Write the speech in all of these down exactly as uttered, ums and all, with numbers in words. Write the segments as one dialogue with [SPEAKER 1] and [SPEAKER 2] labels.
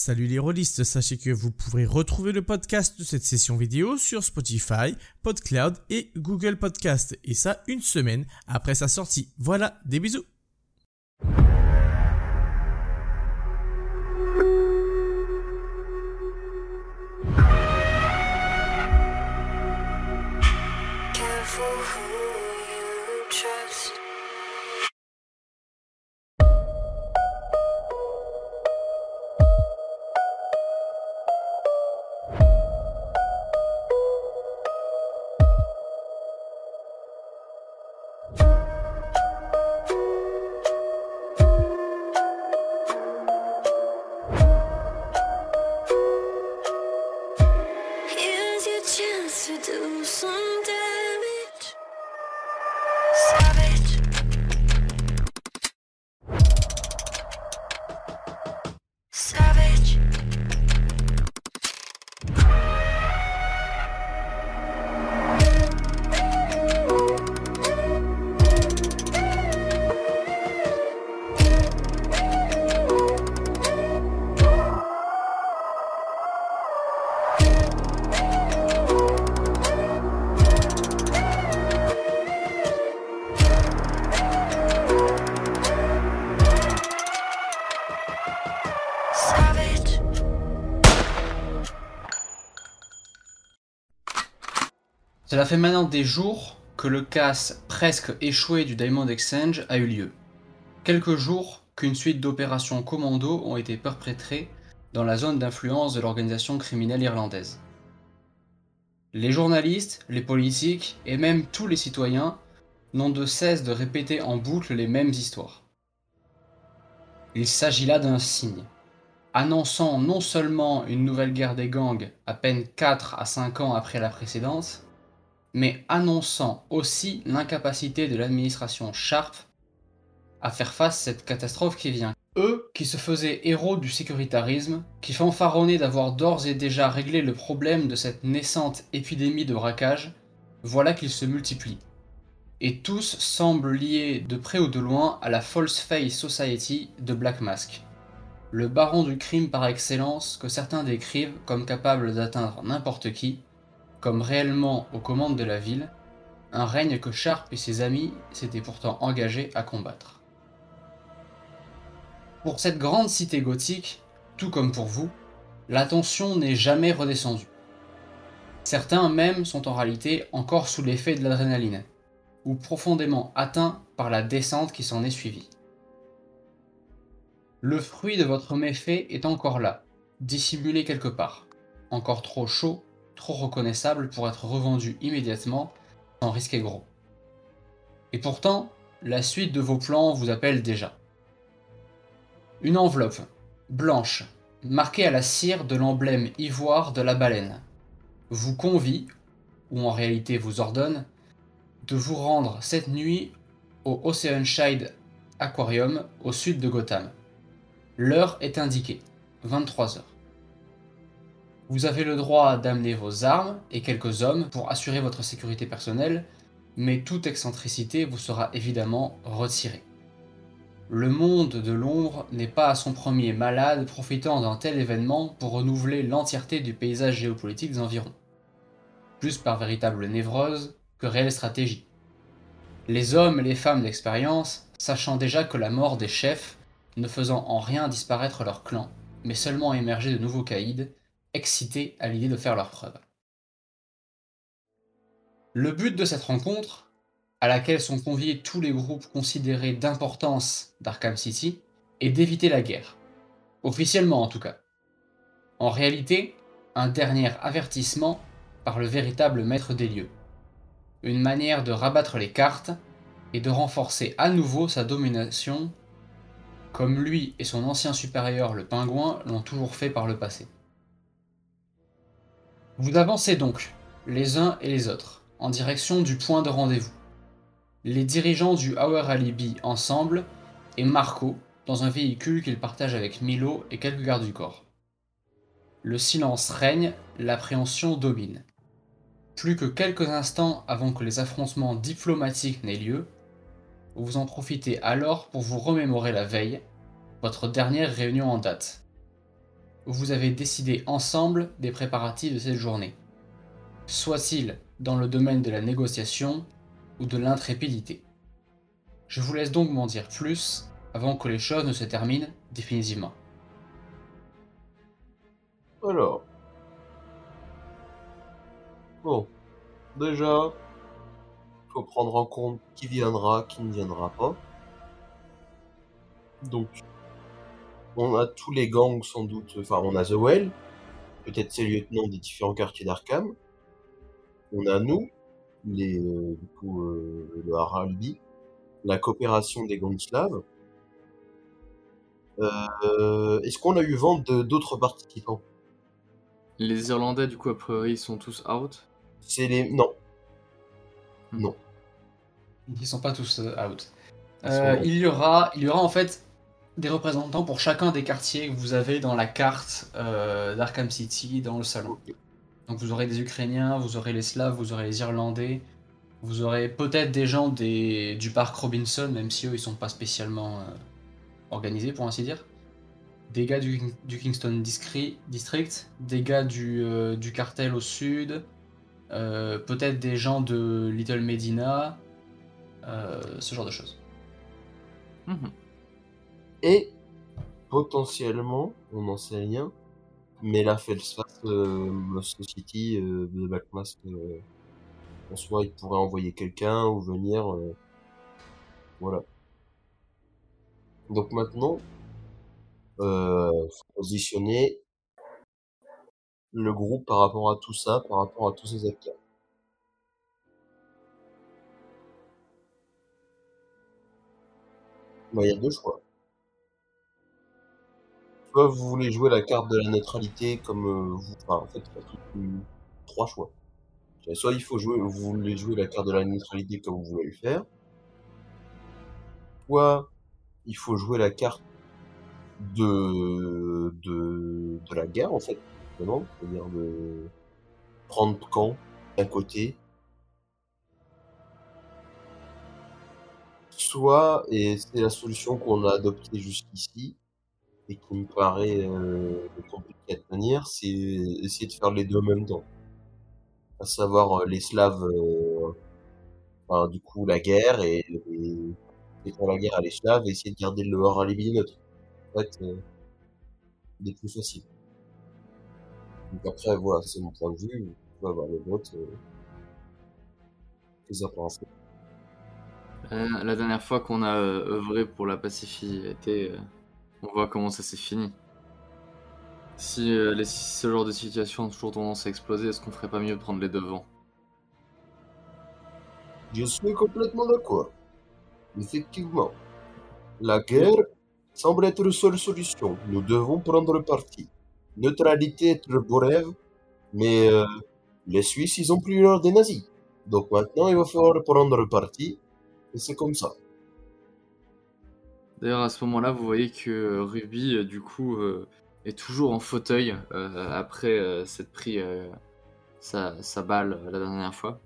[SPEAKER 1] Salut les rôlistes, sachez que vous pourrez retrouver le podcast de cette session vidéo sur Spotify, PodCloud et Google Podcast, et ça une semaine après sa sortie. Voilà, des bisous.
[SPEAKER 2] Careful who you trust. Here's your chance to do some damage. Savage. Savage. Savage.
[SPEAKER 3] Cela fait maintenant des jours que le casse presque échoué du Diamond Exchange a eu lieu. Quelques jours qu'une suite d'opérations commando ont été perpétrées dans la zone d'influence de l'organisation criminelle irlandaise. Les journalistes, les politiques et même tous les citoyens n'ont de cesse de répéter en boucle les mêmes histoires. Il s'agit là d'un signe, annonçant non seulement une nouvelle guerre des gangs à peine quatre à cinq ans après la précédente, mais annonçant aussi l'incapacité de l'administration Sharp à faire face à cette catastrophe qui vient. Eux, qui se faisaient héros du sécuritarisme, qui fanfaronnaient d'avoir d'ores et déjà réglé le problème de cette naissante épidémie de braquage, voilà qu'ils se multiplient. Et tous semblent liés de près ou de loin à la False Face Society de Black Mask, le baron du crime par excellence que certains décrivent comme capable d'atteindre n'importe qui, comme réellement aux commandes de la ville, un règne que Sharp et ses amis s'étaient pourtant engagés à combattre. Pour cette grande cité gothique, tout comme pour vous, la tension n'est jamais redescendue. Certains même sont en réalité encore sous l'effet de l'adrénaline, ou profondément atteints par la descente qui s'en est suivie. Le fruit de votre méfait est encore là, dissimulé quelque part, encore trop chaud, trop reconnaissable pour être revendu immédiatement sans risquer gros. Et pourtant, la suite de vos plans vous appelle déjà. Une enveloppe, blanche, marquée à la cire de l'emblème ivoire de la baleine, vous convie, ou en réalité vous ordonne, de vous rendre cette nuit au Oceanside Aquarium au sud de Gotham. L'heure est indiquée, vingt-trois heures. Vous avez le droit d'amener vos armes et quelques hommes pour assurer votre sécurité personnelle, mais toute excentricité vous sera évidemment retirée. Le monde de l'ombre n'est pas à son premier malade profitant d'un tel événement pour renouveler l'entièreté du paysage géopolitique des environs. Plus par véritable névrose que réelle stratégie. Les hommes et les femmes d'expérience, sachant déjà que la mort des chefs, ne faisant en rien disparaître leur clan, mais seulement émerger de nouveaux caïds, excités à l'idée de faire leurs preuves. Le but de cette rencontre, à laquelle sont conviés tous les groupes considérés d'importance d'Arkham City, est d'éviter la guerre. Officiellement en tout cas. En réalité, un dernier avertissement par le véritable maître des lieux. Une manière de rabattre les cartes et de renforcer à nouveau sa domination, comme lui et son ancien supérieur le Pingouin l'ont toujours fait par le passé. Vous avancez donc, les uns et les autres, en direction du point de rendez-vous. Les dirigeants du Our Alibi ensemble et Marco dans un véhicule qu'il partage avec Milo et quelques gardes du corps. Le silence règne, l'appréhension domine. Plus que quelques instants avant que les affrontements diplomatiques n'aient lieu, vous en profitez alors pour vous remémorer la veille, votre dernière réunion en date. vous avez décidé ensemble des préparatifs de cette journée, soit-il dans le domaine de la négociation ou de l'intrépidité. Je vous laisse donc m'en dire plus avant que les choses ne se terminent définitivement.
[SPEAKER 4] Alors, bon, déjà, faut prendre en compte qui viendra, qui ne viendra pas. Donc, on a tous les gangs sans doute, enfin on a The Well, peut-être ses lieutenants des différents quartiers d'Arkham. On a nous, les, euh, du coup, euh, le Haralby, la coopération des gangs slaves. Euh, est-ce qu'on a eu vent de d'autres participants?
[SPEAKER 5] Les Irlandais, du coup, a priori, ils sont tous out.
[SPEAKER 4] C'est les... Non.
[SPEAKER 5] Hmm.
[SPEAKER 4] Non.
[SPEAKER 3] Ils sont pas tous euh, out.
[SPEAKER 5] Ils
[SPEAKER 3] Euh,
[SPEAKER 5] sont-
[SPEAKER 3] il y aura, il y aura en fait des représentants pour chacun des quartiers que vous avez dans la carte euh, d'Arkham City dans le salon.
[SPEAKER 4] Ok.
[SPEAKER 3] Donc vous aurez des Ukrainiens, vous aurez les Slaves, vous aurez les Irlandais, vous aurez peut-être des gens des, du parc Robinson, même si eux ils sont pas spécialement euh, organisés pour ainsi dire. Des gars du, du Kingston Discri- District, des gars du, euh, du cartel au sud, euh, peut-être des gens de Little Medina, euh, ce genre de choses.
[SPEAKER 5] Mhm.
[SPEAKER 4] Et potentiellement, on n'en sait rien, mais la Feldspath euh, Society euh, de Black Mask, euh, en soi, il pourrait envoyer quelqu'un ou venir. Euh, voilà. Donc maintenant, euh, faut positionner le groupe par rapport à tout ça, par rapport à tous ces acteurs. Bah, il y a deux choix. Soit vous voulez jouer la carte de la neutralité comme euh, vous... Enfin, en fait, il y a tout- une- trois choix. Soit il faut jouer, vous voulez jouer la carte de la neutralité comme vous voulez le faire. Soit il faut jouer la carte de, de, de la guerre, en fait, simplement. C'est-à-dire de prendre camp d'un côté. Soit, et c'est la solution qu'on a adoptée jusqu'ici, et qui me paraît euh, compliquée à tenir, c'est essayer de faire les deux en même temps. À savoir euh, les Slaves, euh, enfin, du coup la guerre, et, et, et pour la guerre à les Slaves, et essayer de garder le Haralby neutre. En fait, euh, des plus faciles. Donc après, voilà, c'est mon point de vue. Tu vas voir les votes, euh, plus à penser.
[SPEAKER 5] Euh, la dernière fois qu'on a euh, œuvré pour la pacifié, euh, on voit comment ça s'est fini. Si, euh, les, si ce genre de situation a toujours tendance à exploser, est-ce qu'on ferait pas mieux de prendre les devants?
[SPEAKER 4] Je suis complètement d'accord. Effectivement, la guerre semble être la seule solution. Nous devons prendre parti. Neutralité est le beau rêve, mais euh, les Suisses, ils ont plus l'heure des nazis. Donc maintenant, il va falloir prendre parti, et c'est comme ça.
[SPEAKER 5] D'ailleurs, à ce moment-là, vous voyez que euh, Ruby, euh, du coup, euh, est toujours en fauteuil euh, après euh, s'être pris euh, sa, sa balle euh, la dernière fois.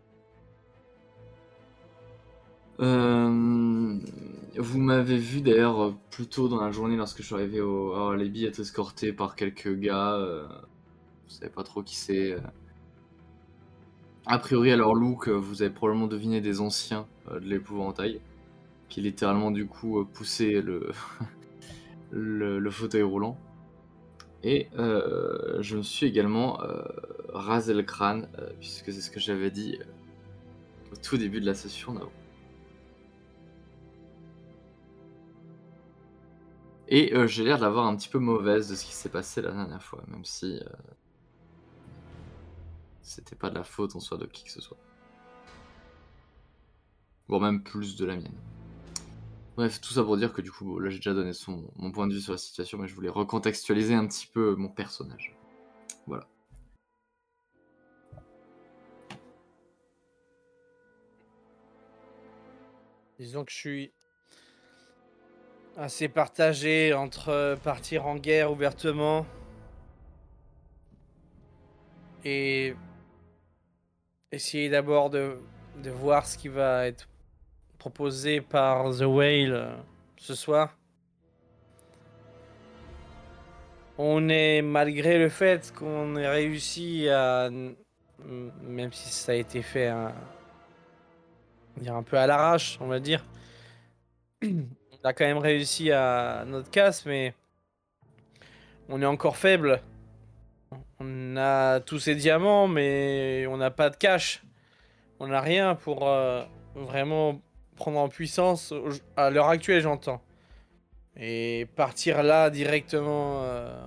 [SPEAKER 5] Euh, vous m'avez vu d'ailleurs euh, plus tôt dans la journée lorsque je suis arrivé au Harley être escorté par quelques gars. Euh, vous savez pas trop qui c'est. euh. A priori, à leur look, euh, vous avez probablement deviné des anciens euh, de l'épouvantail qui littéralement du coup euh, poussaient le, le, le fauteuil roulant. Et euh, je me suis également euh, rasé le crâne, euh, puisque c'est ce que j'avais dit euh, au tout début de la session d'avant. Et euh, j'ai l'air d'avoir un petit peu mauvaise de ce qui s'est passé la dernière fois, même si euh, c'était pas de la faute en soi de qui que ce soit. Voire même plus de la mienne. Bref, tout ça pour dire que du coup, là j'ai déjà donné son, mon point de vue sur la situation, mais je voulais recontextualiser un petit peu mon personnage. Voilà.
[SPEAKER 6] Disons que je suis assez partagé entre partir en guerre ouvertement et essayer d'abord de, de voir ce qui va être proposé par The Whale euh, ce soir. on est, malgré le fait qu'on ait réussi à, même si ça a été fait un, on va dire un peu à l'arrache, on va dire, on a quand même réussi à notre casse, mais on est encore faible. On a tous ces diamants, mais on n'a pas de cash. On n'a rien pour euh, vraiment prendre en puissance au- à l'heure actuelle, j'entends. Et partir là directement, euh,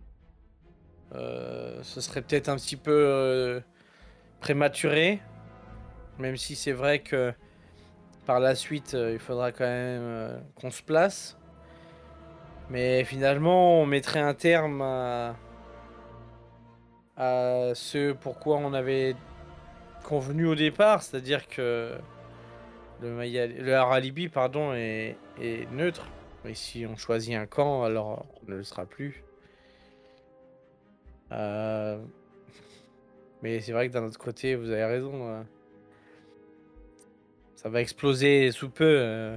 [SPEAKER 6] euh, ce serait peut-être un petit peu euh, prématuré. Même si c'est vrai que par la suite, euh, il faudra quand même euh, qu'on se place. Mais finalement, on mettrait un terme à, à ce pourquoi on avait convenu au départ, c'est-à-dire que le, Maya- le Haralibi pardon, est, est neutre. Et si on choisit un camp, alors on ne le sera plus. Euh, Mais c'est vrai que d'un autre côté, vous avez raison. euh, Ça va exploser sous peu. euh.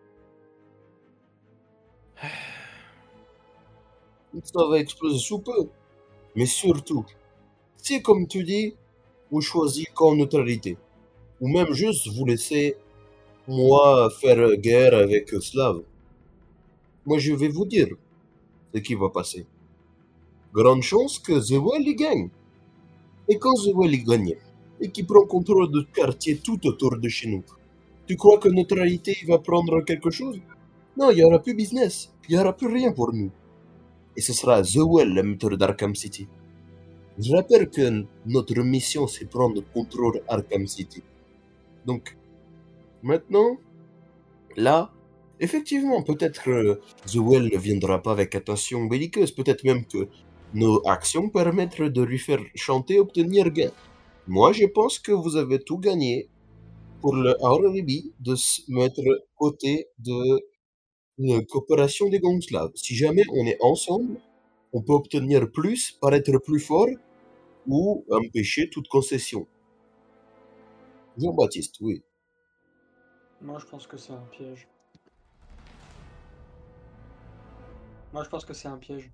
[SPEAKER 4] Ça va exploser sous peu. Mais surtout, si comme tu dis, vous choisissez qu'en neutralité, ou même juste vous laissez moi faire guerre avec Slav, moi je vais vous dire ce qui va passer. Grande chance que The Well y gagne. Et quand The Well y gagne, et qui prend contrôle du quartier tout autour de chez nous, tu crois que neutralité va prendre quelque chose? Non, il n'y aura plus business, il n'y aura plus rien pour nous. Et ce sera The Well le maître d'Arkham City. Je rappelle que notre mission c'est prendre contrôle Arkham City. Donc, maintenant, là, effectivement, peut-être que The Well ne viendra pas avec attention belliqueuse, peut-être même que nos actions permettent de lui faire chanter, obtenir gain. Moi, je pense que vous avez tout gagné pour le Haralibi de se mettre côté de la coopération des Gonslav. Si jamais on est ensemble, on peut obtenir plus, paraître plus fort ou empêcher toute concession. Jean-Baptiste, oui.
[SPEAKER 7] Moi, je pense que c'est un piège. Moi, je pense que c'est un piège.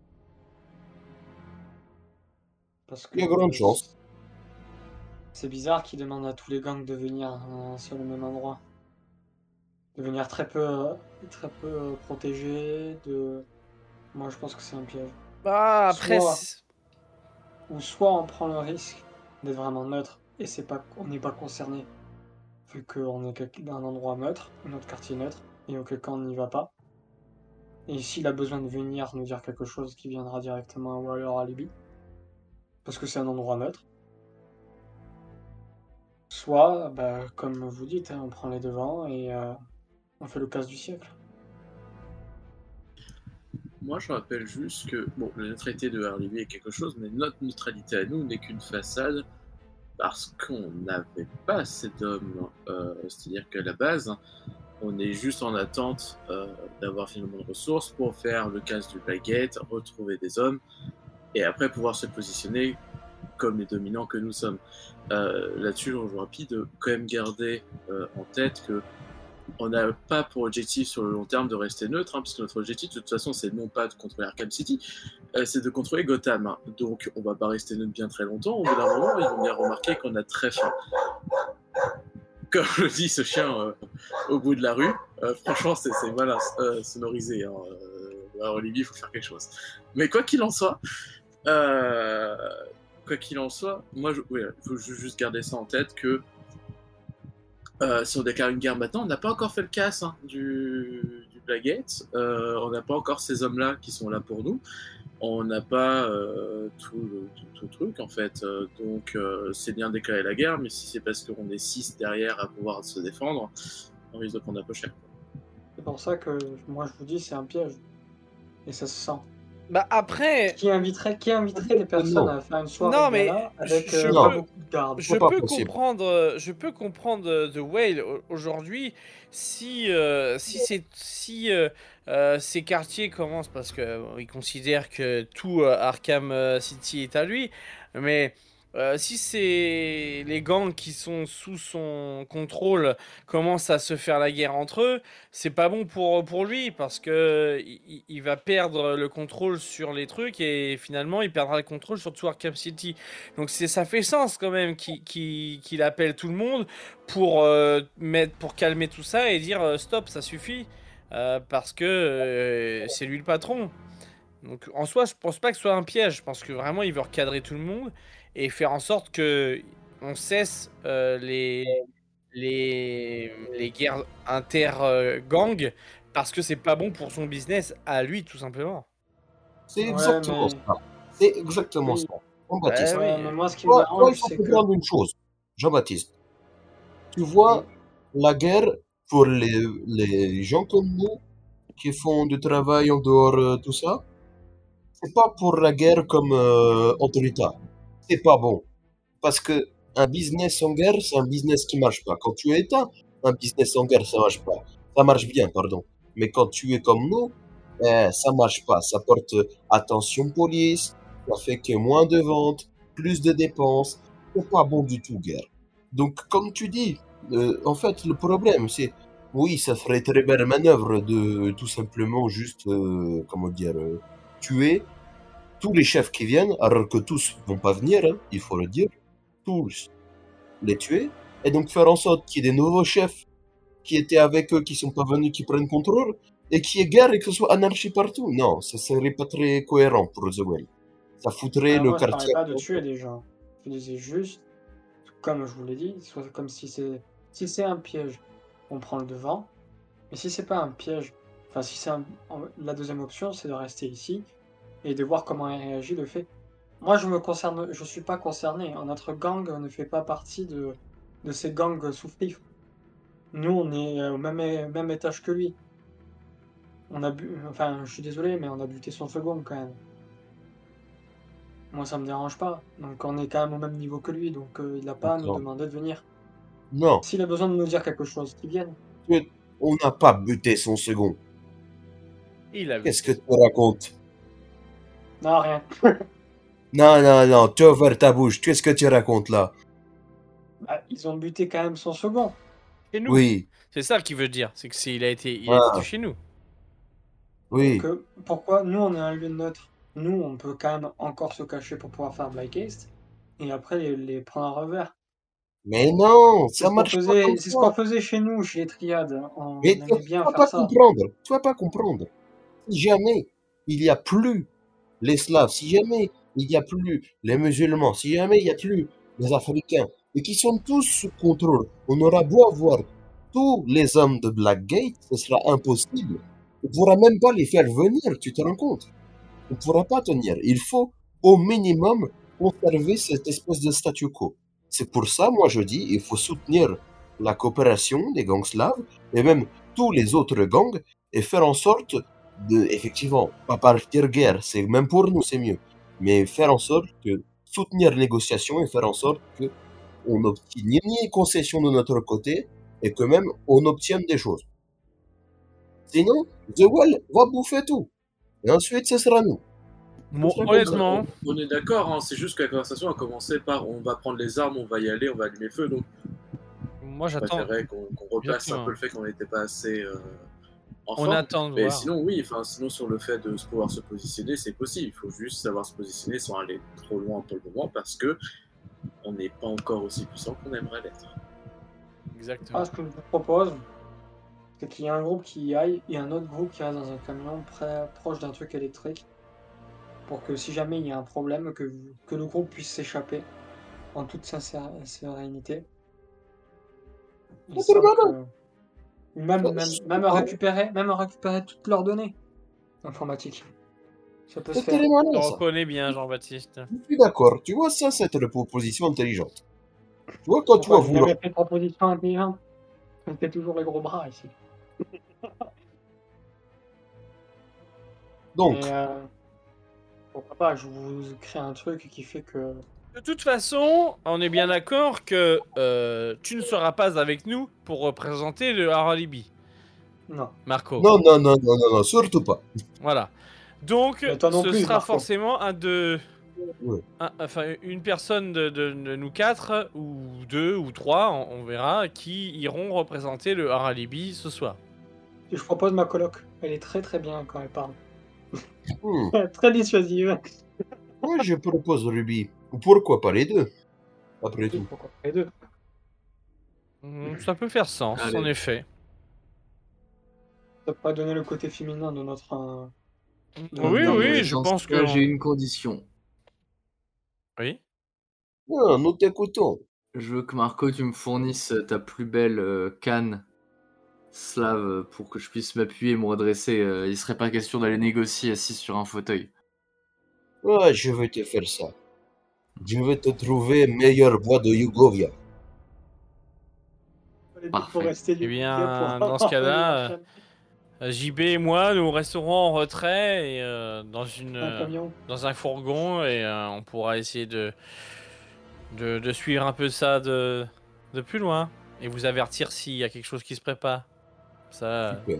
[SPEAKER 7] Parce
[SPEAKER 4] Il y a
[SPEAKER 7] que
[SPEAKER 4] grande chance.
[SPEAKER 7] c'est bizarre qu'ils demandent à tous les gangs de venir à un seul et même endroit. De venir très peu, euh, très peu euh, protégés. De... Moi, je pense que c'est un piège.
[SPEAKER 6] Bah, après.
[SPEAKER 7] Soit-
[SPEAKER 6] c'est-
[SPEAKER 7] Ou soit on prend le risque d'être vraiment neutre et c'est pas, on n'est pas concerné, vu qu'on est quel- dans un endroit neutre, notre quartier neutre, et auquel cas on n'y va pas. Et s'il a besoin de venir nous dire quelque chose, qui viendra directement à Warrior Alibi, parce que c'est un endroit neutre. Soit, bah, comme vous dites, hein, on prend les devants et euh, on fait le casse du siècle.
[SPEAKER 5] Moi, je rappelle juste que bon, la neutralité de Harley est quelque chose, mais notre neutralité à nous n'est qu'une façade parce qu'on n'avait pas assez d'hommes. Euh, C'est-à-dire qu'à la base, on est juste en attente euh, d'avoir finalement de ressources pour faire le casse du Blackgate, retrouver des hommes et après pouvoir se positionner comme les dominants que nous sommes. Euh, Là-dessus, on joue rapide de quand même garder euh, en tête que on n'a pas pour objectif sur le long terme de rester neutre, hein, puisque notre objectif de toute façon c'est non pas de contrôler Arkham City, euh, c'est de contrôler Gotham. Hein. Donc on va pas rester neutre bien très longtemps, au bout d'un moment ils vont bien remarquer qu'on a très faim. Comme le dit ce chien euh, au bout de la rue, euh, franchement c'est malin euh, sonorisé. Hein. Euh, alors Olivier, il faut faire quelque chose. Mais quoi qu'il en soit, euh, quoi qu'il en soit, moi il ouais, faut juste garder ça en tête que Euh, si on déclare une guerre maintenant, on n'a pas encore fait le casse hein, du, du Blackgate. Euh, on n'a pas encore ces hommes-là qui sont là pour nous. On n'a pas euh, tout, le, tout, tout le truc en fait. Euh, donc euh, c'est bien de déclarer la guerre, mais si c'est parce qu'on est six derrière à pouvoir se défendre, on risque de prendre un peu cher.
[SPEAKER 7] C'est pour ça que moi je vous dis c'est un piège. Et ça se sent.
[SPEAKER 6] Bah, après.
[SPEAKER 7] Qui inviterait, qui inviterait les personnes
[SPEAKER 4] Non.
[SPEAKER 7] à faire une soirée
[SPEAKER 6] Non,
[SPEAKER 7] de
[SPEAKER 6] mais
[SPEAKER 7] gala avec
[SPEAKER 6] je
[SPEAKER 7] euh,
[SPEAKER 6] peux-
[SPEAKER 7] pas beaucoup de gardes?
[SPEAKER 6] Je
[SPEAKER 4] pas
[SPEAKER 6] peux
[SPEAKER 4] possible.
[SPEAKER 6] comprendre, euh, je peux comprendre euh, The Whale au- aujourd'hui si euh, si c'est si euh, euh, ces quartiers commencent parce que euh, ils considèrent que tout euh, Arkham euh, City est à lui, mais Euh, si c'est les gangs qui sont sous son contrôle commencent à se faire la guerre entre eux, c'est pas bon pour, pour lui parce que il, il va perdre le contrôle sur les trucs et finalement il perdra le contrôle sur tout Arkham City. Donc c'est ça fait sens quand même qu'il qu'il, qu'il appelle tout le monde pour euh, mettre pour calmer tout ça et dire euh, stop, ça suffit euh, parce que euh, c'est lui le patron. Donc en soi, je pense pas que ce soit un piège. Je pense que vraiment il veut recadrer tout le monde et faire en sorte que on cesse euh, les, les les guerres inter-gangs parce que c'est pas bon pour son business à lui tout simplement.
[SPEAKER 4] C'est
[SPEAKER 7] Ouais,
[SPEAKER 4] exactement
[SPEAKER 7] mais-
[SPEAKER 4] ça. C'est exactement
[SPEAKER 7] Oui.
[SPEAKER 4] ça. Jean-Baptiste,
[SPEAKER 6] Ah
[SPEAKER 7] Ouais,
[SPEAKER 6] oui.
[SPEAKER 7] mais moi, ce qui me
[SPEAKER 4] toi, toi, il
[SPEAKER 7] dérange,
[SPEAKER 4] faut
[SPEAKER 7] c'est que.
[SPEAKER 4] comprendre une chose. Jean-Baptiste, tu vois, la guerre, pour les, les gens comme nous, qui font du travail en dehors de tout ça, c'est pas pour la guerre comme euh, entre États. C'est pas bon. Parce que un business en guerre, c'est un business qui marche pas. Quand tu es État, un business en guerre, ça marche pas. Ça marche bien, pardon. Mais quand tu es comme nous, eh, ça marche pas. Ça porte attention police, ça fait que moins de ventes, plus de dépenses. C'est pas bon du tout, guerre. Donc, comme tu dis, euh, en fait, le problème, c'est, oui, ça ferait très belle manœuvre de tout simplement juste, euh, comment dire, euh, tuer tous les chefs qui viennent, alors que tous vont pas venir, hein, il faut le dire, tous les tuer, et donc faire en sorte qu'il y ait des nouveaux chefs qui étaient avec eux, qui sont pas venus, qui prennent contrôle, et qu'il y ait guerre et que ce soit anarchie partout. Non, ça serait pas très cohérent pour The Well. Ça foutrait
[SPEAKER 7] Alors
[SPEAKER 4] le
[SPEAKER 7] moi, je parlais
[SPEAKER 4] quartier.
[SPEAKER 7] pas de tuer des gens. Je disais juste, comme je vous l'ai dit, soit comme si c'est si c'est un piège, on prend le devant. Mais si c'est pas un piège, enfin si c'est un... en- la deuxième option, c'est de rester ici et de voir comment il réagit le fait. Moi, je me concerne, je suis pas concerné. Notre gang ne fait pas partie de de ces gangs souffrifs. Nous, on est euh, au même, é- même étage que lui. On a bu... Enfin, je suis désolé, mais on a buté son second quand même. Moi, ça me dérange pas. Donc, on est quand même au même niveau que lui, donc euh, il a pas à nous
[SPEAKER 4] D'accord.
[SPEAKER 7] demander de venir.
[SPEAKER 4] Non,
[SPEAKER 7] S'il a besoin de nous dire quelque chose, qu'il vienne.
[SPEAKER 4] on n'a pas buté son second.
[SPEAKER 6] Il a
[SPEAKER 4] Qu'est-ce que tu racontes?
[SPEAKER 7] Non, rien.
[SPEAKER 4] Non, non, non, tu ouvres ta bouche. Qu'est-ce que tu racontes là?
[SPEAKER 7] Bah, ils ont buté quand même son second.
[SPEAKER 6] chez nous.
[SPEAKER 4] Oui,
[SPEAKER 6] C'est ça qu'il veut dire, c'est que c'est il a été il a
[SPEAKER 4] Ah.
[SPEAKER 6] été chez nous.
[SPEAKER 4] oui.
[SPEAKER 7] Donc, euh, pourquoi nous, on est un lieu neutre? Nous, on peut quand même encore se cacher pour pouvoir faire Black Haste et après les, les prendre à revers.
[SPEAKER 4] Mais non,
[SPEAKER 7] C'est
[SPEAKER 4] ça
[SPEAKER 7] ce qu'on
[SPEAKER 4] marche pas
[SPEAKER 7] faisait,
[SPEAKER 4] comme
[SPEAKER 7] c'est ce
[SPEAKER 4] ça.
[SPEAKER 7] qu'on faisait chez nous, chez les triades. On
[SPEAKER 4] Mais tu
[SPEAKER 7] aimait bien
[SPEAKER 4] vas
[SPEAKER 7] faire
[SPEAKER 4] pas
[SPEAKER 7] ça.
[SPEAKER 4] comprendre. Tu vas pas comprendre. Si jamais il y a plus les Slaves, si jamais il y a plus les musulmans, si jamais il y a plus les Africains, et qui sont tous sous contrôle, on aura beau avoir tous les hommes de Blackgate, ce sera impossible. On ne pourra même pas les faire venir, tu te rends compte? On ne pourra pas tenir. Il faut au minimum conserver cette espèce de statu quo. C'est pour ça, moi je dis, il faut soutenir la coopération des gangs slaves et même tous les autres gangs et faire en sorte de, effectivement, pas partir guerre, c'est même pour nous c'est mieux, mais faire en sorte que soutenir les négociations et faire en sorte que on obtienne une concession de notre côté et que même on obtienne des choses. Sinon, The Well va bouffer tout. Et ensuite, ce sera nous.
[SPEAKER 6] Bon,
[SPEAKER 4] C'est
[SPEAKER 6] honnêtement,
[SPEAKER 8] On est d'accord, hein, c'est juste que la conversation a commencé par on va prendre les armes, on va y aller, on va allumer le feu. Donc,
[SPEAKER 6] moi
[SPEAKER 8] je
[SPEAKER 6] j'attends.
[SPEAKER 8] préférais qu'on qu'on replace
[SPEAKER 6] Exactement.
[SPEAKER 8] un peu le fait qu'on n'était pas assez euh, en
[SPEAKER 6] On
[SPEAKER 8] forme.
[SPEAKER 6] attend de
[SPEAKER 8] Mais
[SPEAKER 6] voir.
[SPEAKER 8] sinon, oui, enfin, sinon sur le fait de se pouvoir se positionner, c'est possible. Il faut juste savoir se positionner sans aller trop loin pour le moment parce que on n'est pas encore aussi puissant qu'on aimerait l'être.
[SPEAKER 6] Exactement.
[SPEAKER 7] Ah, ce que je vous propose, c'est qu'il y ait un groupe qui y aille et un autre groupe qui reste dans un camion près, proche d'un truc électrique pour que si jamais il y a un problème, que, vous- que le groupe puisse s'échapper en toute sincère- sérénité. Il
[SPEAKER 4] C'est
[SPEAKER 7] semble
[SPEAKER 4] malin.
[SPEAKER 7] que- ou même,
[SPEAKER 4] Ça,
[SPEAKER 7] même,
[SPEAKER 4] c'est
[SPEAKER 7] même
[SPEAKER 4] malin.
[SPEAKER 7] récupérer, même récupérer toutes leurs données informatiques. Ça peut se
[SPEAKER 4] C'est
[SPEAKER 7] faire.
[SPEAKER 4] très
[SPEAKER 6] Je
[SPEAKER 4] malin,
[SPEAKER 6] te
[SPEAKER 4] ça.
[SPEAKER 6] reconnais bien, Jean-Baptiste.
[SPEAKER 4] Je suis d'accord. Tu vois, ça, c'est une proposition intelligente. Tu vois, quand tu vas
[SPEAKER 7] Pourquoi j'ai
[SPEAKER 4] vouloir.
[SPEAKER 7] jamais fait de proposition intelligente? On fait toujours les gros bras ici.
[SPEAKER 4] Donc,
[SPEAKER 7] Mais euh, pourquoi pas, je vous crée un truc qui fait que.
[SPEAKER 6] De toute façon, on est bien d'accord que euh, tu ne seras pas avec nous pour représenter le Haralibi,
[SPEAKER 7] Non.
[SPEAKER 6] Marco.
[SPEAKER 4] non, non, non, non, non, non, surtout pas.
[SPEAKER 6] Voilà. Donc,
[SPEAKER 7] Mais toi non
[SPEAKER 6] ce
[SPEAKER 7] plus,
[SPEAKER 6] sera
[SPEAKER 7] Marco.
[SPEAKER 6] forcément un de
[SPEAKER 4] Ouais.
[SPEAKER 6] un- enfin, une personne de, de- de nous quatre, ou deux, ou trois, on, on verra, qui iront représenter le Haralibi ce soir.
[SPEAKER 7] Je propose ma coloc. Elle est très très bien quand elle parle.
[SPEAKER 4] Hmm.
[SPEAKER 7] Très dissuasive.
[SPEAKER 4] Moi, je propose Ruby. Ou pourquoi pas les deux, après
[SPEAKER 7] Oui,
[SPEAKER 4] tout.
[SPEAKER 7] pourquoi pas les deux.
[SPEAKER 6] Hmm, Ça peut faire sens,
[SPEAKER 5] Allez.
[SPEAKER 6] en effet.
[SPEAKER 7] Ça pourrait donner le côté féminin de notre. euh, de
[SPEAKER 6] Oui,
[SPEAKER 7] notre
[SPEAKER 6] oui,
[SPEAKER 7] groupe.
[SPEAKER 6] je
[SPEAKER 5] Dans ce
[SPEAKER 6] pense
[SPEAKER 5] cas,
[SPEAKER 6] que...
[SPEAKER 5] j'ai une condition.
[SPEAKER 6] Oui.
[SPEAKER 4] Ah, nous t'écoutons.
[SPEAKER 5] Je veux que Marco, tu me fournisses ta plus belle euh, canne slave pour que je puisse m'appuyer et me redresser. Euh, il serait pas question d'aller négocier assis sur un fauteuil.
[SPEAKER 4] Ah, je vais te faire ça. Je vais te trouver meilleur bois de Yugovia.
[SPEAKER 7] Il faut
[SPEAKER 5] Parfait.
[SPEAKER 7] rester
[SPEAKER 6] Eh
[SPEAKER 7] du
[SPEAKER 6] bien,
[SPEAKER 7] pour
[SPEAKER 6] dans ce
[SPEAKER 7] avoir
[SPEAKER 6] cas-là,
[SPEAKER 7] la chaîne.
[SPEAKER 6] Euh, J B et moi, nous resterons en retrait et euh, dans une
[SPEAKER 7] Un
[SPEAKER 6] euh,
[SPEAKER 7] camion.
[SPEAKER 6] dans un fourgon et euh, on pourra essayer de, de de suivre un peu ça de de plus loin et vous avertir s'il y a quelque chose qui se prépare. Ça. euh,
[SPEAKER 4] Super.
[SPEAKER 7] de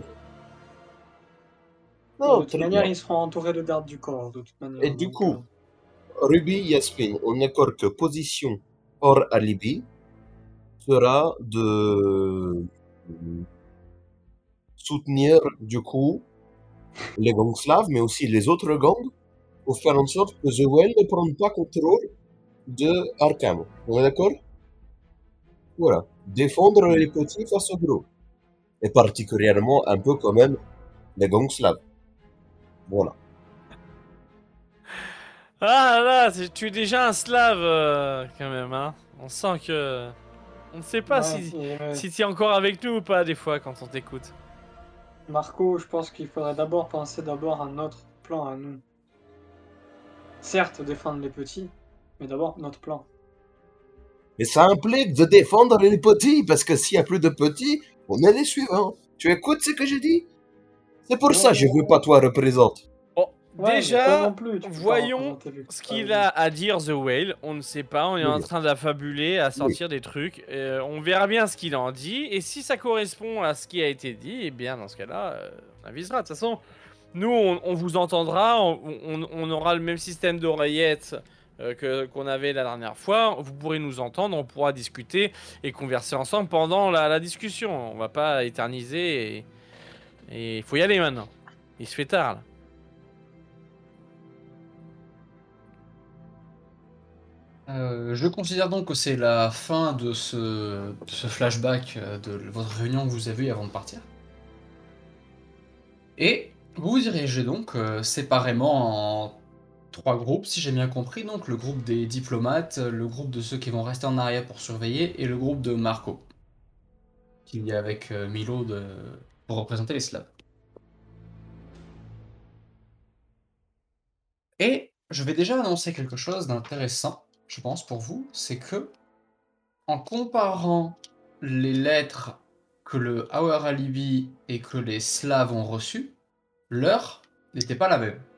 [SPEAKER 4] Non,
[SPEAKER 7] toute
[SPEAKER 4] très
[SPEAKER 7] manière,
[SPEAKER 4] bien.
[SPEAKER 7] ils seront entourés de gardes du corps, de toute manière.
[SPEAKER 4] Et du
[SPEAKER 7] donc,
[SPEAKER 4] coup,
[SPEAKER 7] euh,
[SPEAKER 4] Ruby, Yasmine, on accorde que position hors alibi sera de soutenir du coup les gangs slaves, mais aussi les autres gangs, pour faire en sorte que The Well ne prenne pas contrôle de Arkham. On est d'accord? Voilà. Défendre les petits face aux gros. Et particulièrement un peu quand même les gangs slaves. Voilà.
[SPEAKER 6] Ah là, c'est- tu es déjà un slave euh, quand même, hein. On sent que on ne sait pas
[SPEAKER 7] ouais,
[SPEAKER 6] si
[SPEAKER 7] et, euh,
[SPEAKER 6] si tu es encore avec nous ou pas des fois quand on t'écoute.
[SPEAKER 7] Marco, je pense qu'il faudrait d'abord penser d'abord à notre plan à nous. Certes, défendre les petits, mais d'abord notre plan.
[SPEAKER 4] Mais ça implique de défendre les petits, parce que s'il y a plus de petits, on est les suivants. Tu écoutes ce que je dis? C'est pour
[SPEAKER 7] Ouais,
[SPEAKER 4] ça que je veux pas toi représenter.
[SPEAKER 6] Bon,
[SPEAKER 7] Ouais, mais toi
[SPEAKER 6] déjà,
[SPEAKER 7] non plus, tu peux pas
[SPEAKER 6] voyons
[SPEAKER 7] représenter vu que
[SPEAKER 6] ce
[SPEAKER 7] c'est pas
[SPEAKER 6] qu'il
[SPEAKER 7] lui.
[SPEAKER 6] a à dire The Whale. On ne sait pas, on est
[SPEAKER 4] Oui.
[SPEAKER 6] en train d'affabuler, à sortir des trucs. Euh, on verra bien ce qu'il en dit. Et si ça correspond à ce qui a été dit, eh bien dans ce cas-là, euh, on avisera. De toute façon, nous, on, on vous entendra. On, on- on aura le même système d'oreillettes euh, que qu'on avait la dernière fois. Vous pourrez nous entendre, on pourra discuter et converser ensemble pendant la, la discussion. On va pas éterniser et il faut y aller maintenant. Il se fait tard là.
[SPEAKER 3] Euh, je considère donc que c'est la fin de ce, de ce flashback euh, de votre réunion que vous avez eue avant de partir. Et vous vous dirigez donc euh, séparément en trois groupes, si j'ai bien compris. Donc le groupe des diplomates, le groupe de ceux qui vont rester en arrière pour surveiller, et le groupe de Marco, qui est avec euh, Milo de... pour représenter les Slaves. Et je vais déjà annoncer quelque chose d'intéressant, je pense, pour vous, c'est que, en comparant les lettres que le Our Alibi et que les Slaves ont reçues, l'heure n'était pas la même.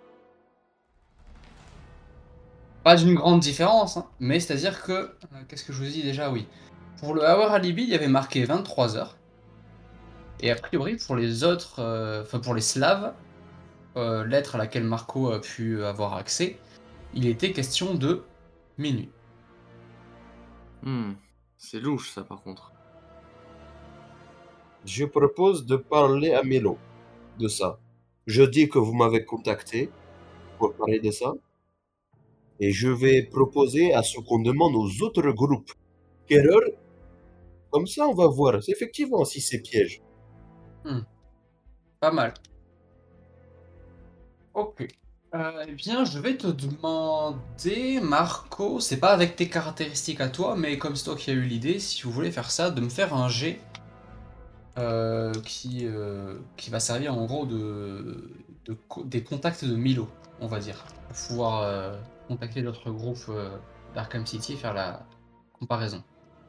[SPEAKER 3] Pas d'une grande différence, hein, mais c'est-à-dire que... euh, Qu'est-ce que je vous dis déjà? Oui. Pour le Our Alibi, il y avait marqué vingt-trois heures. Et a priori, pour les autres... euh, Enfin, pour les Slaves, euh, lettre à laquelle Marco a pu avoir accès, il était question de minuit.
[SPEAKER 5] Hmm, c'est louche ça par contre.
[SPEAKER 4] Je propose de parler à Melo de ça. Je dis que vous m'avez contacté pour parler de ça. Et je vais proposer à ce qu'on demande aux autres groupes quelle heure. Comme ça, on va voir effectivement si c'est piège.
[SPEAKER 3] Hmm. Pas mal. Ok. Euh, eh bien, je vais te demander, Marco, c'est pas avec tes caractéristiques à toi, mais comme c'est toi qui as eu l'idée, si vous voulez faire ça, de me faire un jet euh, qui, euh, qui va servir en gros de, de co- des contacts de Milo, on va dire, pour pouvoir euh, contacter d'autres groupes euh, d'Arkham City et faire la comparaison.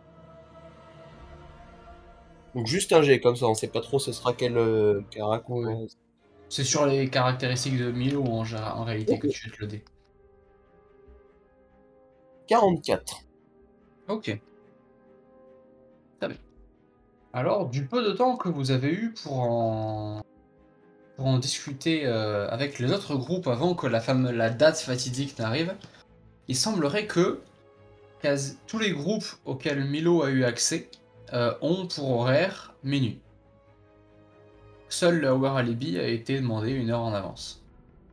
[SPEAKER 4] Donc juste un G comme ça, on sait pas trop ce sera quel euh, carac.
[SPEAKER 3] Oui.
[SPEAKER 4] Ouais.
[SPEAKER 3] C'est sur les caractéristiques de Milo en, général- en réalité que
[SPEAKER 4] Ok.
[SPEAKER 3] tu jettes le dé.
[SPEAKER 4] quarante-quatre.
[SPEAKER 3] Ok. Très bien. Alors, du peu de temps que vous avez eu pour en, pour en discuter euh, avec les autres groupes avant que la, fame- la date fatidique n'arrive. Il semblerait que quasi tous les groupes auxquels Milo a eu accès euh, ont pour horaire minuit. Seul le Hour Alibi a été demandé une heure en avance.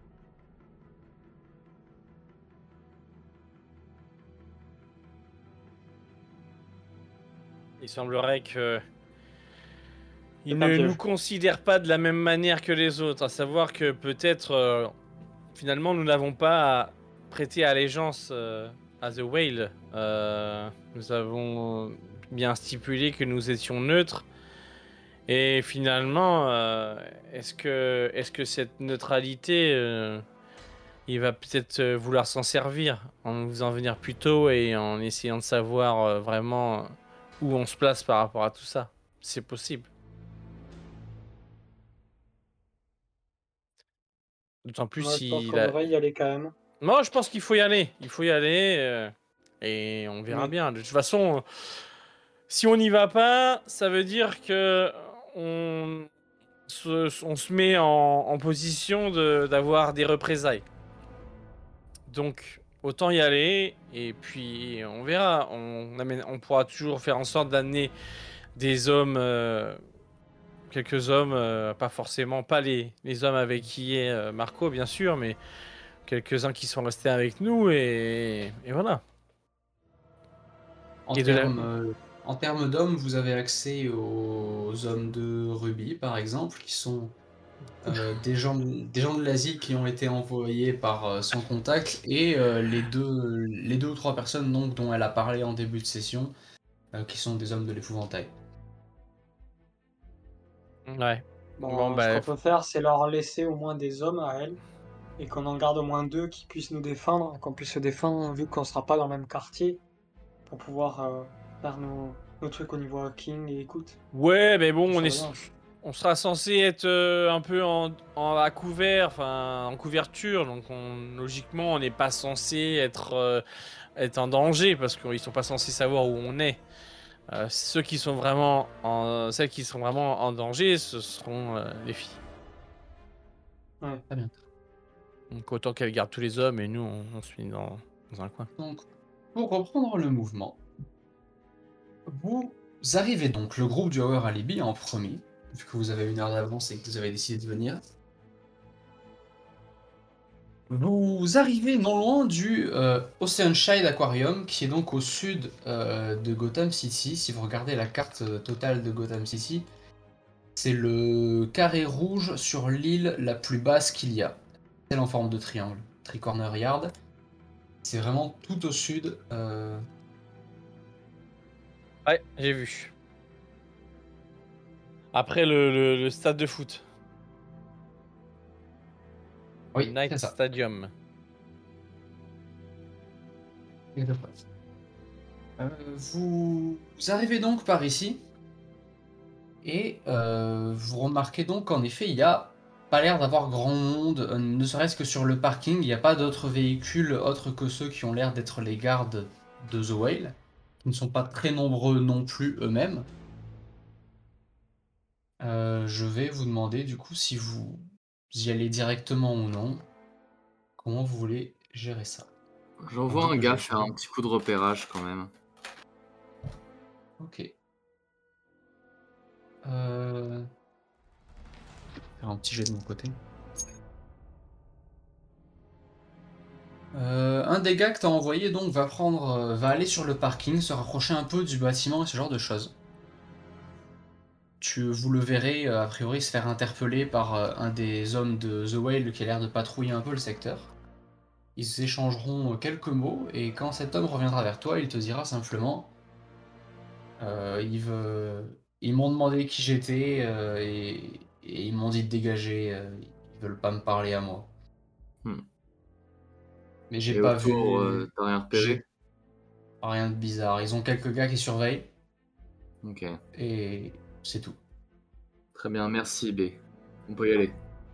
[SPEAKER 6] Il semblerait que.
[SPEAKER 7] C'est
[SPEAKER 6] Ils
[SPEAKER 7] pas
[SPEAKER 6] ne
[SPEAKER 7] piège.
[SPEAKER 6] nous considèrent pas de la même manière que les autres, à savoir que peut-être euh, finalement nous n'avons pas prêté allégeance euh, à The Whale. Euh, nous avons bien stipulé que nous étions neutres. Et finalement, euh, est-ce que, est-ce que cette neutralité, euh, il va peut-être euh, vouloir s'en servir en nous faisant venir plus tôt et en essayant de savoir euh, vraiment où on se place par rapport à tout ça. C'est possible. D'autant plus
[SPEAKER 7] Moi, je pense
[SPEAKER 6] si...
[SPEAKER 7] qu'on
[SPEAKER 6] la-
[SPEAKER 7] devrait y aller quand même.
[SPEAKER 6] Moi, je pense qu'il faut y aller. Il faut y aller euh, et on verra
[SPEAKER 7] Oui.
[SPEAKER 6] bien. De toute façon, si on n'y va pas, ça veut dire que on se, on se met en, en position de- d'avoir des représailles. Donc, autant y aller et puis on verra. On, amène- on pourra toujours faire en sorte d'amener des hommes, euh, quelques hommes, euh, pas forcément, pas les, les hommes avec qui est euh, Marco, bien sûr, mais quelques-uns qui sont restés avec nous et, et voilà.
[SPEAKER 3] En
[SPEAKER 6] Et de la-
[SPEAKER 3] termes euh, en termes d'hommes, vous avez accès aux hommes de Ruby, par exemple, qui sont euh, des gens, des gens de l'asile qui ont été envoyés par euh, son contact, et euh, les deux, les deux ou trois personnes donc, dont elle a parlé en début de session, euh, qui sont des hommes de l'épouvantail.
[SPEAKER 6] Ouais.
[SPEAKER 7] Bon,
[SPEAKER 6] Bon,
[SPEAKER 7] euh,
[SPEAKER 6] bah,
[SPEAKER 7] ce qu'on peut faire, c'est leur laisser au moins des hommes à elle, et qu'on en garde au moins deux qui puissent nous défendre, qu'on puisse se défendre vu qu'on sera pas dans le même quartier, pour pouvoir euh, faire nos, nos trucs au niveau hacking et écoute.
[SPEAKER 6] Ouais, mais bon,
[SPEAKER 7] Ça
[SPEAKER 6] on est,
[SPEAKER 7] serait bien.
[SPEAKER 6] on sera censé être euh, un peu en, en à couvert, enfin en couverture, donc on, logiquement, on n'est pas censé être euh, être en danger parce qu'ils sont pas censés savoir où on est. Euh, ceux qui sont vraiment en, celles qui sont vraiment en danger, ce seront euh, les filles.
[SPEAKER 7] Ouais.
[SPEAKER 3] Très bien.
[SPEAKER 6] Donc autant qu'elles gardent tous les hommes et nous, on, on se met dans, dans un coin.
[SPEAKER 3] Donc, pour reprendre le mouvement, vous arrivez donc, le groupe du Hour Alibi en premier, vu que vous avez une heure d'avance et que vous avez décidé de venir. Vous arrivez non loin du euh, Oceanside Aquarium, qui est donc au sud euh, de Gotham City. Si vous regardez la carte euh, totale de Gotham City, c'est le carré rouge sur l'île la plus basse qu'il y a. Celle en forme de triangle, Tricorner Yard. C'est vraiment tout au sud. euh,
[SPEAKER 6] Ouais, j'ai vu. Après le, le- le stade de foot.
[SPEAKER 3] Oui,
[SPEAKER 6] Night
[SPEAKER 3] c'est ça.
[SPEAKER 6] Stadium.
[SPEAKER 3] Euh, vous... vous arrivez donc par ici et euh, vous remarquez donc qu'en effet il n'y a pas l'air d'avoir grand monde, euh, ne serait-ce que sur le parking, il n'y a pas d'autres véhicules autres que ceux qui ont l'air d'être les gardes de The Whale, qui ne sont pas très nombreux non plus eux-mêmes. Euh, je vais vous demander du coup si vous y allez directement ou non, comment vous voulez gérer ça.
[SPEAKER 5] J'envoie un
[SPEAKER 3] double
[SPEAKER 5] gars
[SPEAKER 3] jet.
[SPEAKER 5] faire un petit coup de repérage quand même.
[SPEAKER 3] Ok. Euh... Faire un petit jet de mon côté. Euh, un des gars que t'as envoyé donc va prendre, euh, va aller sur le parking, se rapprocher un peu du bâtiment et ce genre de choses. Tu, vous le verrez euh, a priori se faire interpeller par euh, un des hommes de The Whale qui a l'air de patrouiller un peu le secteur. Ils échangeront euh, quelques mots et quand cet homme reviendra vers toi, il te dira simplement euh, il veut- ils m'ont demandé qui j'étais euh, et... et ils m'ont dit de dégager, euh, ils veulent pas me parler à moi.
[SPEAKER 5] Hmm.
[SPEAKER 3] Mais j'ai
[SPEAKER 5] Et
[SPEAKER 3] pas
[SPEAKER 5] autour,
[SPEAKER 3] vu
[SPEAKER 5] euh, t'as rien repéré?
[SPEAKER 3] j'ai rien de bizarre. Ils ont quelques gars qui surveillent
[SPEAKER 5] Ok.
[SPEAKER 3] et c'est tout.
[SPEAKER 5] Très bien, merci B. On peut y aller.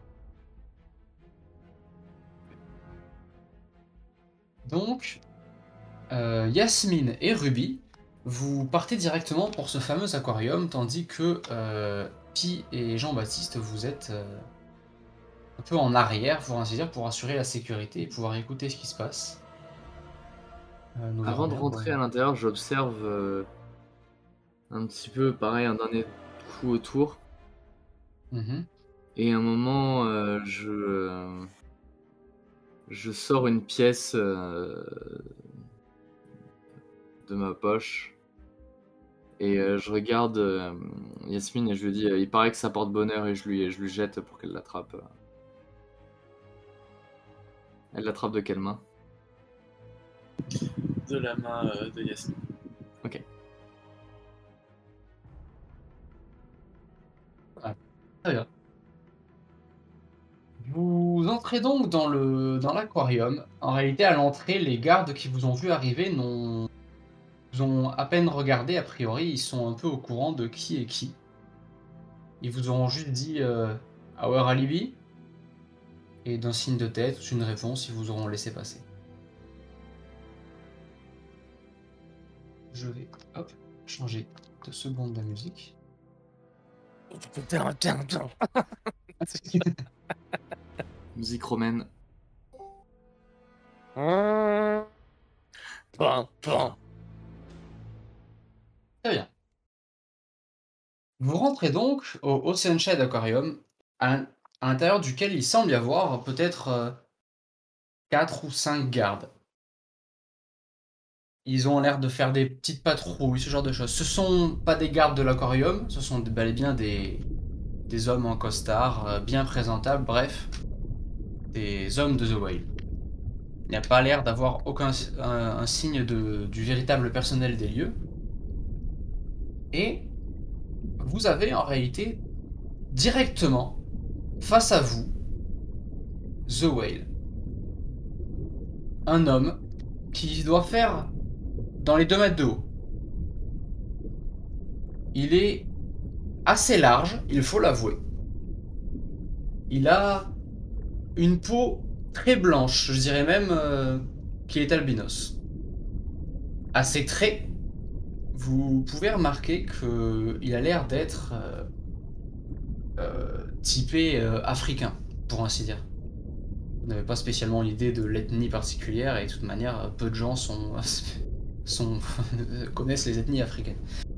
[SPEAKER 3] Donc, euh, Yasmine et Ruby, vous partez directement pour ce fameux aquarium, tandis que euh, Pi et Jean-Baptiste, vous êtes, euh, peu en arrière, pour ainsi dire, pour assurer la sécurité et pouvoir écouter ce qui se passe. Euh, nos
[SPEAKER 5] Avant de
[SPEAKER 3] armures,
[SPEAKER 5] rentrer
[SPEAKER 3] ouais.
[SPEAKER 5] à l'intérieur, j'observe euh, un petit peu, pareil, un dernier coup autour.
[SPEAKER 3] Mhm.
[SPEAKER 5] Et à un moment, euh, je, euh, je sors une pièce euh, de ma poche. Et euh, je regarde euh, Yasmine et je lui dis euh, il paraît que ça porte bonheur et je lui, je lui jette pour qu'elle l'attrape. Elle l'attrape de quelle main?
[SPEAKER 8] De la main euh, de Yasmine.
[SPEAKER 5] Ok.
[SPEAKER 3] Très bien. Vous entrez donc dans le dans l'aquarium. En réalité, à l'entrée, les gardes qui vous ont vu arriver n'ont vous ont à peine regardé. A priori, ils sont un peu au courant de qui est qui. Ils vous auront juste dit euh, Our alibi et d'un signe de tête ou une réponse, ils vous auront laissé passer. Je vais hop changer deux secondes la musique.
[SPEAKER 5] Musique romaine.
[SPEAKER 6] Pan, pan.
[SPEAKER 3] Très bien. Vous rentrez donc au Oceanside Aquarium, à, l'in- à l'intérieur duquel il semble y avoir peut-être euh, quatre ou cinq gardes. Ils ont l'air de faire des petites patrouilles, ce genre de choses. Ce sont pas des gardes de l'aquarium, ce sont bel et bien des, des hommes en costard, euh, bien présentables, bref, des hommes de The Whale. Il n'y a pas l'air d'avoir aucun un, un signe de, du véritable personnel des lieux. Et vous avez en réalité directement face à vous The Whale. Un homme qui doit faire dans les deux mètres de haut. Il est assez large, il faut l'avouer. Il a une peau très blanche, je dirais même euh, qu'il est albinos. À ses traits, vous pouvez remarquer qu'il a l'air d'être euh, euh, typé euh, africain, pour ainsi dire. Vous n'avez pas spécialement l'idée de l'ethnie particulière et de toute manière, peu de gens sont, sont connaissent les ethnies africaines.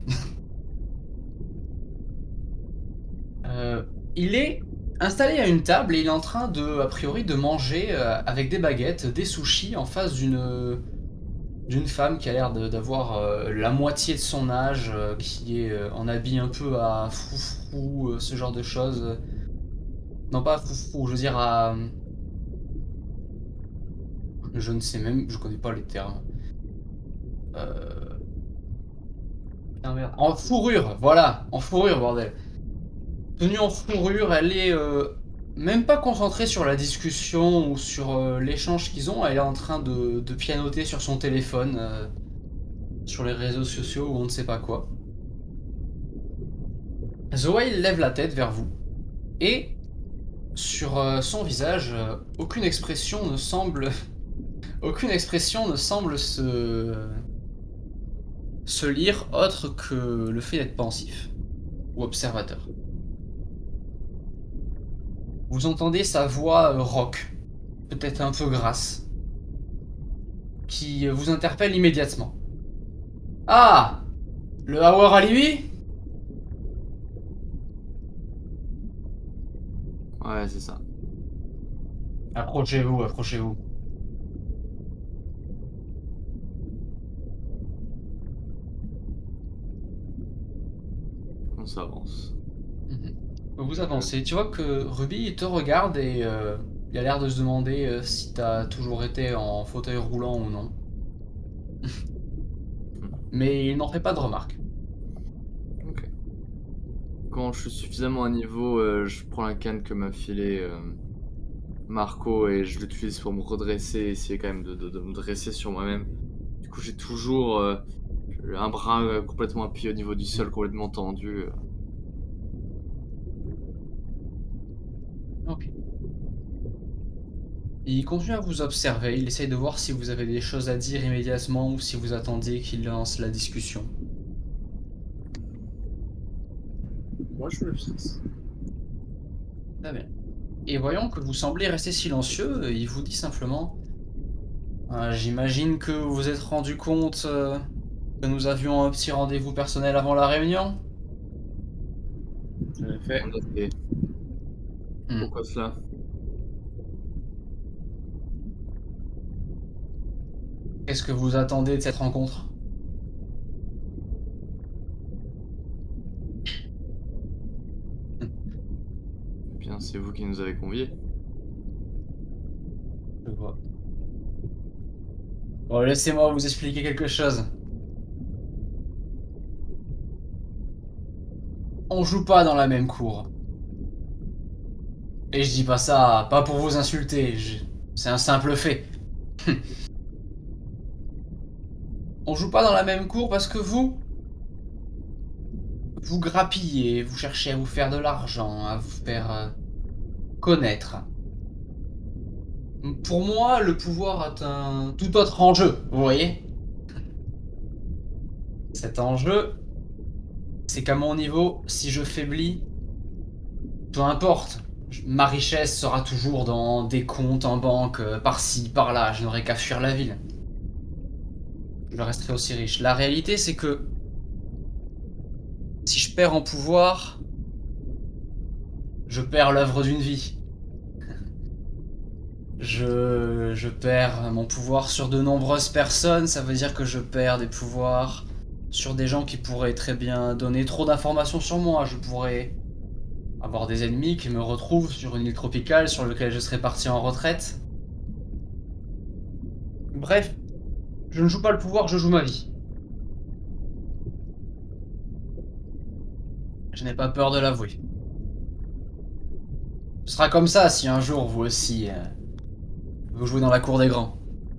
[SPEAKER 3] euh, il est installé à une table et il est en train de, a priori, de manger euh, avec des baguettes, des sushis en face d'une d'une femme qui a l'air de- d'avoir euh, la moitié de son âge, euh, qui est euh, en habit un peu à froufrou, euh, ce genre de choses. Non, pas à froufrou, je veux dire à... Je ne sais même, je connais pas les termes. Euh... putain, merde. En fourrure, voilà, en fourrure, bordel. Tenue en fourrure, elle est euh, même pas concentrée sur la discussion ou sur euh, l'échange qu'ils ont, elle est en train de, de pianoter sur son téléphone, euh, sur les réseaux sociaux ou on ne sait pas quoi. Zoé lève la tête vers vous et sur euh, son visage, euh, aucune expression ne semble, aucune expression ne semble se se lire autre que le fait d'être pensif ou observateur. Vous entendez sa voix euh, rauque, peut-être un peu grasse, qui vous interpelle immédiatement. Ah, le Our Alibi?
[SPEAKER 5] Ouais, c'est ça.
[SPEAKER 3] Approchez-vous, approchez-vous.
[SPEAKER 5] On s'avance.
[SPEAKER 3] Mhm. Vous avancez. Tu vois que Ruby il te regarde et euh, il a l'air de se demander euh, si t'as toujours été en fauteuil roulant ou non. Mais il n'en fait pas de remarques.
[SPEAKER 5] Ok. Quand je suis suffisamment à niveau, euh, je prends la canne que m'a filé euh, Marco et je l'utilise pour me redresser, essayer quand même de, de- de me dresser sur moi-même. Du coup, j'ai toujours euh, un bras euh, complètement appuyé au niveau du sol, complètement tendu. euh.
[SPEAKER 3] Ok. Il continue à vous observer, il essaye de voir si vous avez des choses à dire immédiatement ou si vous attendiez qu'il lance la discussion.
[SPEAKER 8] Moi, je me fixe.
[SPEAKER 3] Très bien. Et voyons que vous semblez rester silencieux, il vous dit simplement euh, j'imagine que vous vous êtes rendu compte euh, que nous avions un petit rendez-vous personnel avant la réunion.
[SPEAKER 8] En effet.
[SPEAKER 5] En effet.
[SPEAKER 3] Hmm.
[SPEAKER 5] Pourquoi cela?
[SPEAKER 3] Qu'est-ce que vous attendez de cette rencontre?
[SPEAKER 5] Eh bien, c'est vous qui nous avez conviés.
[SPEAKER 3] Je vois. Bon, laissez-moi vous expliquer quelque chose. On joue pas dans la même cour. Et je dis pas ça, pas pour vous insulter, je- c'est un simple fait. On joue pas dans la même cour parce que vous... Vous grappillez, vous cherchez à vous faire de l'argent, à vous faire euh, connaître. Pour moi, le pouvoir est un tout autre enjeu, vous voyez? Cet enjeu, c'est qu'à mon niveau, si je faiblis, peu importe, ma richesse sera toujours dans des comptes en banque, euh, par-ci, par-là, je n'aurai qu'à fuir la ville. Je resterai aussi riche. La réalité, c'est que si je perds en pouvoir, je perds l'œuvre d'une vie. Je, je perds mon pouvoir sur de nombreuses personnes, ça veut dire que je perds des pouvoirs sur des gens qui pourraient très bien donner trop d'informations sur moi. Je pourrais avoir des ennemis qui me retrouvent sur une île tropicale sur laquelle je serais parti en retraite. Bref, je ne joue pas le pouvoir, je joue ma vie. Je n'ai pas peur de l'avouer. Ce sera comme ça si un jour vous aussi... Euh, vous jouez dans la cour des grands.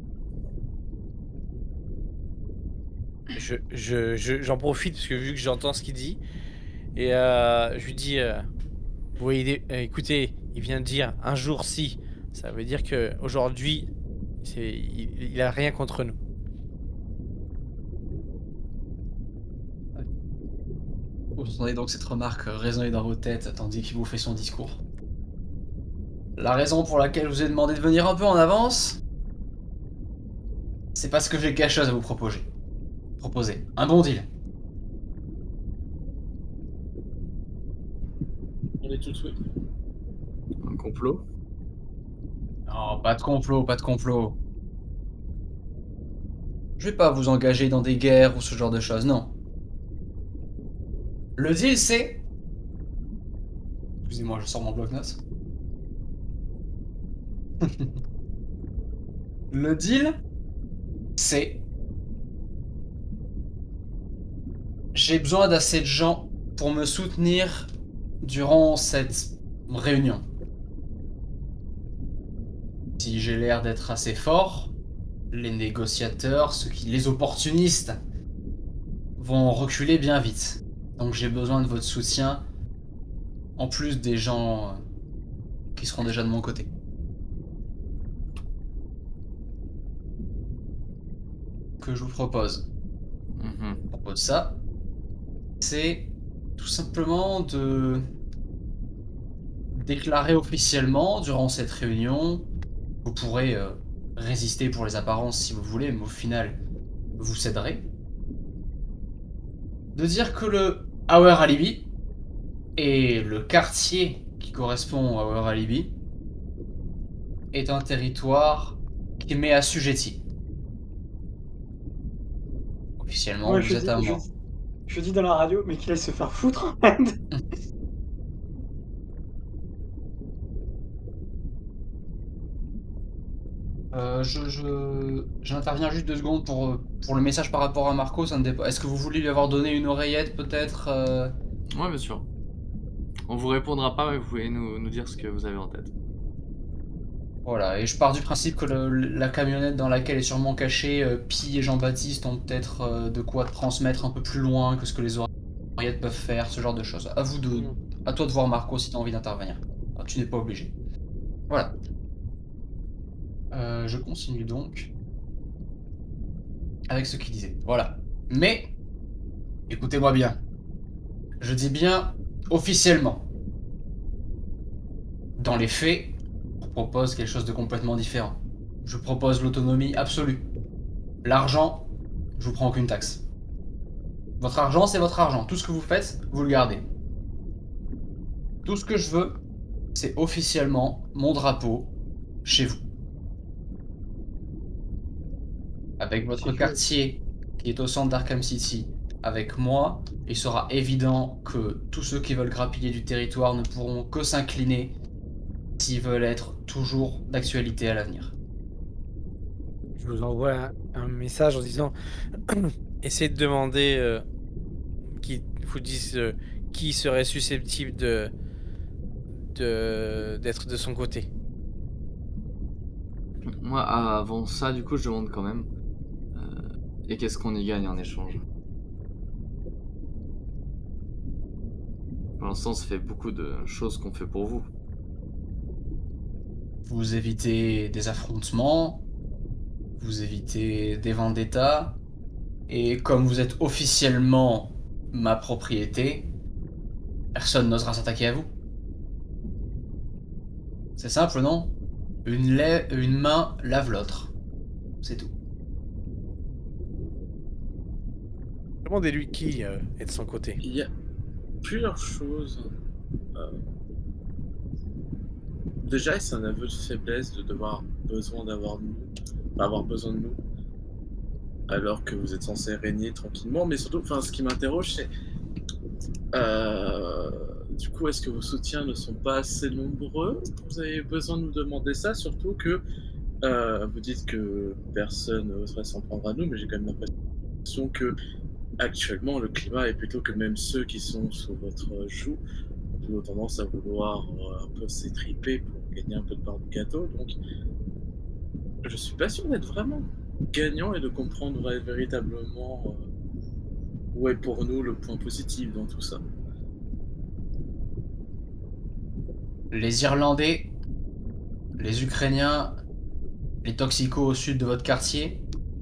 [SPEAKER 6] Je, je, je- j'en profite parce que vu que j'entends ce qu'il dit, et euh, je lui dis, euh, vous voyez, des- euh, écoutez, il vient de dire un jour si, ça veut dire que aujourd'hui, c'est, il, il a rien contre nous.
[SPEAKER 3] Vous entendez donc cette remarque résonner dans vos têtes tandis qu'il vous fait son discours. La raison pour laquelle je vous ai demandé de venir un peu en avance, c'est parce que j'ai quelque chose à vous proposer. Proposer. Un bon deal.
[SPEAKER 8] On est tout de suite.
[SPEAKER 5] Un complot?
[SPEAKER 3] Non, pas de complot, pas de complot. Je vais pas vous engager dans des guerres ou ce genre de choses, non. Le deal, c'est... Excusez-moi, je sors mon bloc-notes. Le deal, c'est... J'ai besoin d'assez de gens pour me soutenir durant cette réunion. Si j'ai l'air d'être assez fort, les négociateurs, ceux qui, les opportunistes, vont reculer bien vite. Donc j'ai besoin de votre soutien, en plus des gens euh, qui seront déjà de mon côté. Que je vous propose.
[SPEAKER 5] Mhm.
[SPEAKER 3] Je propose ça. C'est tout simplement de déclarer officiellement durant cette réunion. Vous pourrez euh, résister pour les apparences si vous voulez, mais au final, vous céderez. De dire que le Our Alibi et le quartier qui correspond au Our Alibi est un territoire qui m'est assujetti. Officiellement,
[SPEAKER 7] Ouais,
[SPEAKER 3] vous
[SPEAKER 7] je,
[SPEAKER 3] êtes
[SPEAKER 7] dis,
[SPEAKER 3] à
[SPEAKER 7] je,
[SPEAKER 3] moi.
[SPEAKER 7] je dis dans la radio, mais qu'il aille se faire foutre en fait.
[SPEAKER 3] Euh, je, je, j'interviens juste deux secondes pour, euh, pour le message par rapport à Marco. Ça ne dépend- Est-ce que vous voulez lui avoir donné une oreillette peut-être euh
[SPEAKER 5] Ouais, bien sûr. On vous répondra pas, mais vous pouvez nous, nous dire ce que vous avez en tête.
[SPEAKER 3] Voilà, et je pars du principe que le- la camionnette dans laquelle est sûrement caché euh, Pi et Jean-Baptiste ont peut-être euh, de quoi transmettre un peu plus loin que ce que les oreillettes peuvent faire, ce genre de choses. À vous de, à toi de voir Marco si tu as envie d'intervenir. Ah, tu n'es pas obligé. Voilà. Euh, je continue donc avec ce qu'il disait. Voilà. Mais, écoutez-moi bien. Je dis bien officiellement. Dans les faits, je propose quelque chose de complètement différent. Je propose l'autonomie absolue. L'argent, je vous prends aucune taxe. Votre argent, c'est votre argent. Tout ce que vous faites, vous le gardez. Tout ce que je veux, c'est officiellement mon drapeau chez vous. Avec votre quartier qui est au centre d'Arkham City, avec moi, il sera évident que tous ceux qui veulent grappiller du territoire ne pourront que s'incliner s'ils veulent être toujours d'actualité à l'avenir.
[SPEAKER 6] Je vous envoie un, un message en disant essayez de demander euh, qui vous dise euh, qui serait susceptible de de d'être de son côté.
[SPEAKER 5] Moi, avant ça, du coup, je demande quand même. euh, et qu'est-ce qu'on y gagne en échange? Pour l'instant, ça fait beaucoup de choses qu'on fait pour vous.
[SPEAKER 3] Vous évitez des affrontements, vous évitez des vendettas, et comme vous êtes officiellement ma propriété, personne n'osera s'attaquer à vous. C'est simple, non? Une, lait, une main lave l'autre. C'est tout.
[SPEAKER 6] Demandez-lui qui euh, est de son côté.
[SPEAKER 8] Il y a plusieurs choses. Euh, Déjà, c'est un aveu de faiblesse de devoir besoin d'avoir nous, avoir besoin de nous, alors que vous êtes censé régner tranquillement. Mais surtout, enfin, ce qui m'interroge, c'est euh, du coup, est-ce que vos soutiens ne sont pas assez nombreux? Vous avez besoin de nous demander ça, surtout que euh, vous dites que personne n'oserait s'en prendre à nous, mais j'ai quand même l'impression que actuellement, le climat est plutôt que même ceux qui sont sous votre joug ont plutôt tendance à vouloir euh, un peu s'étriper pour gagner un peu de part du gâteau. Donc, je suis pas sûr d'être vraiment gagnant et de comprendre vra- véritablement euh, où est pour nous le point positif dans tout ça.
[SPEAKER 3] Les Irlandais, les Ukrainiens, les toxicos au sud de votre quartier,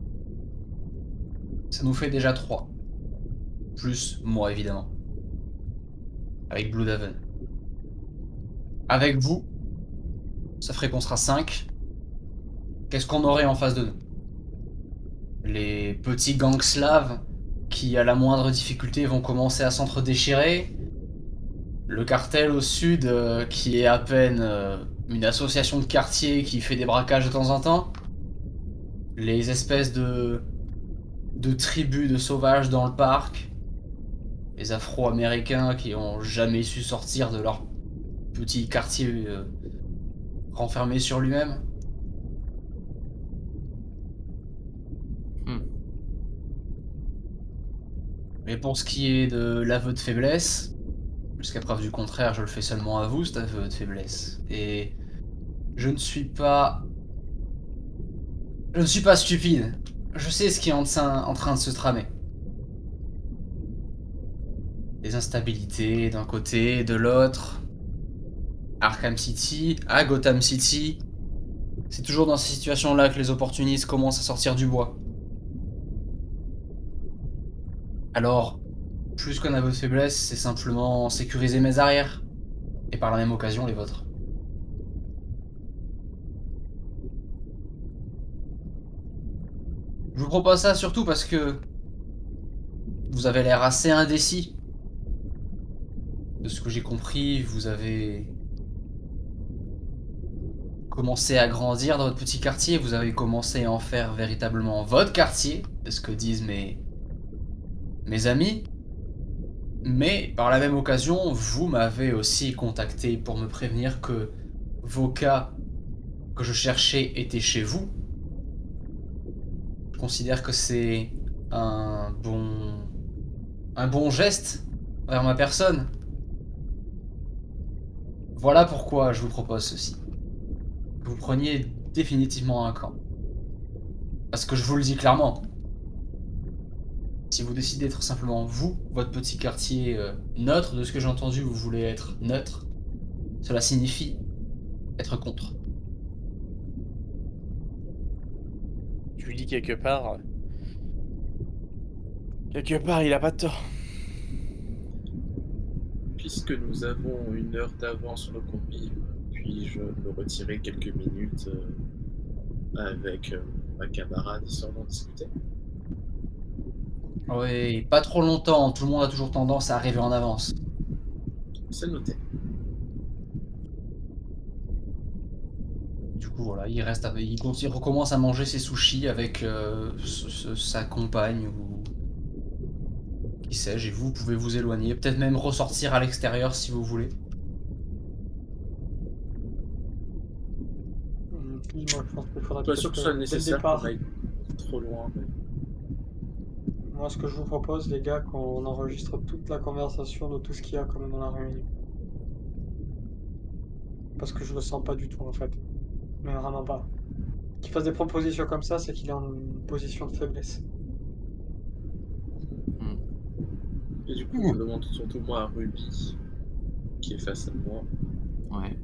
[SPEAKER 3] ça nous fait déjà trois. Plus moi, évidemment. Avec Bloodhaven. Avec vous, ça ferait qu'on sera cinq. Qu'est-ce qu'on aurait en face de nous? Les petits gangs slaves qui, à la moindre difficulté, vont commencer à s'entre-déchirer. Le cartel au sud euh, qui est à peine euh, une association de quartier qui fait des braquages de temps en temps. Les espèces de, de tribus de sauvages dans le parc. Les Afro-Américains qui ont jamais su sortir de leur petit quartier euh, renfermé sur lui-même.
[SPEAKER 5] Hmm.
[SPEAKER 3] Et pour ce qui est de l'aveu de faiblesse, jusqu'à preuve du contraire, je le fais seulement à vous, cet aveu de faiblesse. Et je ne suis pas... Je ne suis pas stupide. Je sais ce qui est en, en train de se tramer. Des instabilités d'un côté, de l'autre. Arkham City, à Gotham City. C'est toujours dans ces situations-là que les opportunistes commencent à sortir du bois. Alors, plus qu'un aveu de faiblesse, c'est simplement sécuriser mes arrières. Et par la même occasion, les vôtres. Je vous propose ça surtout parce que vous avez l'air assez indécis. De ce que j'ai compris, vous avez commencé à grandir dans votre petit quartier, vous avez commencé à en faire véritablement votre quartier, de ce que disent mes, mes amis. Mais par la même occasion, vous m'avez aussi contacté pour me prévenir que vos cas que je cherchais étaient chez vous. Je considère que c'est un bon, un bon geste vers ma personne. Voilà pourquoi je vous propose ceci. Que vous preniez définitivement un camp. Parce que je vous le dis clairement, si vous décidez d'être simplement vous, votre petit quartier euh, neutre, de ce que j'ai entendu, vous voulez être neutre, cela signifie être contre.
[SPEAKER 6] Je lui dis quelque part... Quelque part, il a pas de tort.
[SPEAKER 8] Puisque nous avons une heure d'avance sur nos convives, puis puis-je me retirer quelques minutes euh, avec euh, ma camarade histoire d'en discuter?
[SPEAKER 3] Oui, pas trop longtemps, tout le monde a toujours tendance à arriver en avance.
[SPEAKER 8] C'est noté.
[SPEAKER 3] Du coup, voilà, il reste avec, il, il recommence à manger ses sushis avec euh, ce- ce- sa compagne ou qui sais-je, et vous pouvez vous éloigner, peut-être même ressortir à l'extérieur si vous voulez.
[SPEAKER 7] Hum, puis moi, je pense qu'il faudrait
[SPEAKER 8] Pas sûr que ce soit
[SPEAKER 7] dès le
[SPEAKER 8] nécessaire
[SPEAKER 7] départ.
[SPEAKER 8] qu'on aille trop loin. Mais...
[SPEAKER 7] Moi, ce que je vous propose, les gars, qu'on enregistre toute la conversation de tout ce qu'il y a comme dans la réunion. Parce que je le sens pas du tout, en fait. Mais vraiment pas. Qu'il fasse des propositions comme ça, c'est qu'il est en position de faiblesse.
[SPEAKER 8] Et du coup, je demande surtout moi à Ruby, qui est face à moi.
[SPEAKER 5] Ouais.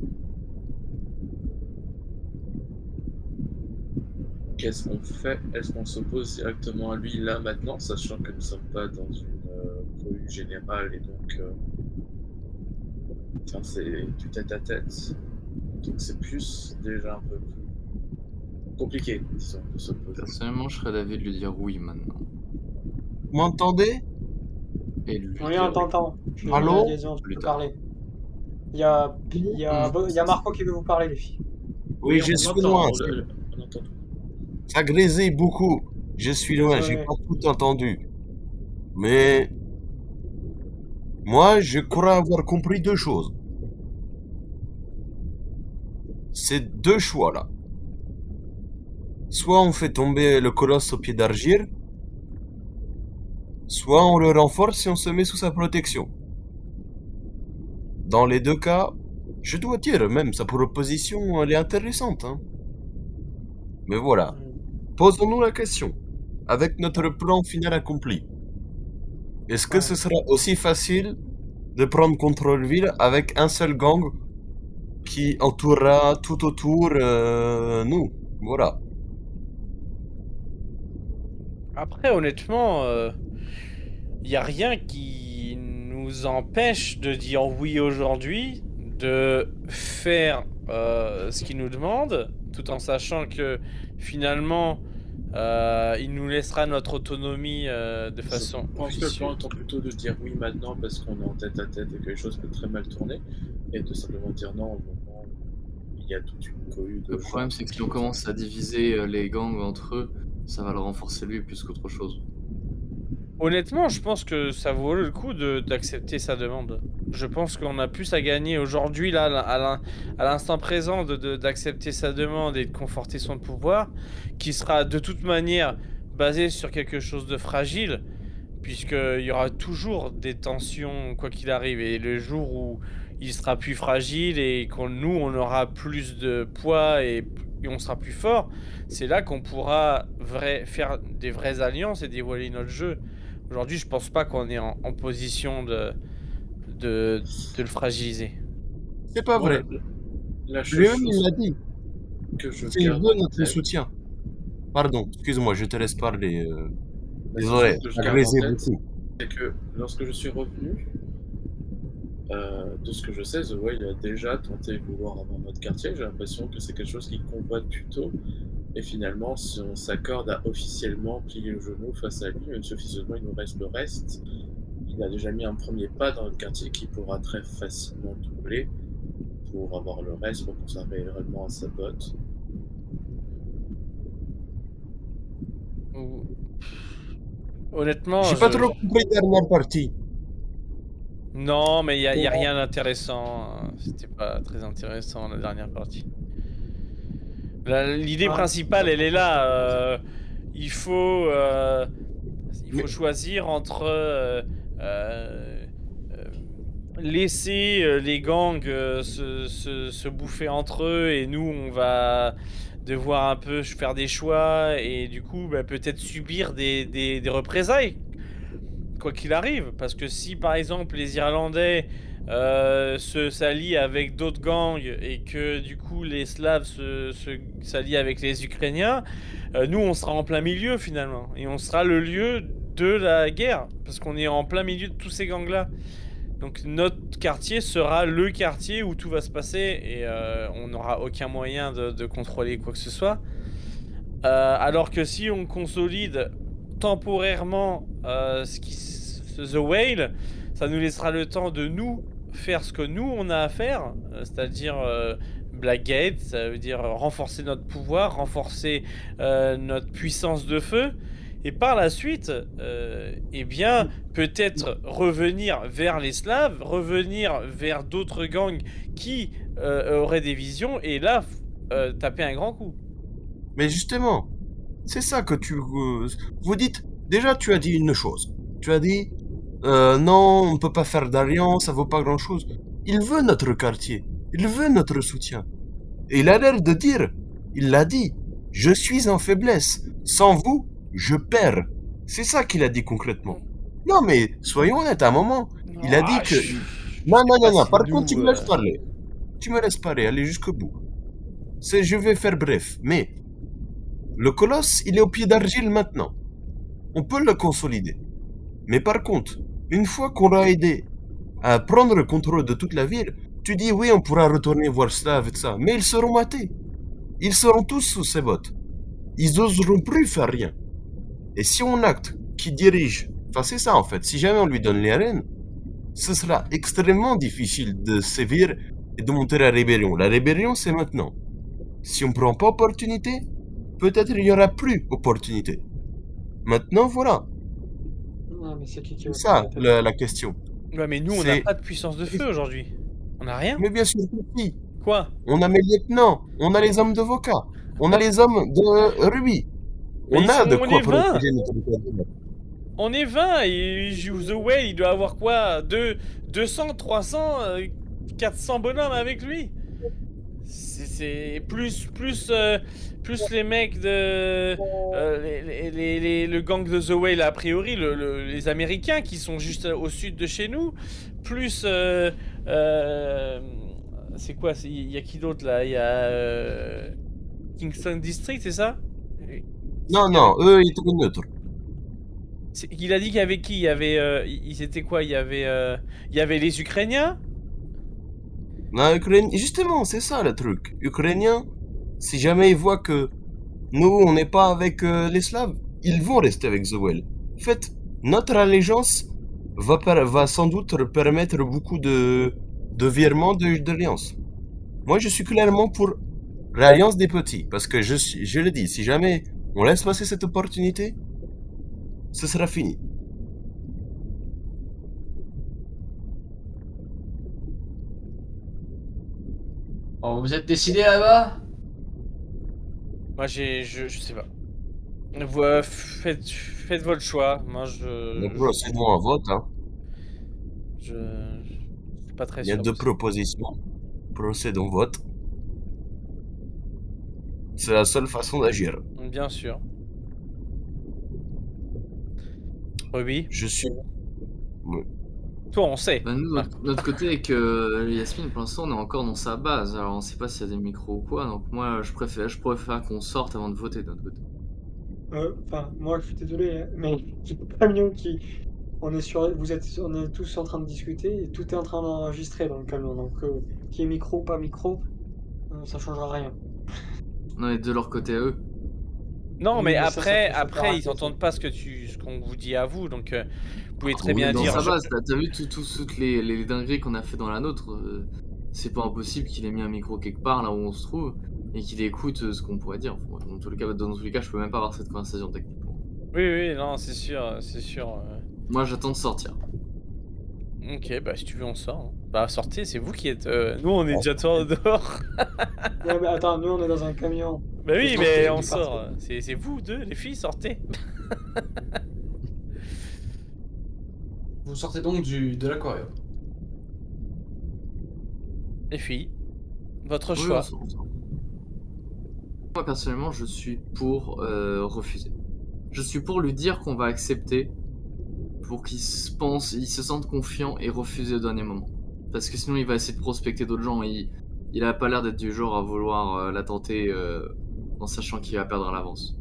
[SPEAKER 8] Qu'est-ce qu'on fait? Est-ce qu'on s'oppose directement à lui là maintenant, sachant que nous ne sommes pas dans une euh, cohue générale et donc euh, enfin, c'est du tête à tête. Donc c'est plus déjà un peu plus compliqué, disons, de s'opposer.
[SPEAKER 5] Personnellement, je serais d'avis de lui dire oui maintenant.
[SPEAKER 4] Vous m'entendez?
[SPEAKER 5] Et de lui
[SPEAKER 7] Oui,
[SPEAKER 5] dire
[SPEAKER 7] on t'entend. Je suis
[SPEAKER 4] Allô
[SPEAKER 7] en liaison, tu
[SPEAKER 5] Plus
[SPEAKER 7] peux
[SPEAKER 5] tard.
[SPEAKER 7] parler. Il y a, il y, a,
[SPEAKER 5] Mm.
[SPEAKER 7] il y a Marco qui veut vous parler, les filles.
[SPEAKER 4] Oui, je
[SPEAKER 8] on
[SPEAKER 4] suis
[SPEAKER 8] entend,
[SPEAKER 4] loin.
[SPEAKER 8] on, le- on entend tout.
[SPEAKER 4] Ça grésille beaucoup. Je suis loin, j'ai
[SPEAKER 7] Ouais.
[SPEAKER 4] pas tout entendu. Mais moi, je crois avoir compris deux choses. C'est deux choix là. Soit on fait tomber le colosse au pied d'Argir, soit on le renforce et on se met sous sa protection. Dans les deux cas, je dois dire même sa proposition, elle est intéressante. Hein. Mais voilà, posons-nous la question. Avec notre plan final accompli, est-ce que
[SPEAKER 7] Ouais.
[SPEAKER 4] ce sera aussi facile de prendre contrôle-ville avec un seul gang qui entourera tout autour euh, nous? Voilà.
[SPEAKER 6] Après, honnêtement, il n'y a rien qui nous empêche de dire oui aujourd'hui, de faire euh, ce qu'il nous demande, tout en sachant que finalement, euh, il nous laissera notre autonomie euh, de façon
[SPEAKER 8] Je pense que le plan
[SPEAKER 6] officieuse.
[SPEAKER 8] étant plutôt de dire oui maintenant parce qu'on est en tête à tête et que les choses peuvent très mal tourner, et de simplement dire non au moment où il y a toute une cohue de
[SPEAKER 5] Le problème,
[SPEAKER 8] gens
[SPEAKER 5] c'est que si
[SPEAKER 8] qui
[SPEAKER 5] on
[SPEAKER 8] nous-
[SPEAKER 5] commence à diviser euh, les gangs entre eux, ça va le renforcer lui plus qu'autre chose.
[SPEAKER 6] Honnêtement, je pense que ça vaut le coup de- d'accepter sa demande. Je pense qu'on a plus à gagner aujourd'hui, là, à l'in- à l'instant présent, de- de- d'accepter sa demande et de conforter son pouvoir, qui sera de toute manière basé sur quelque chose de fragile, puisqu'il y aura toujours des tensions, quoi qu'il arrive. Et le jour où il sera plus fragile et qu'on nous, on aura plus de poids et, et on sera plus fort, c'est là qu'on pourra vrai, faire des vraies alliances et dévoiler notre jeu. Aujourd'hui, je pense pas qu'on est en, en position de, de, de le fragiliser.
[SPEAKER 4] C'est pas
[SPEAKER 8] Moi,
[SPEAKER 4] vrai.
[SPEAKER 8] La, la seule
[SPEAKER 4] Lui-même, il
[SPEAKER 8] chose
[SPEAKER 4] l'a dit.
[SPEAKER 8] que je
[SPEAKER 4] C'est
[SPEAKER 8] garde
[SPEAKER 4] veut
[SPEAKER 8] en
[SPEAKER 4] notre
[SPEAKER 8] tête,
[SPEAKER 4] soutien. Pardon, excuse-moi, je te laisse parler. Euh...
[SPEAKER 8] la seule
[SPEAKER 4] Désolé,
[SPEAKER 8] chose que je
[SPEAKER 4] ça
[SPEAKER 8] garde en
[SPEAKER 4] grésille
[SPEAKER 8] tête,
[SPEAKER 4] beaucoup.
[SPEAKER 8] c'est que lorsque je suis revenu, euh, de ce que je sais, The Wild a déjà tenté de vouloir avoir notre quartier. J'ai l'impression que c'est quelque chose qu'il convoite plutôt. Et finalement, si on s'accorde à officiellement plier le genou face à lui, même si officiellement il nous reste le reste, il a déjà mis un premier pas dans notre quartier qui pourra très facilement doubler pour avoir le reste, pour qu'on soit réellement à sa botte.
[SPEAKER 6] Ou- Honnêtement,
[SPEAKER 4] J'ai pas
[SPEAKER 6] je-
[SPEAKER 4] trop
[SPEAKER 6] je-
[SPEAKER 4] compris la dernière partie.
[SPEAKER 6] non, mais il y, a- y a rien d'intéressant. euh, C'était pas très intéressant la dernière partie. La- L'idée
[SPEAKER 7] Ouais,
[SPEAKER 6] principale,
[SPEAKER 7] ça
[SPEAKER 6] elle est
[SPEAKER 7] propose
[SPEAKER 6] là.
[SPEAKER 7] quelque
[SPEAKER 6] euh, il faut, euh, il faut
[SPEAKER 4] Mais-
[SPEAKER 6] choisir entre euh, euh, euh, laisser euh, les gangs euh, se, se- se bouffer entre eux et nous, on va devoir un peu faire des choix et du coup, bah, peut-être subir des, des- des représailles, quoi qu'il arrive. Parce que si, par exemple, les Irlandais euh, se s'allient avec d'autres gangs et que du coup les Slaves se, se- s'allient avec les Ukrainiens, euh, nous on sera en plein milieu finalement et on sera le lieu de la guerre parce qu'on est en plein milieu de tous ces gangs là. Donc notre quartier sera le quartier où tout va se passer et euh, on n'aura aucun moyen de, de contrôler quoi que ce soit. Euh, alors que si on consolide temporairement euh, ce qui, ce, The Whale, ça nous laissera le temps de nous faire ce que nous on a à faire, euh, c'est-à-dire euh, Blackgate, ça veut dire renforcer notre pouvoir, renforcer euh, notre puissance de feu. Et par la suite, euh, eh bien, peut-être revenir vers les Slaves, revenir vers d'autres gangs qui euh, auraient des visions, et là, euh, taper un grand coup.
[SPEAKER 9] Mais justement, c'est ça que tu... euh, vous dites... Déjà, tu as dit une chose. Tu as dit... Euh, non, on ne peut pas faire d'alliance, ça vaut pas grand-chose. Il veut notre quartier. Il veut notre soutien. Et il a l'air de dire... Il l'a dit. Je suis en faiblesse. Sans vous... je perds. C'est ça qu'il a dit concrètement. Non mais, soyons honnêtes un moment. Il a dit que... Non, non, non, non. Par contre, tu me laisses parler. Tu me laisses parler, aller jusqu'au bout. C'est, je vais faire bref. Mais, le colosse, il est au pied d'argile maintenant. On peut le consolider. Mais par contre, une fois qu'on l'a aidé à prendre le contrôle de toute la ville, tu dis oui, on pourra retourner voir Slav et tout ça. Mais ils seront matés. Ils seront tous sous ses bottes. Ils oseront plus faire rien. Et si on acte qui dirige, enfin c'est ça en fait, si jamais on lui donne les rênes, ce sera extrêmement difficile de sévir et de monter la rébellion. La rébellion c'est maintenant. Si on prend pas opportunité, peut-être il y aura plus opportunité. Maintenant voilà.
[SPEAKER 7] Non, mais c'est qui qui
[SPEAKER 9] C'est ça la, la question.
[SPEAKER 6] Ouais, mais nous on n'a pas de puissance de feu aujourd'hui. On n'a rien.
[SPEAKER 9] Mais bien sûr que si.
[SPEAKER 6] Quoi?
[SPEAKER 9] On a mes lieutenants, on a les hommes de Voka, on a les hommes de Ruby.
[SPEAKER 6] Mais
[SPEAKER 9] on a
[SPEAKER 6] sont,
[SPEAKER 9] de
[SPEAKER 6] on
[SPEAKER 9] quoi
[SPEAKER 6] est vingt.
[SPEAKER 9] protéger notre territoire.
[SPEAKER 6] On est vingt et The Whale, il doit avoir quoi? deux, deux cents, trois cents, euh, quatre cents bonhommes avec lui. C'est, c'est plus, plus, euh, plus les mecs de... Euh, les, les, les, le gang de The Whale, a priori, le, le, les Américains qui sont juste au sud de chez nous. Plus... Euh, euh, c'est quoi? Il y a qui d'autre là? Il y a... Euh, Kingston District, c'est ça?
[SPEAKER 9] Non, non, eux, ils étaient neutres.
[SPEAKER 6] C'est- Il a dit qu'il y avait qui? Il y avait... Euh, ils étaient quoi? Il y avait... Euh, il y avait les Ukrainiens?
[SPEAKER 9] Non, Ukraine... Justement, c'est ça le truc. Ukrainiens, si jamais ils voient que nous, on n'est pas avec euh, les Slaves, ils vont rester avec The Whale. En fait, notre allégeance va, per- va sans doute permettre beaucoup de, de virements de- d'alliance. Moi, je suis clairement pour l'alliance des petits. Parce que je, suis- je le dis, si jamais on laisse passer cette opportunité, ce sera fini.
[SPEAKER 3] Bon, vous êtes décidé là-bas?
[SPEAKER 6] Moi, j'ai... Je, je sais pas. Vous, euh, faites, faites votre choix. Moi, je...
[SPEAKER 9] Donc, procédons à vote. Hein.
[SPEAKER 6] Je... je suis pas très
[SPEAKER 9] Il y a
[SPEAKER 6] sûr.
[SPEAKER 9] deux
[SPEAKER 6] de ça.
[SPEAKER 9] propositions. Procédons vote. C'est la seule façon d'agir.
[SPEAKER 6] Bien sûr. Ruby,
[SPEAKER 9] Je suis... Oui.
[SPEAKER 6] toi, on sait.
[SPEAKER 5] Bah, nous, notre, notre côté, avec euh, Yasmine, pour l'instant, on est encore dans sa base. Alors, on sait pas s'il y a des micros ou quoi. Donc, moi, je préfère, je préfère qu'on sorte avant de voter de notre côté.
[SPEAKER 7] Euh, Enfin, moi, je suis désolé, hein, mais j'ai le camion qui. On est sur. Vous êtes. On est tous en train de discuter et tout est en train d'enregistrer dans le camion. Donc, euh, qui est micro ou pas micro, euh, ça changera rien.
[SPEAKER 5] On est de leur côté à eux.
[SPEAKER 6] Non,
[SPEAKER 7] Oui,
[SPEAKER 6] mais
[SPEAKER 7] mais ça,
[SPEAKER 6] après,
[SPEAKER 7] ça peut se
[SPEAKER 6] après,
[SPEAKER 7] faire
[SPEAKER 6] ils
[SPEAKER 7] après,
[SPEAKER 6] entendent
[SPEAKER 7] ça.
[SPEAKER 6] pas ce que tu, ce qu'on vous dit à vous, donc euh, vous pouvez très
[SPEAKER 5] On
[SPEAKER 6] bien
[SPEAKER 5] est dans
[SPEAKER 6] dire.
[SPEAKER 5] sa
[SPEAKER 6] je-
[SPEAKER 5] base. T'as t'as vu tout- tout- toutes les, les dingueries qu'on a fait dans la nôtre. euh, c'est pas impossible qu'il ait mis un micro quelque part là où on se trouve et qu'il écoute euh, ce qu'on pourrait dire. Bon, dans tous les cas, dans tous les cas, je peux même pas avoir cette conversation techniquement.
[SPEAKER 6] Oui, oui, non, c'est sûr, c'est sûr. euh.
[SPEAKER 5] Moi, j'attends de sortir.
[SPEAKER 6] Ok, bah si tu veux, on sort. hein. Bah sortez, c'est vous qui êtes. euh, Nous, on est déjà toi dehors.
[SPEAKER 7] Ouais, mais attends, nous, on est dans un camion.
[SPEAKER 6] Bah oui,
[SPEAKER 7] Je
[SPEAKER 6] mais
[SPEAKER 7] sortais,
[SPEAKER 6] on
[SPEAKER 7] je
[SPEAKER 6] sort.
[SPEAKER 7] partais.
[SPEAKER 6] C'est c'est vous deux, les filles, sortez.
[SPEAKER 3] Vous sortez donc du, de l'aquarium.
[SPEAKER 6] Les filles, votre
[SPEAKER 5] Oui,
[SPEAKER 6] choix.
[SPEAKER 5] on sort, on sort. Moi, personnellement, je suis pour euh, refuser. Je suis pour lui dire qu'on va accepter pour qu'il se pense, il se sente confiant et refuser au dernier moment. Parce que sinon, il va essayer de prospecter d'autres gens. Il, il a pas l'air d'être du genre à vouloir euh, la tenter euh, en sachant qu'il va perdre à l'avance.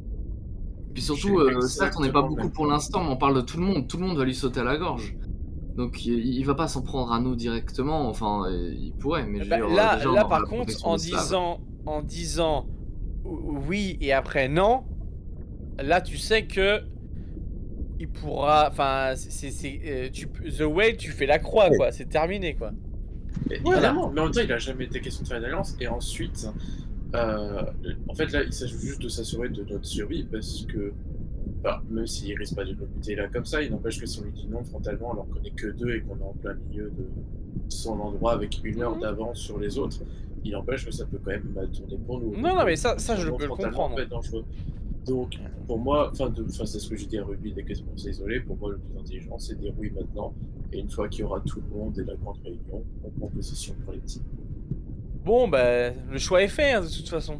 [SPEAKER 5] Puis surtout,
[SPEAKER 8] J'ai
[SPEAKER 5] euh, certes, on n'est pas
[SPEAKER 8] exactement
[SPEAKER 5] beaucoup
[SPEAKER 8] le
[SPEAKER 5] pour
[SPEAKER 8] même
[SPEAKER 5] l'instant, mais on parle de tout le monde. Tout le monde va lui sauter à la gorge. Donc il, il va pas s'en prendre à nous directement, enfin euh, il pourrait, mais je
[SPEAKER 6] Bah,
[SPEAKER 5] veux dire,
[SPEAKER 6] là,
[SPEAKER 5] déjà, on
[SPEAKER 6] là
[SPEAKER 5] aura
[SPEAKER 6] par
[SPEAKER 5] la
[SPEAKER 6] contre,
[SPEAKER 5] protection
[SPEAKER 6] en
[SPEAKER 5] des Slaves.
[SPEAKER 6] disant, en disant oui et après non, là tu sais que il pourra, enfin, c'est, c'est, euh, tu, The Whale, tu fais la croix, quoi, c'est terminé, quoi.
[SPEAKER 8] Et
[SPEAKER 6] Voilà.
[SPEAKER 8] Évidemment, mais en même temps, il a jamais été question de faire une alliance. Et ensuite, euh, en fait, là, il s'agit juste de s'assurer de notre survie parce que, enfin, même s'il risque pas de nous buter là comme ça, il n'empêche que si on lui dit non frontalement alors qu'on est que deux et qu'on est en plein milieu de son endroit avec une heure
[SPEAKER 6] Mhm.
[SPEAKER 8] d'avance sur les autres, il n'empêche que ça peut quand même mal tourner pour nous.
[SPEAKER 6] Non,
[SPEAKER 8] Donc,
[SPEAKER 6] non, mais
[SPEAKER 8] euh,
[SPEAKER 6] ça, ça,
[SPEAKER 8] son
[SPEAKER 6] je
[SPEAKER 8] non
[SPEAKER 6] peux le
[SPEAKER 8] frontalement
[SPEAKER 6] comprendre.
[SPEAKER 8] peut être dangereux. Donc, pour moi, enfin, c'est ce que j'ai dit à Ruby dès que on s'est isolé, pour moi, le plus intelligent, c'est de dire oui maintenant, et une fois qu'il y aura tout le monde et la grande réunion, on prend position pour les petits.
[SPEAKER 6] Bon, bah, le choix est fait, hein, de toute façon.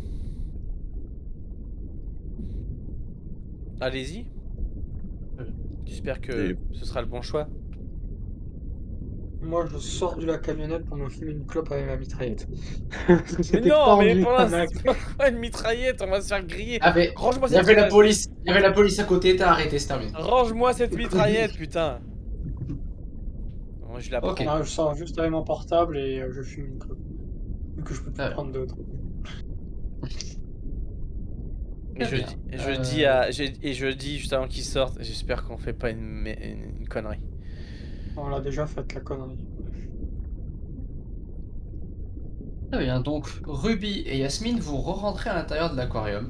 [SPEAKER 6] Allez-y. J'espère que
[SPEAKER 9] Et-
[SPEAKER 6] ce sera le bon choix.
[SPEAKER 7] Moi, je sors de la camionnette pour me fumer une clope avec ma mitraillette.
[SPEAKER 6] Mais
[SPEAKER 7] C'était
[SPEAKER 6] non, mais
[SPEAKER 7] tendu,
[SPEAKER 6] pour
[SPEAKER 7] un
[SPEAKER 6] l'instant, quoi, une mitraillette, on va se faire griller.
[SPEAKER 3] Ah, mais
[SPEAKER 6] Range-moi
[SPEAKER 3] il y
[SPEAKER 6] cette
[SPEAKER 3] avait la
[SPEAKER 6] mitraillette.
[SPEAKER 3] police, il y avait la police à côté, t'as arrêté, c'est terminé.
[SPEAKER 6] Range-moi cette mitraillette, putain. Moi, je la prends.
[SPEAKER 3] Ok.
[SPEAKER 7] Non, je sors juste avec mon portable et euh, je fume une clope. Vu que je peux plus
[SPEAKER 3] Ah ouais.
[SPEAKER 7] prendre d'autres.
[SPEAKER 6] Et je,
[SPEAKER 3] Très
[SPEAKER 6] dis,
[SPEAKER 3] bien.
[SPEAKER 6] je
[SPEAKER 3] Euh,
[SPEAKER 6] dis à, je- et je dis juste avant qu'ils sortent, j'espère qu'on fait pas une, mé- une, une connerie.
[SPEAKER 7] On l'a déjà fait, la connerie.
[SPEAKER 3] Très bien, donc Ruby et Yasmine, vous re-rentrez à l'intérieur de l'aquarium.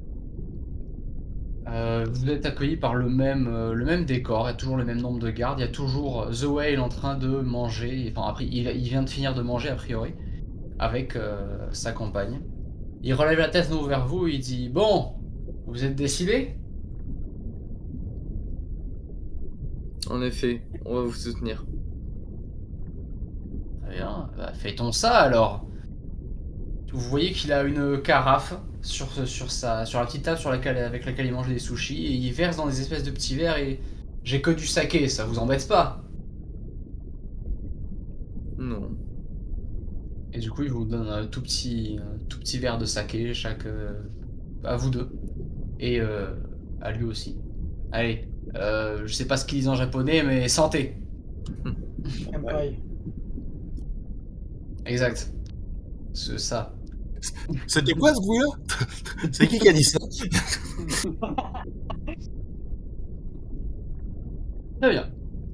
[SPEAKER 3] Euh, vous êtes accueillis par le même, euh, le même décor, il y a toujours le même nombre de gardes, il y a toujours The Whale en train de manger, enfin après il, il vient de finir de manger a priori, avec euh, sa compagne. Il relève la tête nouveau vers vous, il dit « Bon, vous êtes décidés ?»
[SPEAKER 5] En effet, on va vous soutenir.
[SPEAKER 3] Très bien, bah, fait-on ça alors. Vous voyez qu'il a une carafe sur, sur, sa, sur la petite table sur laquelle, avec laquelle il mange des sushis, et il verse dans des espèces de petits verres et... J'ai que du saké, ça vous embête pas?
[SPEAKER 5] Non.
[SPEAKER 3] Et du coup, il vous donne un tout petit, un tout petit verre de saké, chaque... euh, à vous deux. Et euh, à lui aussi. Allez, euh, je sais pas ce qu'ils disent en japonais, mais santé.
[SPEAKER 7] Senpai.
[SPEAKER 3] Exact. C'est ça.
[SPEAKER 9] C'était quoi ce bruit-là? C'est qui qui a dit ça?
[SPEAKER 3] Très bien.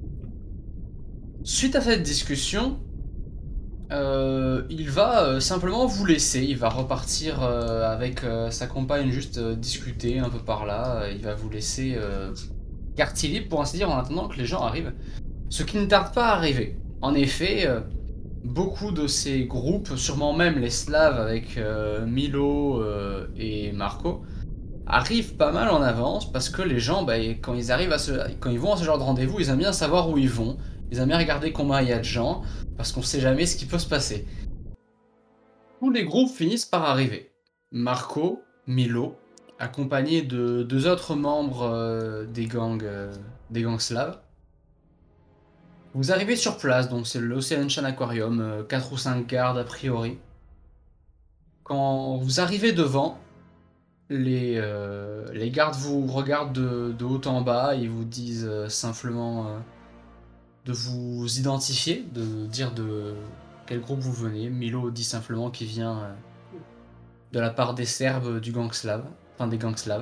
[SPEAKER 3] Suite à cette discussion, euh, il va euh, simplement vous laisser. Il va repartir euh, avec euh, sa compagne, juste euh, discuter un peu par là. Euh, Il va vous laisser euh, quartier libre, pour ainsi dire, en attendant que les gens arrivent. Ce qui ne tarde pas à arriver. En effet, euh, beaucoup de ces groupes, sûrement même les Slaves avec euh, Milo euh, et Marco, arrivent pas mal en avance parce que les gens, bah, quand ils arrivent à ce, quand ils vont à ce genre de rendez-vous, ils aiment bien savoir où ils vont, ils aiment bien regarder combien il y a de gens, parce qu'on sait jamais ce qui peut se passer. Tous les groupes finissent par arriver. Marco, Milo, accompagné de deux autres membres euh, des gangs, euh, des gangs slaves. Vous arrivez sur place, donc c'est l'Ocean Aquarium, euh, quatre ou cinq gardes a priori. Quand vous arrivez devant, Les, euh, les gardes vous regardent de, de haut en bas, ils vous disent euh, simplement euh, de vous identifier, de dire de quel groupe vous venez. Milo dit simplement qu'il vient euh, de la part des Serbes du gang slave, enfin des gangs slaves.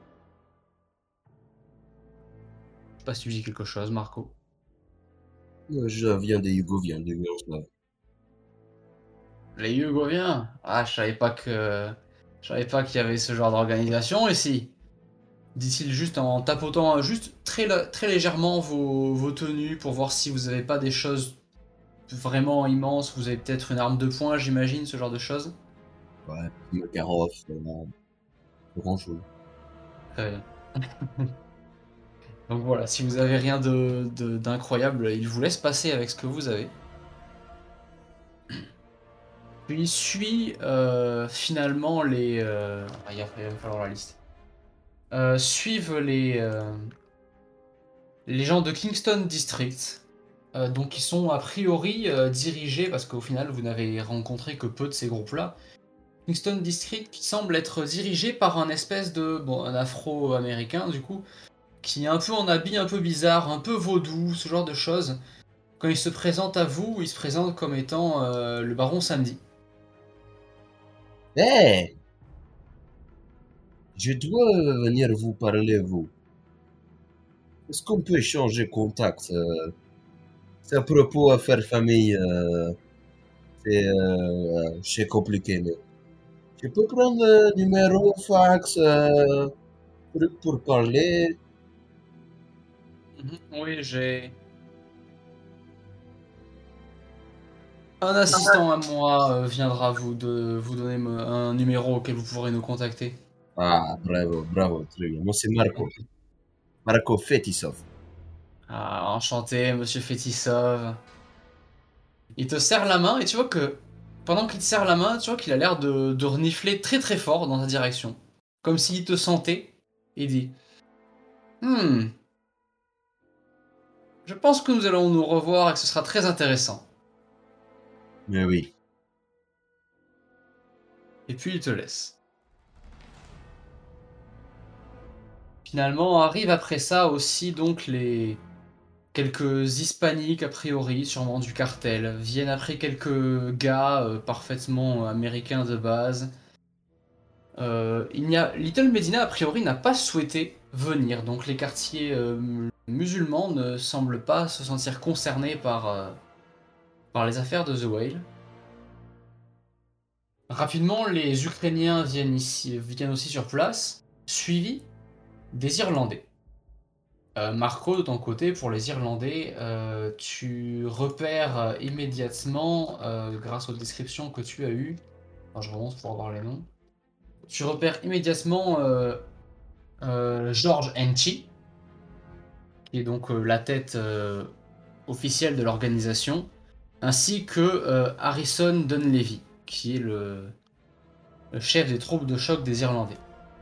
[SPEAKER 3] Je sais pas si tu dis quelque chose, Marco.
[SPEAKER 4] Moi, je viens des Yougoviens, des Yougoslaves.
[SPEAKER 3] Les Yougoviens? Ah, je savais pas que... Je savais pas qu'il y avait ce genre d'organisation ici. Dit-il juste en tapotant juste très, très légèrement vos, vos tenues pour voir si vous avez pas des choses vraiment immenses. Vous avez peut-être une arme de poing, j'imagine, ce genre de choses.
[SPEAKER 4] Ouais, Makarov, euh, grand chose.
[SPEAKER 3] Très bien. Donc voilà, si vous avez rien de, de- d'incroyable, il vous laisse passer avec ce que vous avez. Puis il suit euh, finalement les... euh, ah, il va il va falloir la liste. Euh, suivent les, euh, les gens de Kingston District, euh, donc qui sont a priori euh, dirigés, parce qu'au final vous n'avez rencontré que peu de ces groupes-là. Kingston District qui semble être dirigé par un espèce de... bon, un afro-américain du coup, qui est un peu en habit un peu bizarre, un peu vaudou, ce genre de choses. quand il se présente à vous, il se présente comme étant euh, le baron Samedi.
[SPEAKER 4] Eh, je dois venir vous parler, vous. Est-ce qu'on peut échanger contact euh, C'est à propos affaires famille. Euh, c'est euh, c'est compliqué, mais je peux prendre le numéro, fax, euh, truc pour parler.
[SPEAKER 3] Mhm. Oui, j'ai un assistant à moi euh, viendra vous de vous donner me- un numéro auquel vous pourrez nous contacter.
[SPEAKER 4] Ah, bravo, bravo, très bien. Moi, c'est Marco. Marco Fetisov.
[SPEAKER 3] Ah, enchanté, Monsieur Fetisov. Il te serre la main et tu vois que pendant qu'il te serre la main, tu vois qu'il a l'air de, de renifler très très fort dans ta direction, comme s'il te sentait. Il dit, hmm, je pense que nous allons nous revoir et que ce sera très intéressant.
[SPEAKER 4] Mais oui.
[SPEAKER 3] Et puis il te laisse. Finalement, arrivent après ça aussi donc les quelques hispaniques a priori, sûrement du cartel, viennent après quelques gars euh, parfaitement euh, américains de base. Euh, il n'y a Little Medina a priori n'a pas souhaité venir, donc les quartiers euh, musulmans ne semblent pas se sentir concernés par euh, par les affaires de The Whale. Rapidement, les Ukrainiens viennent ici, viennent aussi sur place, suivis des Irlandais. Euh, Marco, de ton côté, pour les Irlandais, euh, tu repères euh, immédiatement, euh, grâce aux descriptions que tu as eues, enfin, je remonte pour avoir les noms, tu repères immédiatement euh, euh, George Enchi, qui est donc euh, la tête euh, officielle de l'organisation, ainsi que euh, Harrison Dunleavy, qui est le, le chef des troupes de choc des Irlandais.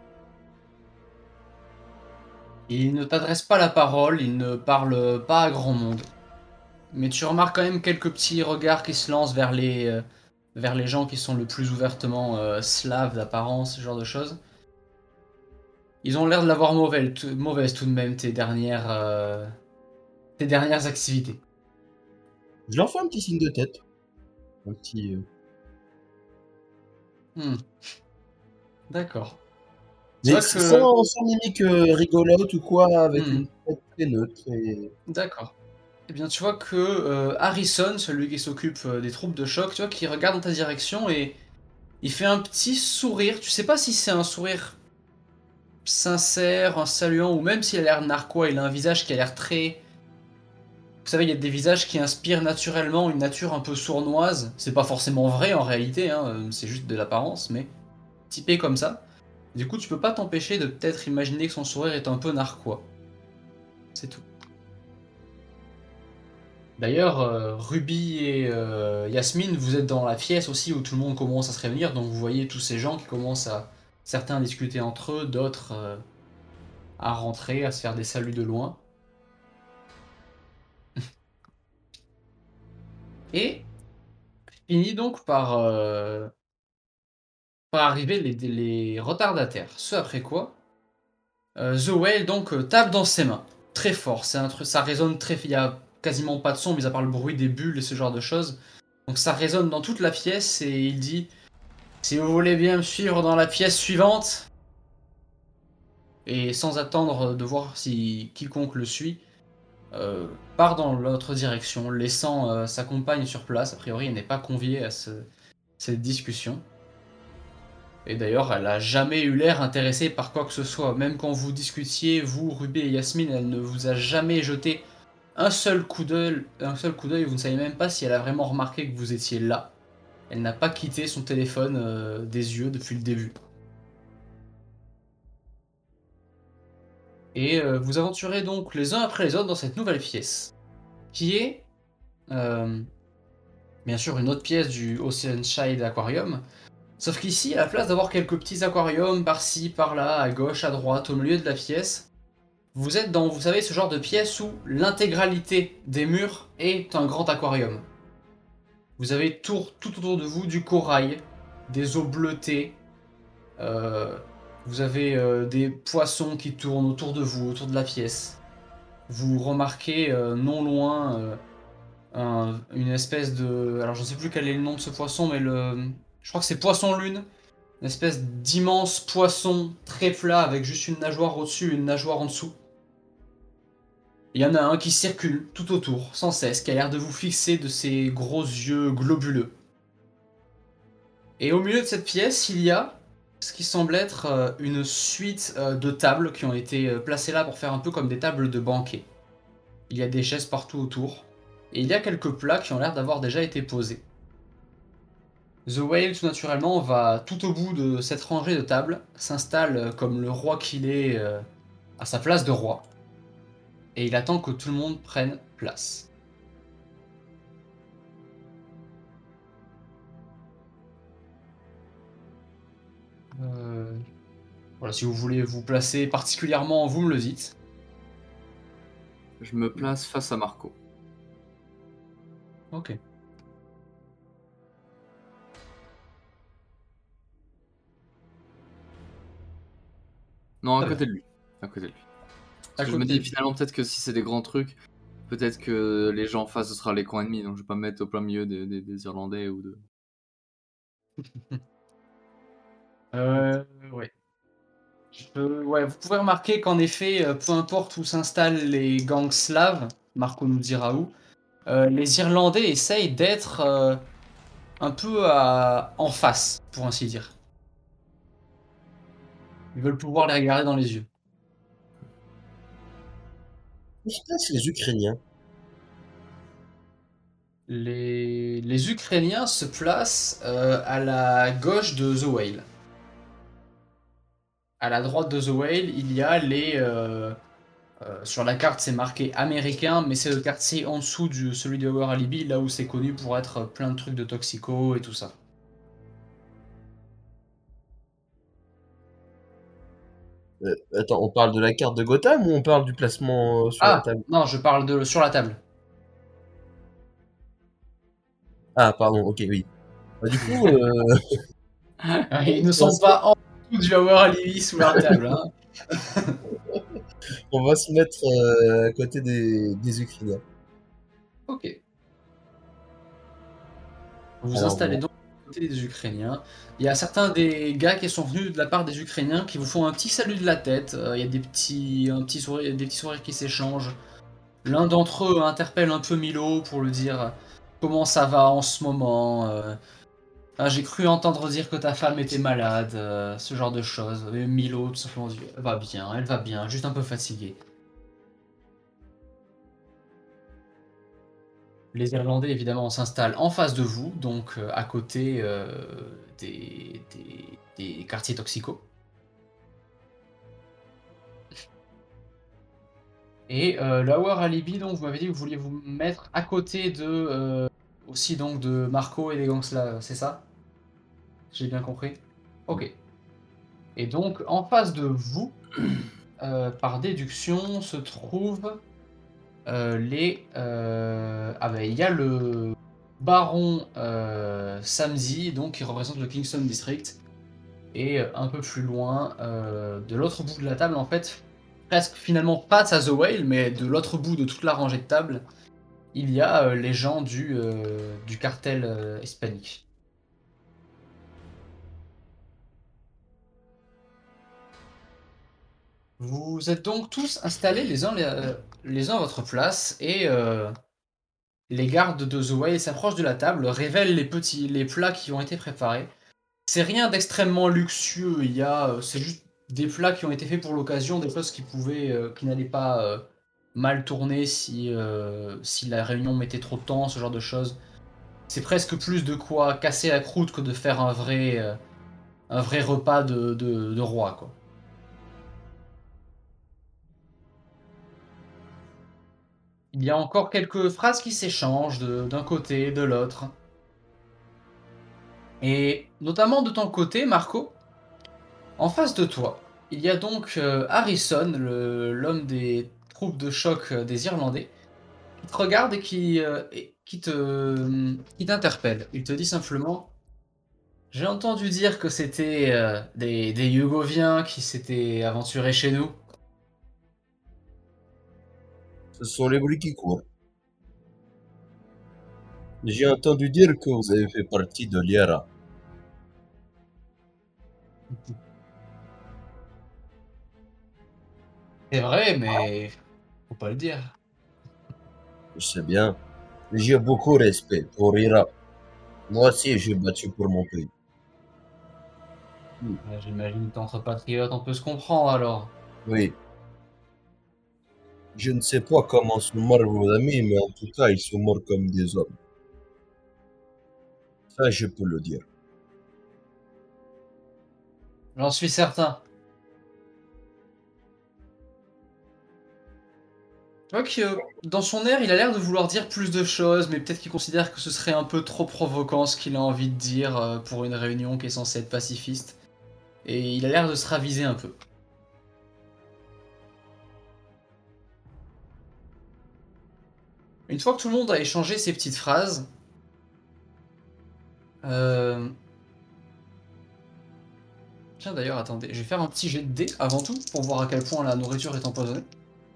[SPEAKER 3] Il ne t'adresse pas la parole, il ne parle pas à grand monde. Mais tu remarques quand même quelques petits regards qui se lancent vers les, euh, vers les gens qui sont le plus ouvertement euh, slaves d'apparence, ce genre de choses. Ils ont l'air de l'avoir mauvaise, tout, mauvaise tout de même, tes dernières, euh, tes dernières activités.
[SPEAKER 4] Je leur fais un petit signe de tête. Un petit. euh,
[SPEAKER 3] Hmm. D'accord.
[SPEAKER 4] Mais
[SPEAKER 3] Tu vois
[SPEAKER 4] s-
[SPEAKER 3] que...
[SPEAKER 4] sans, sans mimique euh, rigolote ou quoi, avec
[SPEAKER 3] Hmm.
[SPEAKER 4] une tête très neutre. Et...
[SPEAKER 3] D'accord. Eh bien, tu vois que euh, Harrison, celui qui s'occupe euh, des troupes de choc, tu vois, qui regarde dans ta direction et il fait un petit sourire. Tu sais pas si c'est un sourire sincère, un saluant, ou même s'il a l'air narquois, il a un visage qui a l'air très... Vous savez, il y a des visages qui inspirent naturellement une nature un peu sournoise. C'est pas forcément vrai en réalité, hein, euh, c'est juste de l'apparence, mais typé comme ça. Du coup, tu peux pas t'empêcher de peut-être imaginer que son sourire est un peu narquois. C'est tout. D'ailleurs, euh, Ruby et euh, Yasmine, vous êtes dans la pièce aussi où tout le monde commence à se réunir, donc vous voyez tous ces gens qui commencent à certains discuter entre eux, d'autres euh, à rentrer, à se faire des saluts de loin. Et finit donc par, euh, par arriver les, les retardataires. Ce après quoi, euh, The Whale donc euh, tape dans ses mains, très fort. C'est un truc, ça résonne très, il y a quasiment pas de son, mis à part le bruit des bulles et ce genre de choses. Donc ça résonne dans toute la pièce et il dit: si vous voulez bien me suivre dans la pièce suivante. Et sans attendre de voir si quiconque le suit, euh, part dans l'autre direction, laissant euh, sa compagne sur place. A priori, elle n'est pas conviée à ce, cette discussion. Et d'ailleurs, elle a jamais eu l'air intéressée par quoi que ce soit. Même quand vous discutiez, vous, Ruby et Yasmine, elle ne vous a jamais jeté un seul coup d'œil. Un seul coup d'œil. Vous ne savez même pas si elle a vraiment remarqué que vous étiez là. Elle n'a pas quitté son téléphone euh, des yeux depuis le début. Et euh, vous aventurez donc les uns après les autres dans cette nouvelle pièce, qui est euh, bien sûr une autre pièce du Oceanside Aquarium, sauf qu'ici, à la place d'avoir quelques petits aquariums par-ci, par-là, à gauche, à droite, au milieu de la pièce, vous êtes dans, vous savez, ce genre de pièce où l'intégralité des murs est un grand aquarium. Vous avez tout, tout autour de vous du corail, des eaux bleutées, euh, vous avez euh, des poissons qui tournent autour de vous, autour de la pièce. Vous remarquez euh, non loin euh, un- une espèce de... Alors je ne sais plus quel est le nom de ce poisson, mais le... je crois que c'est poisson-lune. Une espèce d'immense poisson très plat avec juste une nageoire au-dessus et une nageoire en dessous. Il y en a un qui circule tout autour, sans cesse, qui a l'air de vous fixer de ses gros yeux globuleux. Et au milieu de cette pièce, il y a ce qui semble être euh, une suite euh, de tables qui ont été euh, placées là pour faire un peu comme des tables de banquet. Il y a des chaises partout autour, et il y a quelques plats qui ont l'air d'avoir déjà été posés. The Whale, tout naturellement, va tout au bout de cette rangée de tables, s'installe euh, comme le roi qu'il est euh, à sa place de roi, et il attend que tout le monde prenne place. Euh, Voilà, si vous voulez vous placer particulièrement, vous me le dites.
[SPEAKER 5] Je me place face à Marco.
[SPEAKER 3] Ok.
[SPEAKER 5] Non, à
[SPEAKER 3] Très
[SPEAKER 5] côté de lui. À côté de lui.
[SPEAKER 3] À
[SPEAKER 5] Parce que je me
[SPEAKER 3] côté
[SPEAKER 5] dis,
[SPEAKER 3] de lui.
[SPEAKER 5] finalement, peut-être que si c'est des grands trucs, peut-être que les gens en face, ce sera les camps ennemis, donc je vais pas me mettre au plein milieu des, des- des Irlandais ou de...
[SPEAKER 3] Euh, ouais. Je peux- ouais, vous pouvez remarquer qu'en effet, euh, peu importe où s'installent les gangs slaves, Marco nous dira où, euh, les Irlandais essayent d'être euh, un peu à- en face, pour ainsi dire. Ils veulent pouvoir les regarder dans les yeux.
[SPEAKER 4] Où se placent les Ukrainiens?
[SPEAKER 3] Les, les Ukrainiens se placent euh, à la gauche de The Whale. À la droite de The Whale, il y a les... euh, euh, sur la carte, c'est marqué américain, mais c'est le quartier en dessous de celui de Our Alibi, là où c'est connu pour être plein de trucs de toxico et tout ça.
[SPEAKER 4] Euh, attends, on parle de la carte de Gotham ou on parle du placement euh, sur la
[SPEAKER 3] Ah,
[SPEAKER 4] table?
[SPEAKER 3] non, je parle de sur la table.
[SPEAKER 4] Ah, pardon, ok, oui. Bah, du coup, euh,
[SPEAKER 3] Ils ne
[SPEAKER 4] on,
[SPEAKER 3] sont
[SPEAKER 4] va se,
[SPEAKER 3] pas en dessous du Our Alibi sous la table. Hein.
[SPEAKER 4] on va se mettre euh, à côté des, des Ukrainiens.
[SPEAKER 3] Ok. Vous vous
[SPEAKER 4] Alors,
[SPEAKER 3] installez
[SPEAKER 4] bon,
[SPEAKER 3] donc à côté des Ukrainiens. Il y a certains des gars qui sont venus de la part des Ukrainiens qui vous font un petit salut de la tête. Euh, il y a des petits, un petit sourire, des petits sourires qui s'échangent. L'un d'entre eux interpelle un peu Milo pour lui dire comment ça va en ce moment. euh, Ah, j'ai cru entendre dire que ta femme était malade, euh, ce genre de choses. Et Milo tout simplement dit elle va bien, elle va bien, juste un peu fatiguée. Les Irlandais évidemment s'installent en face de vous, donc euh, à côté euh, des, des, des quartiers toxicaux. Et euh, la War Alibi, donc vous m'avez dit que vous vouliez vous mettre à côté de euh, aussi donc de Marco et des Gangsla, c'est ça? J'ai bien compris? Ok. Et donc en face de vous, euh, par déduction, se trouvent euh, les. euh, Ah ben il y a le baron euh, Samzi, donc qui représente le Kingston District. Et euh, un peu plus loin, euh, de l'autre bout de la table, en fait, presque finalement face à The Whale, mais de l'autre bout de toute la rangée de tables, il y a euh, les gens du, euh, du cartel euh, hispanique. Vous êtes donc tous installés les uns, les, euh, les uns à votre place, et euh, les gardes de The Whale s'approchent de la table, révèlent les petits, les plats qui ont été préparés. C'est rien d'extrêmement luxueux, il y a, euh, c'est juste des plats qui ont été faits pour l'occasion, des choses qui pouvaient, euh, qui n'allaient pas euh, mal tourner si, euh, si la réunion mettait trop de temps, ce genre de choses. C'est presque plus de quoi casser la croûte que de faire un vrai, euh, un vrai repas de, de, de roi, quoi. Il y a encore quelques phrases qui s'échangent de- d'un côté, de l'autre. Et notamment de ton côté, Marco, en face de toi, il y a donc euh, Harrison, le- l'homme des troupes de choc euh, des Irlandais, qui te regarde et qui, euh, et qui te, qui t'interpelle. Il te dit simplement, j'ai entendu dire que c'était euh, des, des Yougoviens qui s'étaient aventurés chez nous.
[SPEAKER 4] ce sont les bruits qui courent.
[SPEAKER 9] J'ai entendu dire que vous avez fait partie de l'I R A.
[SPEAKER 3] C'est vrai, mais faut pas le dire.
[SPEAKER 9] Je sais bien. Mais j'ai beaucoup de respect pour l'I R A. Moi aussi, j'ai battu pour mon pays.
[SPEAKER 3] Ouais, J'imagine qu'entre patriotes, on peut se comprendre alors.
[SPEAKER 9] Oui. Je ne sais pas comment sont morts vos amis, mais en tout cas, ils sont morts comme des hommes. Ça, je peux le dire.
[SPEAKER 3] J'en suis certain. Tu vois que euh, dans son air, il a l'air de vouloir dire plus de choses, mais peut-être qu'il considère que ce serait un peu trop provoquant ce qu'il a envie de dire euh, pour une réunion qui est censée être pacifiste. Et il a l'air de se raviser un peu. Une fois que tout le monde a échangé ses petites phrases, euh... tiens d'ailleurs, attendez, je vais faire un petit jet de dés avant tout pour voir à quel point la nourriture est empoisonnée.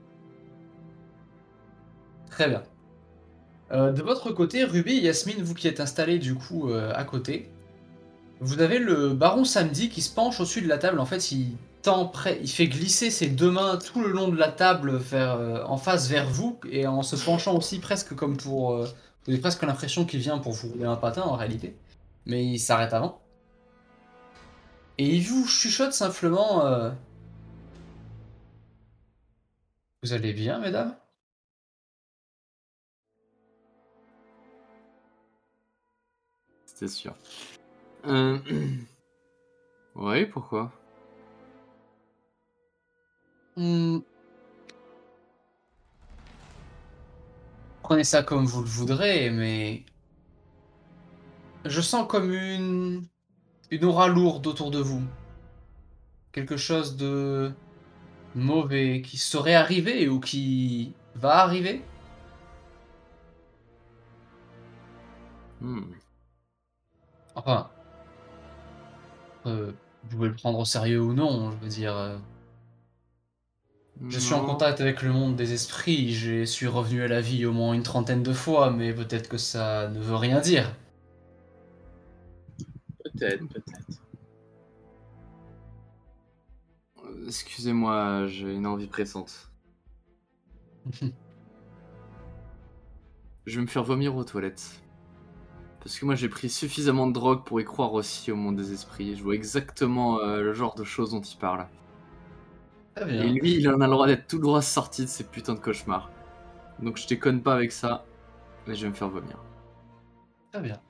[SPEAKER 3] Très bien. Euh, de votre côté, Ruby et Yasmine, vous qui êtes installés du coup euh, à côté, vous avez le baron Samedi qui se penche au-dessus de la table. En fait, il tend près, il fait glisser ses deux mains tout le long de la table vers, euh, en face vers vous, et en se penchant aussi presque comme pour... euh, vous avez presque l'impression qu'il vient pour vous rouler un patin en réalité. Mais il s'arrête avant. Et il vous chuchote simplement euh, Vous allez bien, mesdames?
[SPEAKER 5] C'était sûr. Euh... Oui, pourquoi?
[SPEAKER 3] Hmm. Prenez ça comme vous le voudrez, mais... Je sens comme une... une aura lourde autour de vous. Quelque chose de mauvais qui serait arrivé ou qui va arriver.
[SPEAKER 5] Hmm.
[SPEAKER 3] Enfin, euh, vous pouvez le prendre au sérieux ou non, je veux dire. euh, Je suis en
[SPEAKER 5] Non.
[SPEAKER 3] contact avec le monde des esprits, je suis revenu à la vie au moins une trentaine de fois, mais peut-être que ça ne veut rien dire.
[SPEAKER 8] Peut-être, peut-être.
[SPEAKER 5] Euh, Excusez-moi, j'ai une envie pressante. Je vais me faire vomir aux toilettes. Parce que moi j'ai pris suffisamment de drogue pour y croire aussi au monde des esprits. Je vois exactement euh, le genre de choses dont il parle.
[SPEAKER 3] Très
[SPEAKER 5] Et
[SPEAKER 3] bien.
[SPEAKER 5] lui, il en a le droit d'être tout droit sorti de ces putains de cauchemars. Donc je déconne pas avec ça, mais je vais me faire vomir.
[SPEAKER 3] Très bien.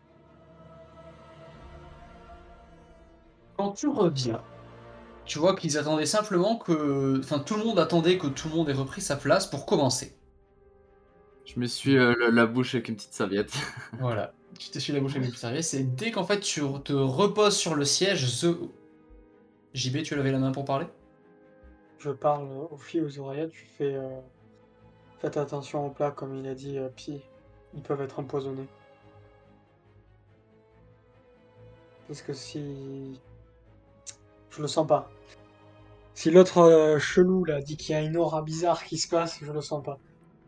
[SPEAKER 3] Quand tu reviens, tu vois qu'ils attendaient simplement que... Enfin, tout le monde attendait que tout le monde ait repris sa place pour commencer.
[SPEAKER 5] Je me suis euh, la, la bouche avec une petite serviette.
[SPEAKER 3] Voilà. Tu t'essuies la bouche avec une petite serviette, c'est dès qu'en fait tu te reposes sur le siège, The... J B, tu as levé la main pour parler?
[SPEAKER 7] Je parle aux filles aux oreillettes, je fais euh, faites attention aux plats, comme il a dit euh, Pi, ils peuvent être empoisonnés. Parce que si. Je le sens pas. Si l'autre euh, chelou là dit qu'il y a une aura bizarre qui se passe, je le sens pas.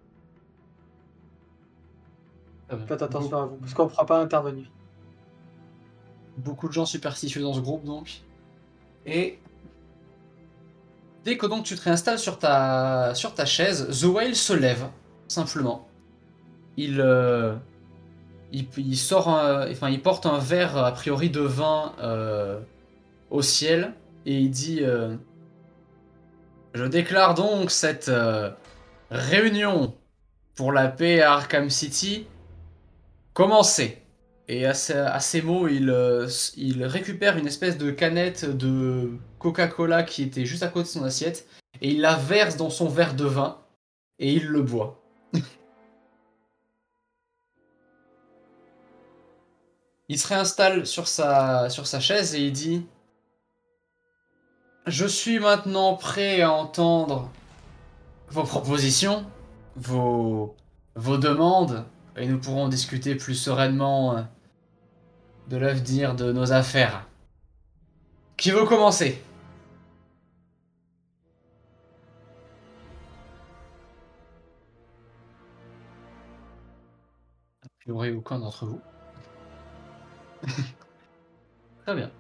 [SPEAKER 3] Ah ben,
[SPEAKER 7] Faites attention
[SPEAKER 3] beau-
[SPEAKER 7] à vous, parce qu'on ne fera pas intervenir.
[SPEAKER 3] Beaucoup de gens superstitieux dans ce groupe donc. Et dès que donc tu te réinstalles sur ta, sur ta chaise, The Whale se lève, simplement. Il, euh, il, il sort un- enfin il porte un verre a priori de vin euh, au ciel et il dit euh, Je déclare donc cette euh, réunion pour la paix à Arkham City commencée. Et à, ce- à ces mots, il, euh, s- il récupère une espèce de canette de Coca-Cola qui était juste à côté de son assiette et il la verse dans son verre de vin et il le boit. Il se réinstalle sur sa, sur sa chaise et il dit Je suis maintenant prêt à entendre vos propositions, vos, vos demandes, et nous pourrons discuter plus sereinement euh, de l'avenir de nos affaires. Qui veut commencer? priori aucun d'entre vous. Très bien.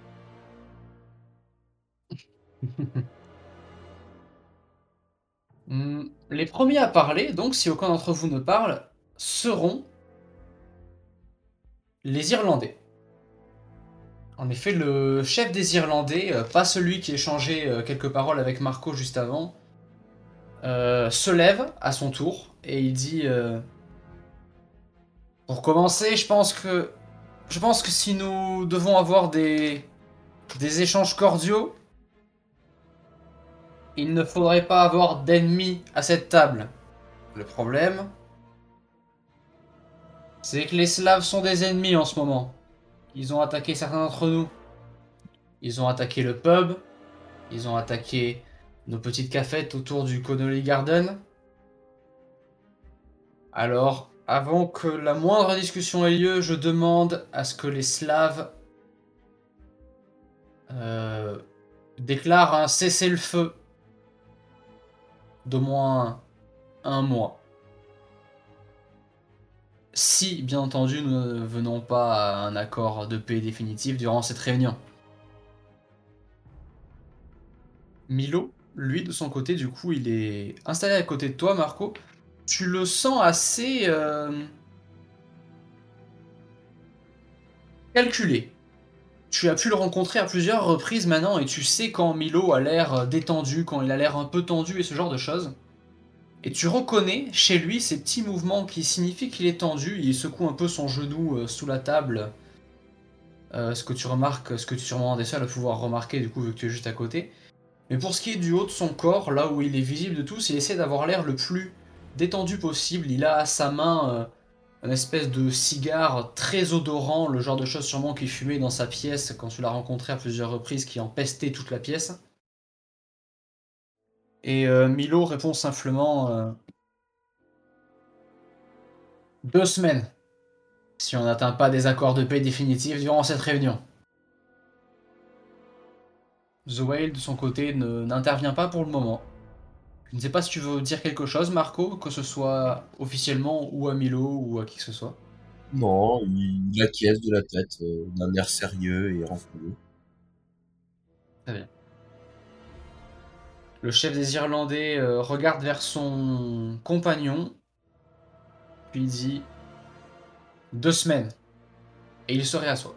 [SPEAKER 3] Hmm, Les premiers à parler, donc si aucun d'entre vous ne parle, seront les Irlandais. En effet, le chef des Irlandais, euh, pas celui qui échangeait euh, quelques paroles avec Marco juste avant, euh, se lève à son tour et il dit euh, pour commencer, je pense que je pense que si nous devons avoir des des échanges cordiaux, il ne faudrait pas avoir d'ennemis à cette table. Le problème, c'est que les Slaves sont des ennemis en ce moment. Ils ont attaqué certains d'entre nous. Ils ont attaqué le pub. Ils ont attaqué nos petites cafettes autour du Connolly Garden. Alors, avant que la moindre discussion ait lieu, je demande à ce que les Slaves euh, déclarent un cessez-le-feu d'au moins un mois. Si, bien entendu, nous ne venons pas à un accord de paix définitif durant cette réunion. Milo, lui, de son côté, du coup, il est installé à côté de toi, Marco. Tu le sens assez euh, calculé. Tu as pu le rencontrer à plusieurs reprises maintenant et tu sais quand Milo a l'air détendu, quand il a l'air un peu tendu et ce genre de choses. Et tu reconnais chez lui ces petits mouvements qui signifient qu'il est tendu. Il secoue un peu son genou euh, sous la table. Euh, ce que tu remarques, ce que tu es sûrement un des seuls à pouvoir remarquer du coup vu que tu es juste à côté. Mais pour ce qui est du haut de son corps, là où il est visible de tous, il essaie d'avoir l'air le plus détendu possible. Il a à sa main euh, une espèce de cigare très odorant, le genre de choses sûrement qu'il fumait dans sa pièce quand tu l'as rencontré à plusieurs reprises, qui empestait toute la pièce. Et euh, Milo répond simplement euh, deux semaines, si on n'atteint pas des accords de paix définitifs durant cette réunion. The Whale, de son côté, ne- n'intervient pas pour le moment. Je ne sais pas si tu veux dire quelque chose, Marco, que ce soit officiellement ou à Milo ou à qui que ce soit.
[SPEAKER 9] Non, il, il acquiesce de la tête, euh, d'un air sérieux et renfloué.
[SPEAKER 3] Très bien. Le chef des Irlandais euh, regarde vers son compagnon, puis il dit deux semaines, et il se réassoit.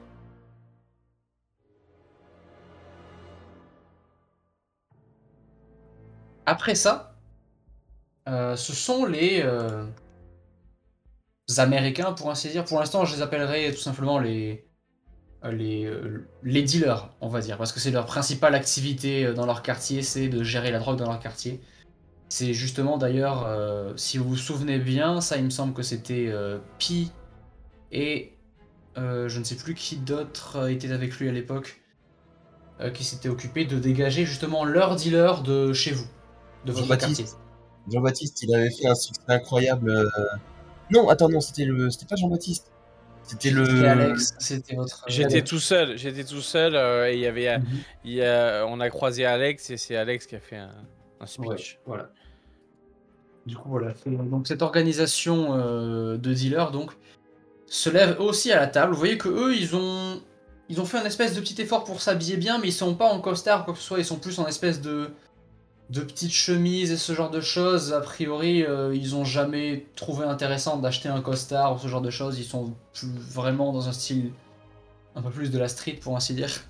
[SPEAKER 3] Après ça, euh, ce sont les euh, Américains, pour ainsi dire. Pour l'instant, je les appellerai tout simplement les, euh, les, euh, les dealers, on va dire, parce que c'est leur principale activité euh, dans leur quartier, c'est de gérer la drogue dans leur quartier. C'est justement d'ailleurs, euh, si vous vous souvenez bien, ça il me semble que c'était euh, Pi et euh, je ne sais plus qui d'autre euh, était avec lui à l'époque, euh, qui s'était occupé de dégager justement leur dealer de chez vous, de votre quartier.
[SPEAKER 9] Jean-Baptiste. Jean-Baptiste, il avait fait un succès incroyable. euh, Non, attends, non, c'était le, c'était pas Jean-Baptiste. C'était le.
[SPEAKER 3] C'était Alex, c'était votre.
[SPEAKER 6] J'étais
[SPEAKER 3] Alex.
[SPEAKER 6] tout seul, j'étais tout seul euh, et il y avait,
[SPEAKER 3] Mhm.
[SPEAKER 6] il y a- on a croisé Alex et c'est Alex qui a fait un, un
[SPEAKER 3] Ouais,
[SPEAKER 6] speech.
[SPEAKER 3] voilà. Du coup, voilà. Donc cette organisation euh, de dealers donc se lève aussi à la table. Vous voyez que eux, ils ont, ils ont fait un espèce de petit effort pour s'habiller bien, mais ils sont pas en costard ou quoi que ce soit. Ils sont plus en espèce de, de petites chemises et ce genre de choses. A priori, euh, ils ont jamais trouvé intéressant d'acheter un costard ou ce genre de choses. Ils sont plus- vraiment dans un style un peu plus de la street, pour ainsi dire.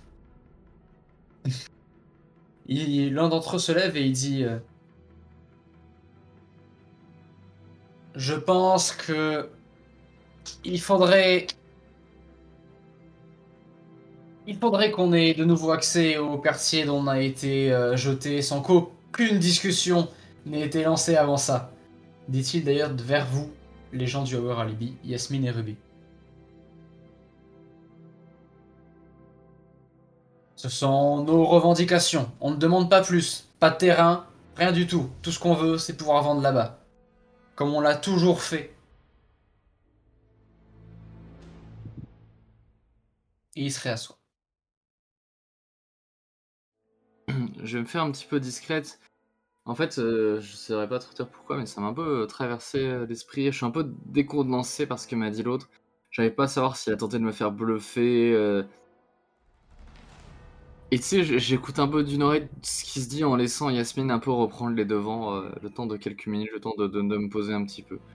[SPEAKER 3] Il- L'un d'entre eux se lève et il dit euh, je pense que il faudrait il faudrait qu'on ait de nouveau accès au quartier dont on a été euh, jeté sans qu'aucune discussion n'ait été lancée avant ça. Dit-il d'ailleurs vers vous, les gens du Hour Alibi, Yasmine et Ruby. Ce sont nos revendications. On ne demande pas plus. Pas de terrain, rien du tout. Tout ce qu'on veut, c'est pouvoir vendre là-bas. Comme on l'a toujours fait. Et il se réassoit.
[SPEAKER 5] Je vais me faire un petit peu discrète En fait, euh, je saurais pas trop dire pourquoi, mais ça m'a un peu euh, traversé euh, l'esprit. Je suis un peu décontenancé par ce que m'a dit l'autre. J'arrive pas à savoir s'il a tenté de me faire bluffer. euh. Et tu sais, j- j'écoute un peu d'une oreille ce qui se dit en laissant Yasmine un peu reprendre les devants, euh, le temps de quelques minutes, le temps de, de- de me poser un petit peu.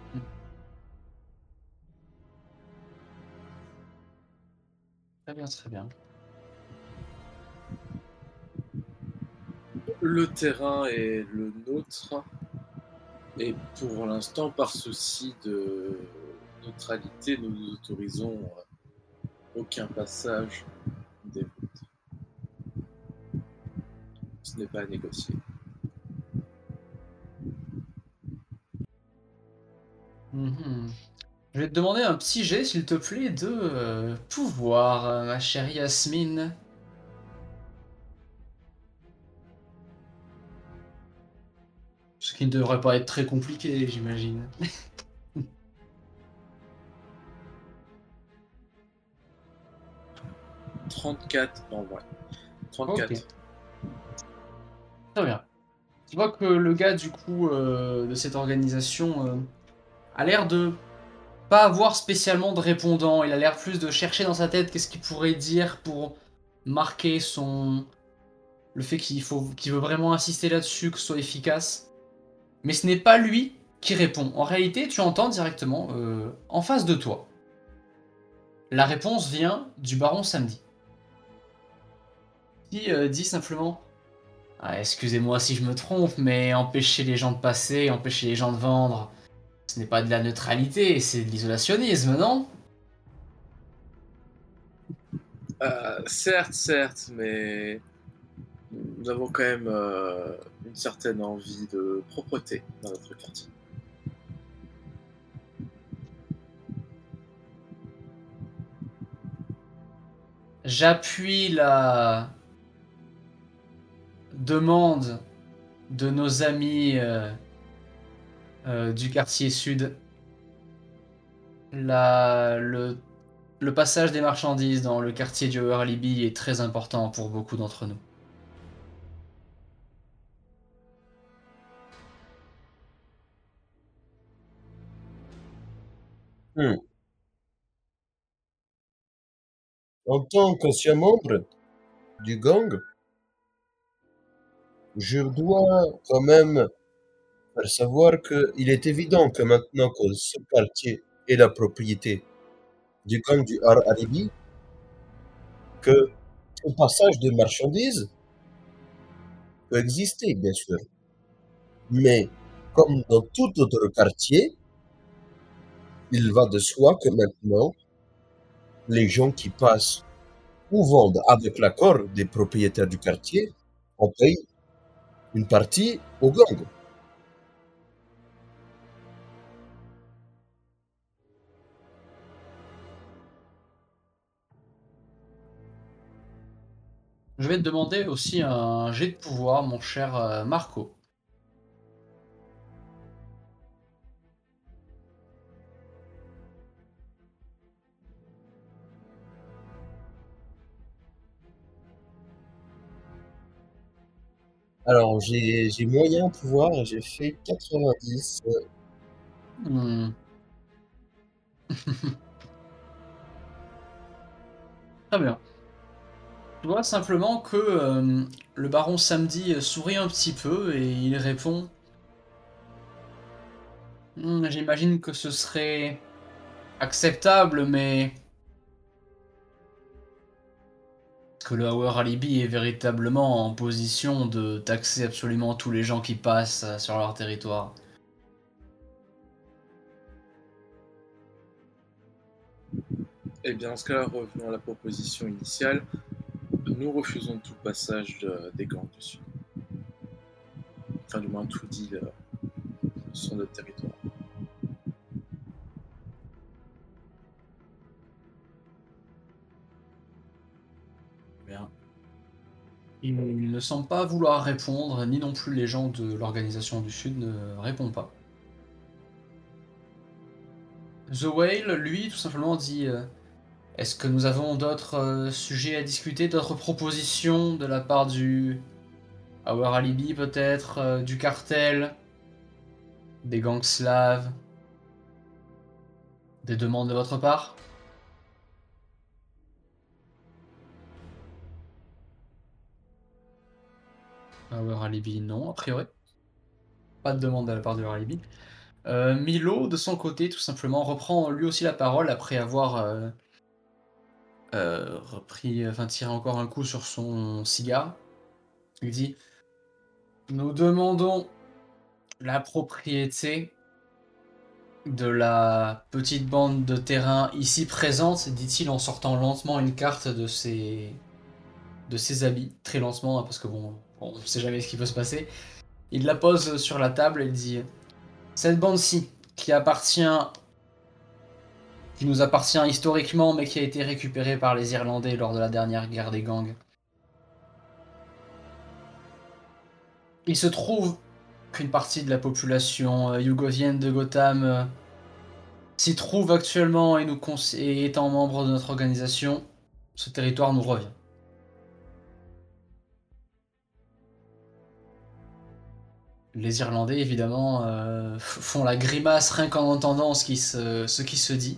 [SPEAKER 3] Très bien, très bien.
[SPEAKER 8] Le terrain est le nôtre. Et pour l'instant, par souci de neutralité, nous n'autorisons euh, aucun passage des routes. Ce n'est pas à négocier.
[SPEAKER 3] Mhm. Je vais te demander un petit jet, s'il te plaît, de euh, pouvoir, euh, ma chère Yasmine. Ce qui ne devrait pas être très compliqué, j'imagine.
[SPEAKER 8] trente-quatre en vrai. trente-quatre.
[SPEAKER 3] Ok. Très bien. Tu vois que le gars, du coup, euh, de cette organisation euh, a l'air de pas avoir spécialement de répondant. Il a l'air plus de chercher dans sa tête qu'est-ce qu'il pourrait dire pour marquer son... le fait qu'il faut... qu'il veut vraiment insister là-dessus, que ce soit efficace. Mais ce n'est pas lui qui répond. En réalité, tu entends directement, euh, en face de toi. La réponse vient du baron Samedi. Qui euh, dit simplement... Ah, excusez-moi si je me trompe, mais empêcher les gens de passer, empêcher les gens de vendre, ce n'est pas de la neutralité, c'est de l'isolationnisme, non?
[SPEAKER 8] Euh, certes, certes, mais nous avons quand même euh, une certaine envie de propreté dans notre quartier.
[SPEAKER 3] J'appuie la demande de nos amis euh, euh, du quartier sud. La, le, le passage des marchandises dans le quartier du Hurleyby est très important pour beaucoup d'entre nous.
[SPEAKER 9] Hmm. En tant qu'ancien membre du gang, je dois quand même faire savoir qu'il est évident que maintenant que ce quartier est la propriété du gang du Har Alibi, que ce passage de marchandises peut exister, bien sûr. Mais comme dans tout autre quartier, il va de soi que maintenant, les gens qui passent ou vendent avec l'accord des propriétaires du quartier, on paye une partie au gang.
[SPEAKER 3] Je vais te demander aussi un jet de pouvoir, mon cher euh, Marco.
[SPEAKER 9] Alors, j'ai j'ai moyen pouvoir, j'ai fait quatre-vingt-dix. euh,
[SPEAKER 3] Hmm. Très bien. Tu vois simplement que euh, le baron Samedi sourit un petit peu et il répond Hmm, j'imagine que ce serait acceptable, mais est-ce que le Our Alibi est véritablement en position de taxer absolument tous les gens qui passent euh, sur leur territoire?
[SPEAKER 8] Eh bien, dans ce cas-là, revenons à la proposition initiale. Nous refusons tout passage de- des gangs dessus. Enfin, du moins, tout dit euh, sur notre territoire.
[SPEAKER 3] Bien. Il ne semble pas vouloir répondre, ni non plus les gens de l'organisation du Sud ne répondent pas. The Whale, lui, tout simplement dit euh, est-ce que nous avons d'autres euh, sujets à discuter, d'autres propositions de la part du Our Alibi peut-être, euh, du cartel, des gangs slaves, des demandes de votre part? Our Alibi, non, a priori. Pas de demande de la part de Our Alibi. Euh, Milo, de son côté, tout simplement, reprend lui aussi la parole après avoir euh, euh, repris, enfin tiré encore un coup sur son cigare. Il dit: nous demandons la propriété de la petite bande de terrain ici présente, dit-il en sortant lentement une carte de ses, de ses habits, très lentement, hein, parce que bon, on ne sait jamais ce qui peut se passer. Il la pose sur la table et il dit: cette bande-ci, qui appartient, qui nous appartient historiquement, mais qui a été récupérée par les Irlandais lors de la dernière guerre des gangs. Il se trouve qu'une partie de la population euh, yougovienne de Gotham euh, s'y trouve actuellement et, nous cons- et étant membre de notre organisation, ce territoire nous revient. Les Irlandais, évidemment, euh, f- font la grimace rien qu'en entendant ce qui se, ce qui se dit.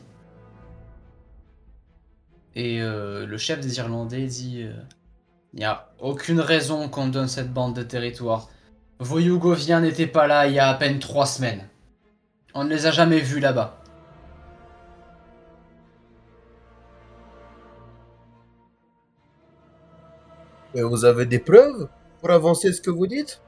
[SPEAKER 3] Et euh, le chef des Irlandais dit euh, il n'y a aucune raison qu'on donne cette bande de territoire. Vos Yougoviens n'étaient pas là il y a à peine trois semaines. On ne les a jamais vus là-bas.
[SPEAKER 9] Et vous avez des preuves pour avancer ce que vous dites?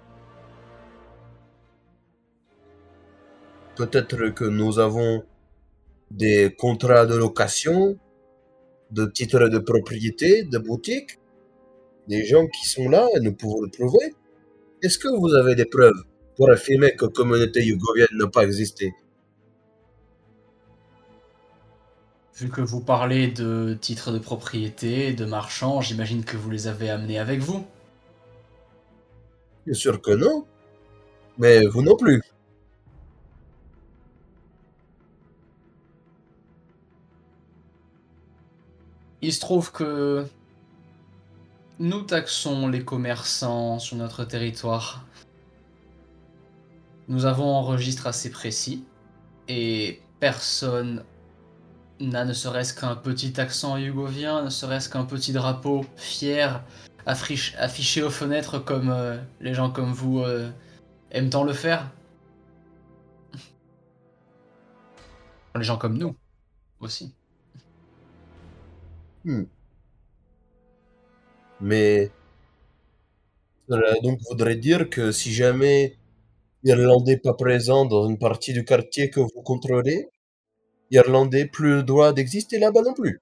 [SPEAKER 9] Peut-être que nous avons des contrats de location, de titres de propriété, de boutiques, des gens qui sont là et nous pouvons le prouver. Est-ce que vous avez des preuves pour affirmer que la communauté yougovienne n'a pas existé?
[SPEAKER 3] Vu que vous parlez de titres de propriété, de marchands, j'imagine que vous les avez amenés avec vous.
[SPEAKER 9] Bien sûr que non, mais vous non plus.
[SPEAKER 3] Il se trouve que nous taxons les commerçants sur notre territoire. Nous avons un registre assez précis et personne n'a ne serait-ce qu'un petit accent yougovien, ne serait-ce qu'un petit drapeau fier affiché, affiché aux fenêtres comme euh, les gens comme vous euh, aiment tant le faire. Les gens comme nous aussi.
[SPEAKER 9] Hmm. Mais cela donc voudrait dire que si jamais Irlandais pas présent dans une partie du quartier que vous contrôlez, Irlandais plus le droit d'exister là-bas non plus.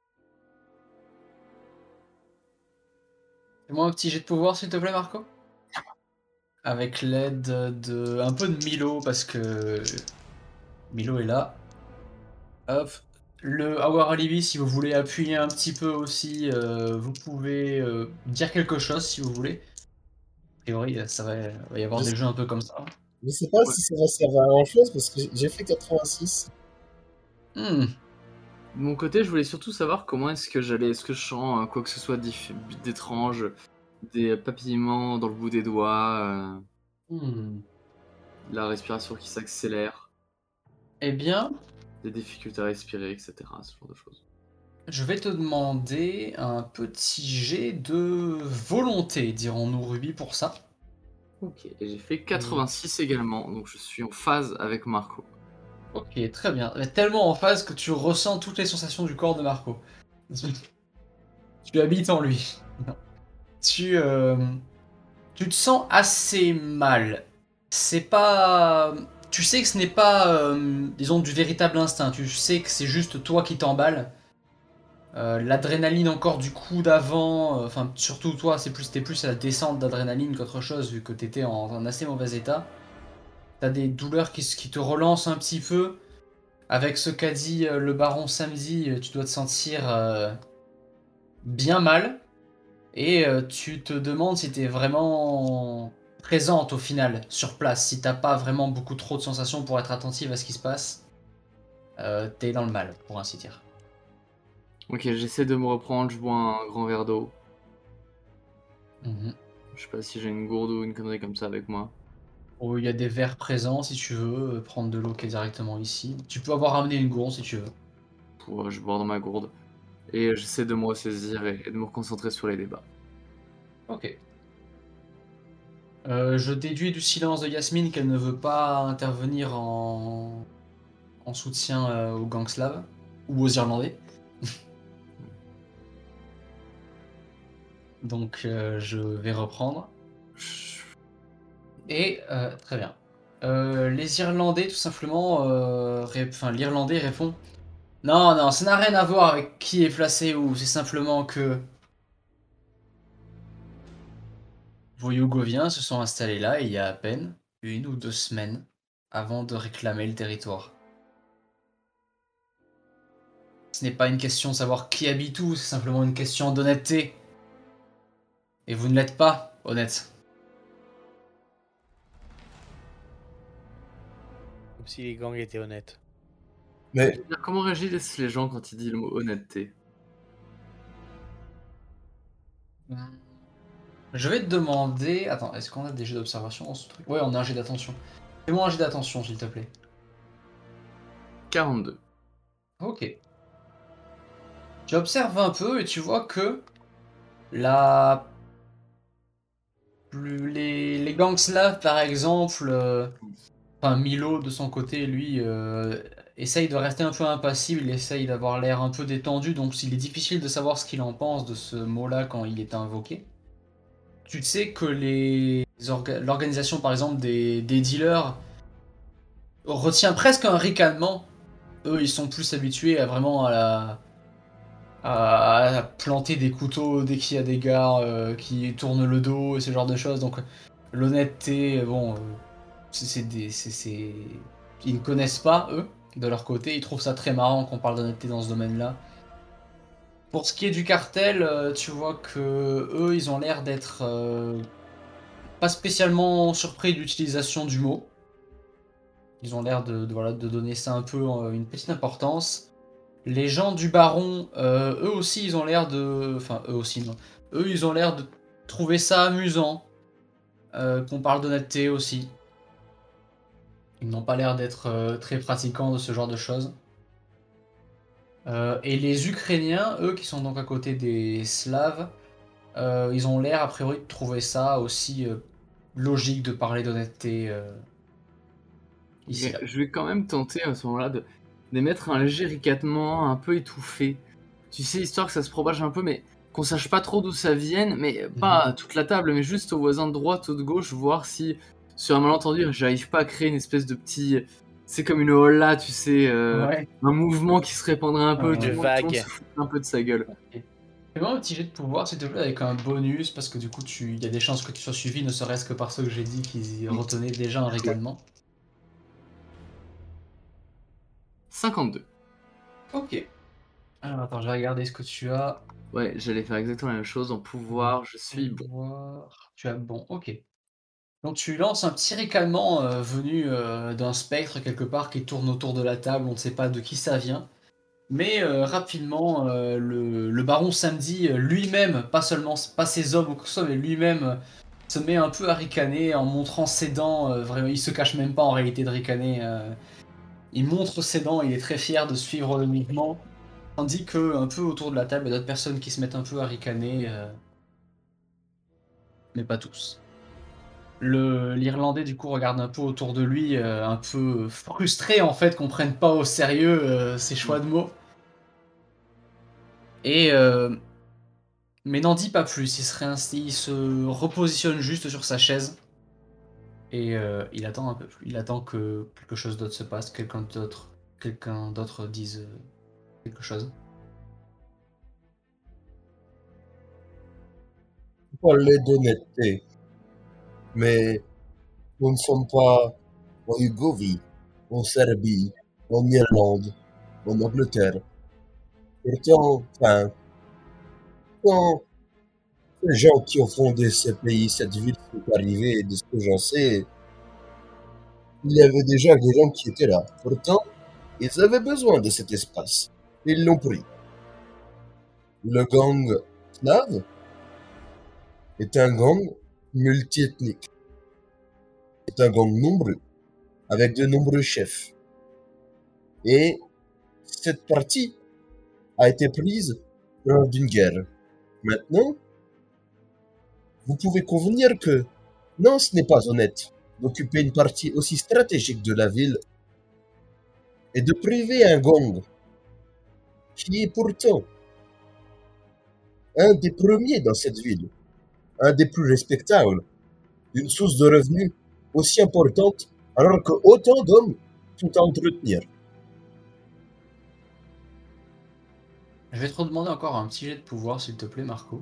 [SPEAKER 3] Fais-moi un petit jet de pouvoir s'il te plaît Marco. Avec l'aide de un peu de Milo parce que Milo est là. Hop. Le Our Alibi, si vous voulez appuyer un petit peu aussi, euh, vous pouvez euh, dire quelque chose si vous voulez. A priori, ça va, va y avoir
[SPEAKER 4] Je
[SPEAKER 3] des
[SPEAKER 4] sais-
[SPEAKER 3] jeux un peu comme ça.
[SPEAKER 4] Je sais pas si ça va servir à grand chose parce que j'ai fait quatre-vingt-six.
[SPEAKER 3] Hmm.
[SPEAKER 5] De mon côté, je voulais surtout savoir comment est-ce que j'allais, est-ce que je sens euh, quoi que ce soit d'if- d'étrange, des papillements dans le bout des doigts, euh,
[SPEAKER 3] Hmm.
[SPEAKER 5] la respiration qui s'accélère,
[SPEAKER 3] Eh bien,
[SPEAKER 5] des difficultés à respirer, et cetera. Ce genre de choses.
[SPEAKER 3] je vais te demander un petit jet de volonté, dirons-nous Ruby, pour ça.
[SPEAKER 5] Ok, et j'ai fait quatre-vingt-six également, donc je suis en phase avec Marco.
[SPEAKER 3] Ok, très bien. Mais tellement en phase que tu ressens toutes les sensations du corps de Marco. Tu habites en lui. Tu, euh, tu te sens assez mal. C'est pas... Tu sais que ce n'est pas, euh, disons, du véritable instinct. Tu sais que c'est juste toi qui t'emballes. Euh, l'adrénaline encore du coup d'avant, euh, enfin surtout toi, c'est plus, c'était plus la descente d'adrénaline qu'autre chose vu que t'étais en, en assez mauvais état. T'as des douleurs qui, s- qui te relancent un petit peu. Avec ce qu'a dit euh, le baron samedi, euh, tu dois te sentir euh, bien mal. Et euh, tu te demandes si t'es vraiment présente au final, sur place. Si t'as pas vraiment beaucoup trop de sensations pour être attentive à ce qui se passe, euh, t'es dans le mal, pour ainsi dire.
[SPEAKER 5] Ok, j'essaie de me reprendre, je bois un grand verre d'eau.
[SPEAKER 3] Mhm.
[SPEAKER 5] Je sais pas si j'ai une gourde ou une connerie comme ça avec moi.
[SPEAKER 3] Oh, il y a des verres présents si tu veux, euh, prendre de l'eau qui est directement ici. Tu peux avoir ramené une gourde si tu veux.
[SPEAKER 5] Pour, je bois dans ma gourde. Et j'essaie de me ressaisir et, et de me concentrer sur les débats.
[SPEAKER 3] Ok. Euh, je déduis du silence de Yasmine qu'elle ne veut pas intervenir en, en soutien euh, aux gangs slaves ou aux Irlandais. Donc euh, je vais reprendre. Et euh, très bien. Euh, les Irlandais, tout simplement, euh, ré- enfin l'Irlandais répond non, non, ça n'a rien à voir avec qui est placé où. C'est simplement que vos Yougoviens se sont installés là il y a à peine une ou deux semaines avant de réclamer le territoire. Ce n'est pas une question de savoir qui habite où, c'est simplement une question d'honnêteté. Et vous ne l'êtes pas, honnête.
[SPEAKER 6] Comme si les gangs étaient honnêtes.
[SPEAKER 9] Mais
[SPEAKER 5] Comment réagissent les gens quand ils disent le mot honnêteté?
[SPEAKER 3] Je vais te demander... Attends, est-ce qu'on a des jeux d'observation dans ce truc? Ouais, on a un jet d'attention. Fais-moi un jet d'attention, s'il te plaît.
[SPEAKER 5] quarante-deux.
[SPEAKER 3] Ok. Tu observes un peu et tu vois que la... plus- Les, les gangs slaves, par exemple, euh, enfin Milo de son côté, lui, euh, essaye de rester un peu impassible, il essaye d'avoir l'air un peu détendu, donc il est difficile de savoir ce qu'il en pense de ce mot-là quand il est invoqué. Tu sais que les orga- l'organisation, par exemple, des, des dealers retient presque un ricanement. Eux, ils sont plus habitués à vraiment à la à, à planter des couteaux dès qu'il y a des gars euh, qui tournent le dos et ce genre de choses. Donc l'honnêteté, bon, euh, c'est c'est des, c'est, c'est- ils ne connaissent pas eux de leur côté. Ils trouvent ça très marrant qu'on parle d'honnêteté dans ce domaine-là. Pour ce qui est du cartel, euh, tu vois que eux, ils ont l'air d'être euh, pas spécialement surpris de l'utilisation du mot. Ils ont l'air de, de, voilà, de donner ça un peu euh, une petite importance. Les gens du baron, euh, eux aussi, ils ont l'air de... Enfin, eux aussi, non. Eux, ils ont l'air de trouver ça amusant. euh, qu'on parle d'honnêteté aussi. Ils n'ont pas l'air d'être euh, très pratiquants de ce genre de choses. Euh, et les Ukrainiens, eux, qui sont donc à côté des Slaves, euh, ils ont l'air, a priori, de trouver ça aussi euh, logique de parler d'honnêteté euh, ici.
[SPEAKER 5] Mais je vais quand même tenter à ce moment-là de d'émettre un léger ricanement un peu étouffé. Tu sais, histoire que ça se propage un peu, mais qu'on sache pas trop d'où ça vienne, mais pas à toute la table, mais juste aux voisins de droite ou de gauche, voir si, sur un malentendu, j'arrive pas à créer une espèce de petit... C'est comme une holla, tu sais, euh,
[SPEAKER 3] Ouais.
[SPEAKER 5] un mouvement qui se répandrait un peu,
[SPEAKER 3] Ouais.
[SPEAKER 5] tout le
[SPEAKER 6] Une
[SPEAKER 5] monde, tout le monde
[SPEAKER 6] vague.
[SPEAKER 5] se fout un peu de sa gueule.
[SPEAKER 3] Fais-moi un petit jet de pouvoir, s'il te plaît, avec un bonus, parce que du coup, tu... il y a des chances que tu sois suivi, ne serait-ce que par ceux que j'ai dit qui retenaient déjà un ricanement.
[SPEAKER 5] cinquante-deux.
[SPEAKER 3] Ok. Alors, attends, je vais regarder ce que tu as.
[SPEAKER 5] Ouais, j'allais faire exactement la même chose. En pouvoir, je suis bon.
[SPEAKER 3] Pouvoir. Tu as bon, ok. Donc tu lances un petit ricanement euh, venu euh, d'un spectre quelque part qui tourne autour de la table, on ne sait pas de qui ça vient. Mais euh, rapidement, euh, le, le baron Samedi euh, lui-même, pas seulement pas ses hommes ou quoi que ce soit, mais lui-même euh, se met un peu à ricaner en montrant ses dents. euh, vraiment, il se cache même pas en réalité de ricaner. euh, il montre ses dents, il est très fier de suivre le mouvement. Tandis que un peu autour de la table, il y a d'autres personnes qui se mettent un peu à ricaner, euh, mais pas tous. Le l'Irlandais du coup regarde un peu autour de lui, euh, un peu frustré en fait qu'on prenne pas au sérieux euh, ses choix de mots. Et euh, mais n'en dit pas plus. Il se réinst- il se repositionne juste sur sa chaise et euh, il attend un peu plus. Il attend que quelque chose d'autre se passe, quelqu'un d'autre, quelqu'un d'autre dise euh, quelque chose.
[SPEAKER 9] parler d'honnêteté. Mais nous ne sommes pas en Yougoslavie, en Serbie, en Irlande, en Angleterre. Pourtant, enfin, quand les gens qui ont fondé ce pays, cette ville sont arrivés, de ce que j'en sais, il y avait déjà des gens qui étaient là. Pourtant, ils avaient besoin de cet espace. Ils l'ont pris. Le gang slave est un gang multiethnique. C'est un gang nombreux, avec de nombreux chefs. Et cette partie a été prise lors d'une guerre. Maintenant, vous pouvez convenir que non, ce n'est pas honnête d'occuper une partie aussi stratégique de la ville et de priver un gang qui est pourtant un des premiers dans cette ville, un des plus respectables, d'une source de revenus aussi importante alors que autant d'hommes sont à entretenir.
[SPEAKER 3] Je vais te redemander encore un petit jet de pouvoir, s'il te plaît, Marco.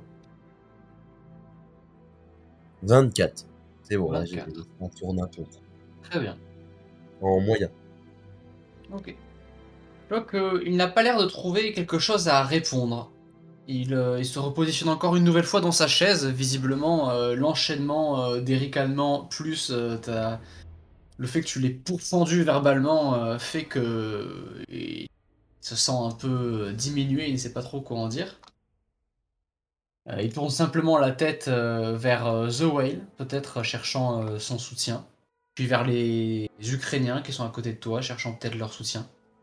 [SPEAKER 9] vingt-quatre. C'est bon, là, j'ai
[SPEAKER 3] vingt-quatre.
[SPEAKER 9] on tourne un peu.
[SPEAKER 3] Très bien.
[SPEAKER 9] En moyen.
[SPEAKER 3] Ok. Je vois qu'il n'a pas l'air de trouver quelque chose à répondre. Il, euh, il se repositionne encore une nouvelle fois dans sa chaise. Visiblement, euh, l'enchaînement euh, des ricanements plus euh, ta- le fait que tu l'aies pourfendu verbalement euh, fait que euh, il se sent un peu diminué, il ne sait pas trop quoi en dire. Euh, il tourne simplement la tête euh, vers euh, The Whale, peut-être cherchant euh, son soutien. Puis vers les Ukrainiens qui sont à côté de toi, cherchant peut-être leur soutien.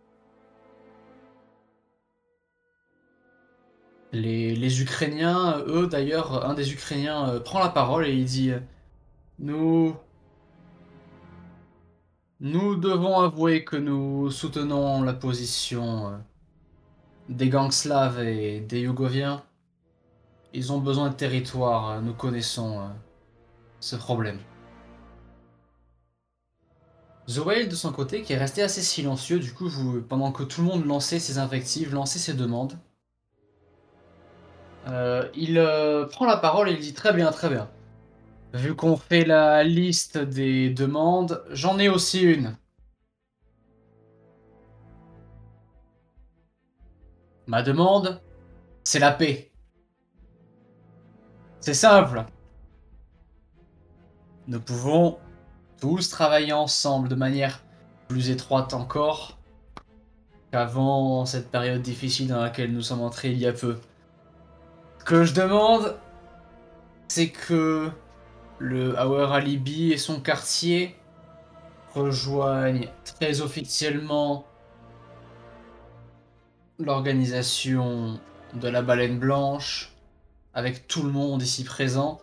[SPEAKER 3] Les, les Ukrainiens, eux d'ailleurs, un des Ukrainiens euh, prend la parole et il dit euh, Nous. Nous devons avouer que nous soutenons la position euh, des gangs slaves et des Yougoviens. Ils ont besoin de territoire, euh, nous connaissons euh, ce problème. The Whale de son côté, qui est resté assez silencieux, du coup, vous, pendant que tout le monde lançait ses invectives, lançait ses demandes, euh, il euh, prend la parole et il dit très bien, très bien. Vu qu'on fait la liste des demandes, j'en ai aussi une. Ma demande, c'est la paix. C'est simple. Nous pouvons tous travailler ensemble de manière plus étroite encore qu'avant cette période difficile dans laquelle nous sommes entrés il y a peu. Ce que je demande, c'est que le Our Alibi et son quartier rejoignent très officiellement l'organisation de la Baleine Blanche avec tout le monde ici présent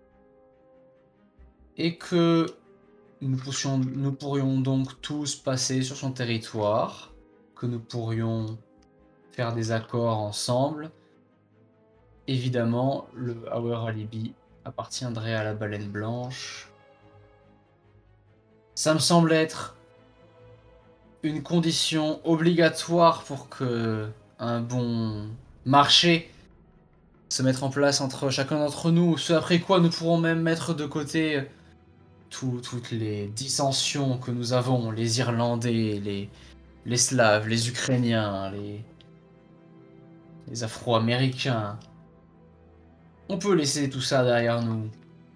[SPEAKER 3] et que nous, poussions, nous pourrions donc tous passer sur son territoire, que nous pourrions faire des accords ensemble. Évidemment, le Our Alibi appartiendrait à la Baleine Blanche. Ça me semble être une condition obligatoire pour que un bon marché se mette en place entre chacun d'entre nous, ce après quoi nous pourrons même mettre de côté tout, toutes les dissensions que nous avons, les Irlandais, les, les Slaves, les Ukrainiens, les, les Afro-Américains. On peut laisser tout ça derrière nous.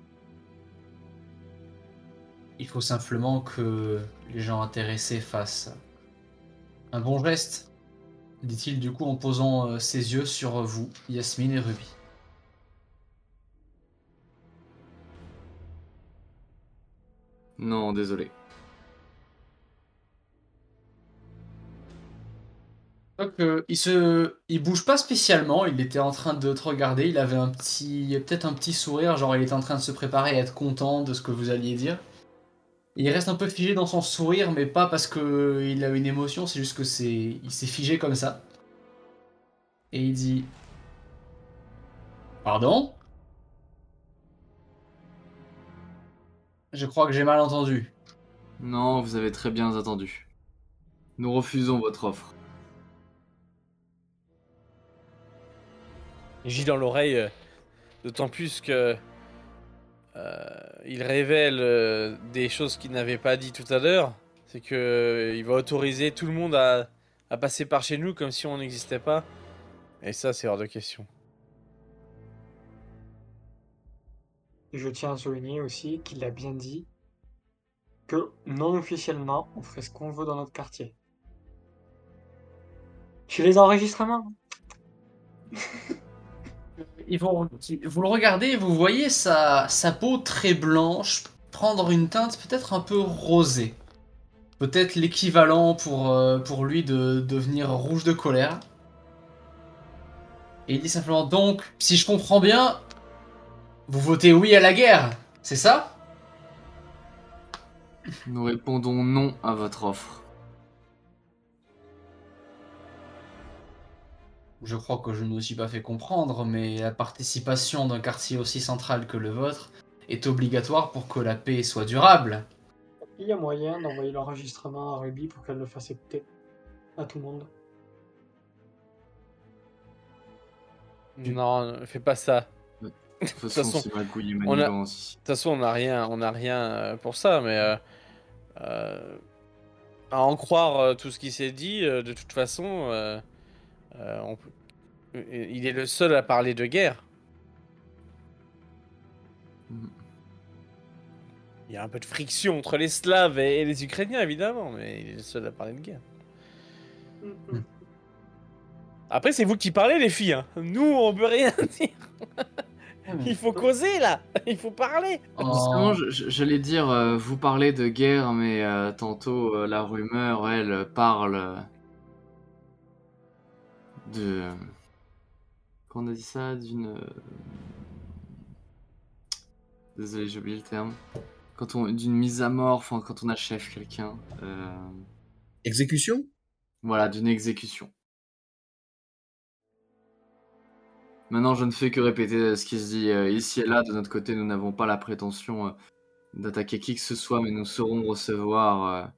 [SPEAKER 3] Il faut simplement que les gens intéressés fassent un bon geste, dit-il du coup en posant euh, ses yeux sur vous, Yasmine et Ruby.
[SPEAKER 5] Non, désolé.
[SPEAKER 3] Donc, euh, il se, il bouge pas spécialement. Il était en train de te regarder. Il avait un petit, peut-être un petit sourire, genre il était en train de se préparer à être content de ce que vous alliez dire. Et il reste un peu figé dans son sourire, mais pas parce que il a une émotion, c'est juste que c'est, il s'est figé comme ça. Et il dit, pardon? Je crois que j'ai mal entendu.
[SPEAKER 5] Non, vous avez très bien attendu. Nous refusons votre offre.
[SPEAKER 6] J'ai dans l'oreille, euh, d'autant plus que euh, il révèle euh, des choses qu'il n'avait pas dit tout à l'heure. C'est que euh, il va autoriser tout le monde à, à passer par chez nous comme si on n'existait pas. Et ça, c'est hors de question.
[SPEAKER 7] Et je tiens à souligner aussi qu'il a bien dit que non officiellement, on ferait ce qu'on veut dans notre quartier. J'ai les enregistrements.
[SPEAKER 3] il vous, vous le regardez, vous voyez sa, sa peau très blanche prendre une teinte peut-être un peu rosée. Peut-être l'équivalent pour, euh, pour lui de devenir rouge de colère. Et il dit simplement, donc, si je comprends bien, vous votez oui à la guerre, c'est ça?
[SPEAKER 5] Nous répondons non à votre offre.
[SPEAKER 3] Je crois que je ne me suis pas fait comprendre, mais la participation d'un quartier aussi central que le vôtre est obligatoire pour que la paix soit durable.
[SPEAKER 7] Il y a moyen d'envoyer l'enregistrement à Ruby pour qu'elle le fasse écouter à tout le monde.
[SPEAKER 6] Non, ne fais pas ça.
[SPEAKER 5] De toute façon,
[SPEAKER 6] façon,
[SPEAKER 5] c'est magouille et
[SPEAKER 6] on a-
[SPEAKER 5] manigance ici.
[SPEAKER 6] De toute façon, on n'a rien, on n'a rien euh, pour ça, mais euh, euh, à en croire euh, tout ce qui s'est dit, euh, de toute façon, euh, euh, on peut- euh, il est le seul à parler de guerre.
[SPEAKER 5] Mhm.
[SPEAKER 6] Il y a un peu de friction entre les Slaves et, et les Ukrainiens, évidemment, mais il est le seul à parler de guerre.
[SPEAKER 7] Mhm.
[SPEAKER 6] Après, c'est vous qui parlez, les filles. Hein. Nous, on peut rien dire. Il faut causer, là. Il faut parler.
[SPEAKER 5] Justement, je- je- j'allais dire, euh, vous parlez de guerre, mais euh, tantôt euh, la rumeur, elle, parle euh, de... Quand on a dit ça, d'une... euh, Désolé, j'ai oublié le terme. Quand on... D'une mise à mort, enfin, quand on achève quelqu'un. euh,
[SPEAKER 9] Exécution?
[SPEAKER 5] Voilà, d'une exécution. Maintenant, je ne fais que répéter euh, ce qui se dit euh, ici et là. De notre côté, nous n'avons pas la prétention euh, d'attaquer qui que ce soit, mais nous saurons recevoir... euh,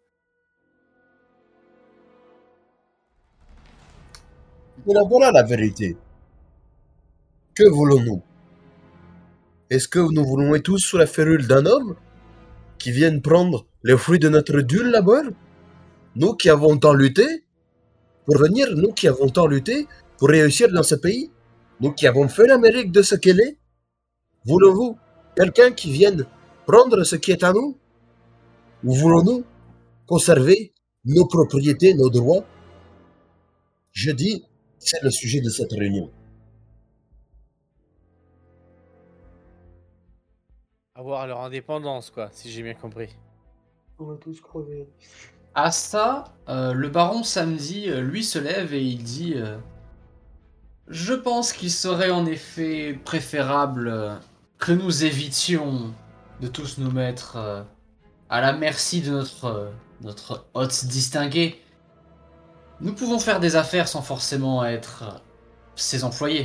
[SPEAKER 9] Et là, voilà la vérité. Que voulons-nous? Est-ce que nous voulons être tous sous la férule d'un homme qui vienne prendre les fruits de notre dur labeur? Nous qui avons tant lutté pour venir, nous qui avons tant lutté pour réussir dans ce pays, nous qui avons fait l'Amérique de ce qu'elle est, voulons-vous quelqu'un qui vienne prendre ce qui est à nous? Ou voulons-nous conserver nos propriétés, nos droits? Je dis, c'est le sujet de cette réunion.
[SPEAKER 6] Avoir leur indépendance, quoi, si j'ai bien compris.
[SPEAKER 7] On va tous crever.
[SPEAKER 3] À ça, euh, le baron samedi, euh, lui, se lève et il dit euh, je pense qu'il serait en effet préférable euh, que nous évitions de tous nous mettre euh, à la merci de notre, euh, notre hôte distingué. Nous pouvons faire des affaires sans forcément être euh, ses employés.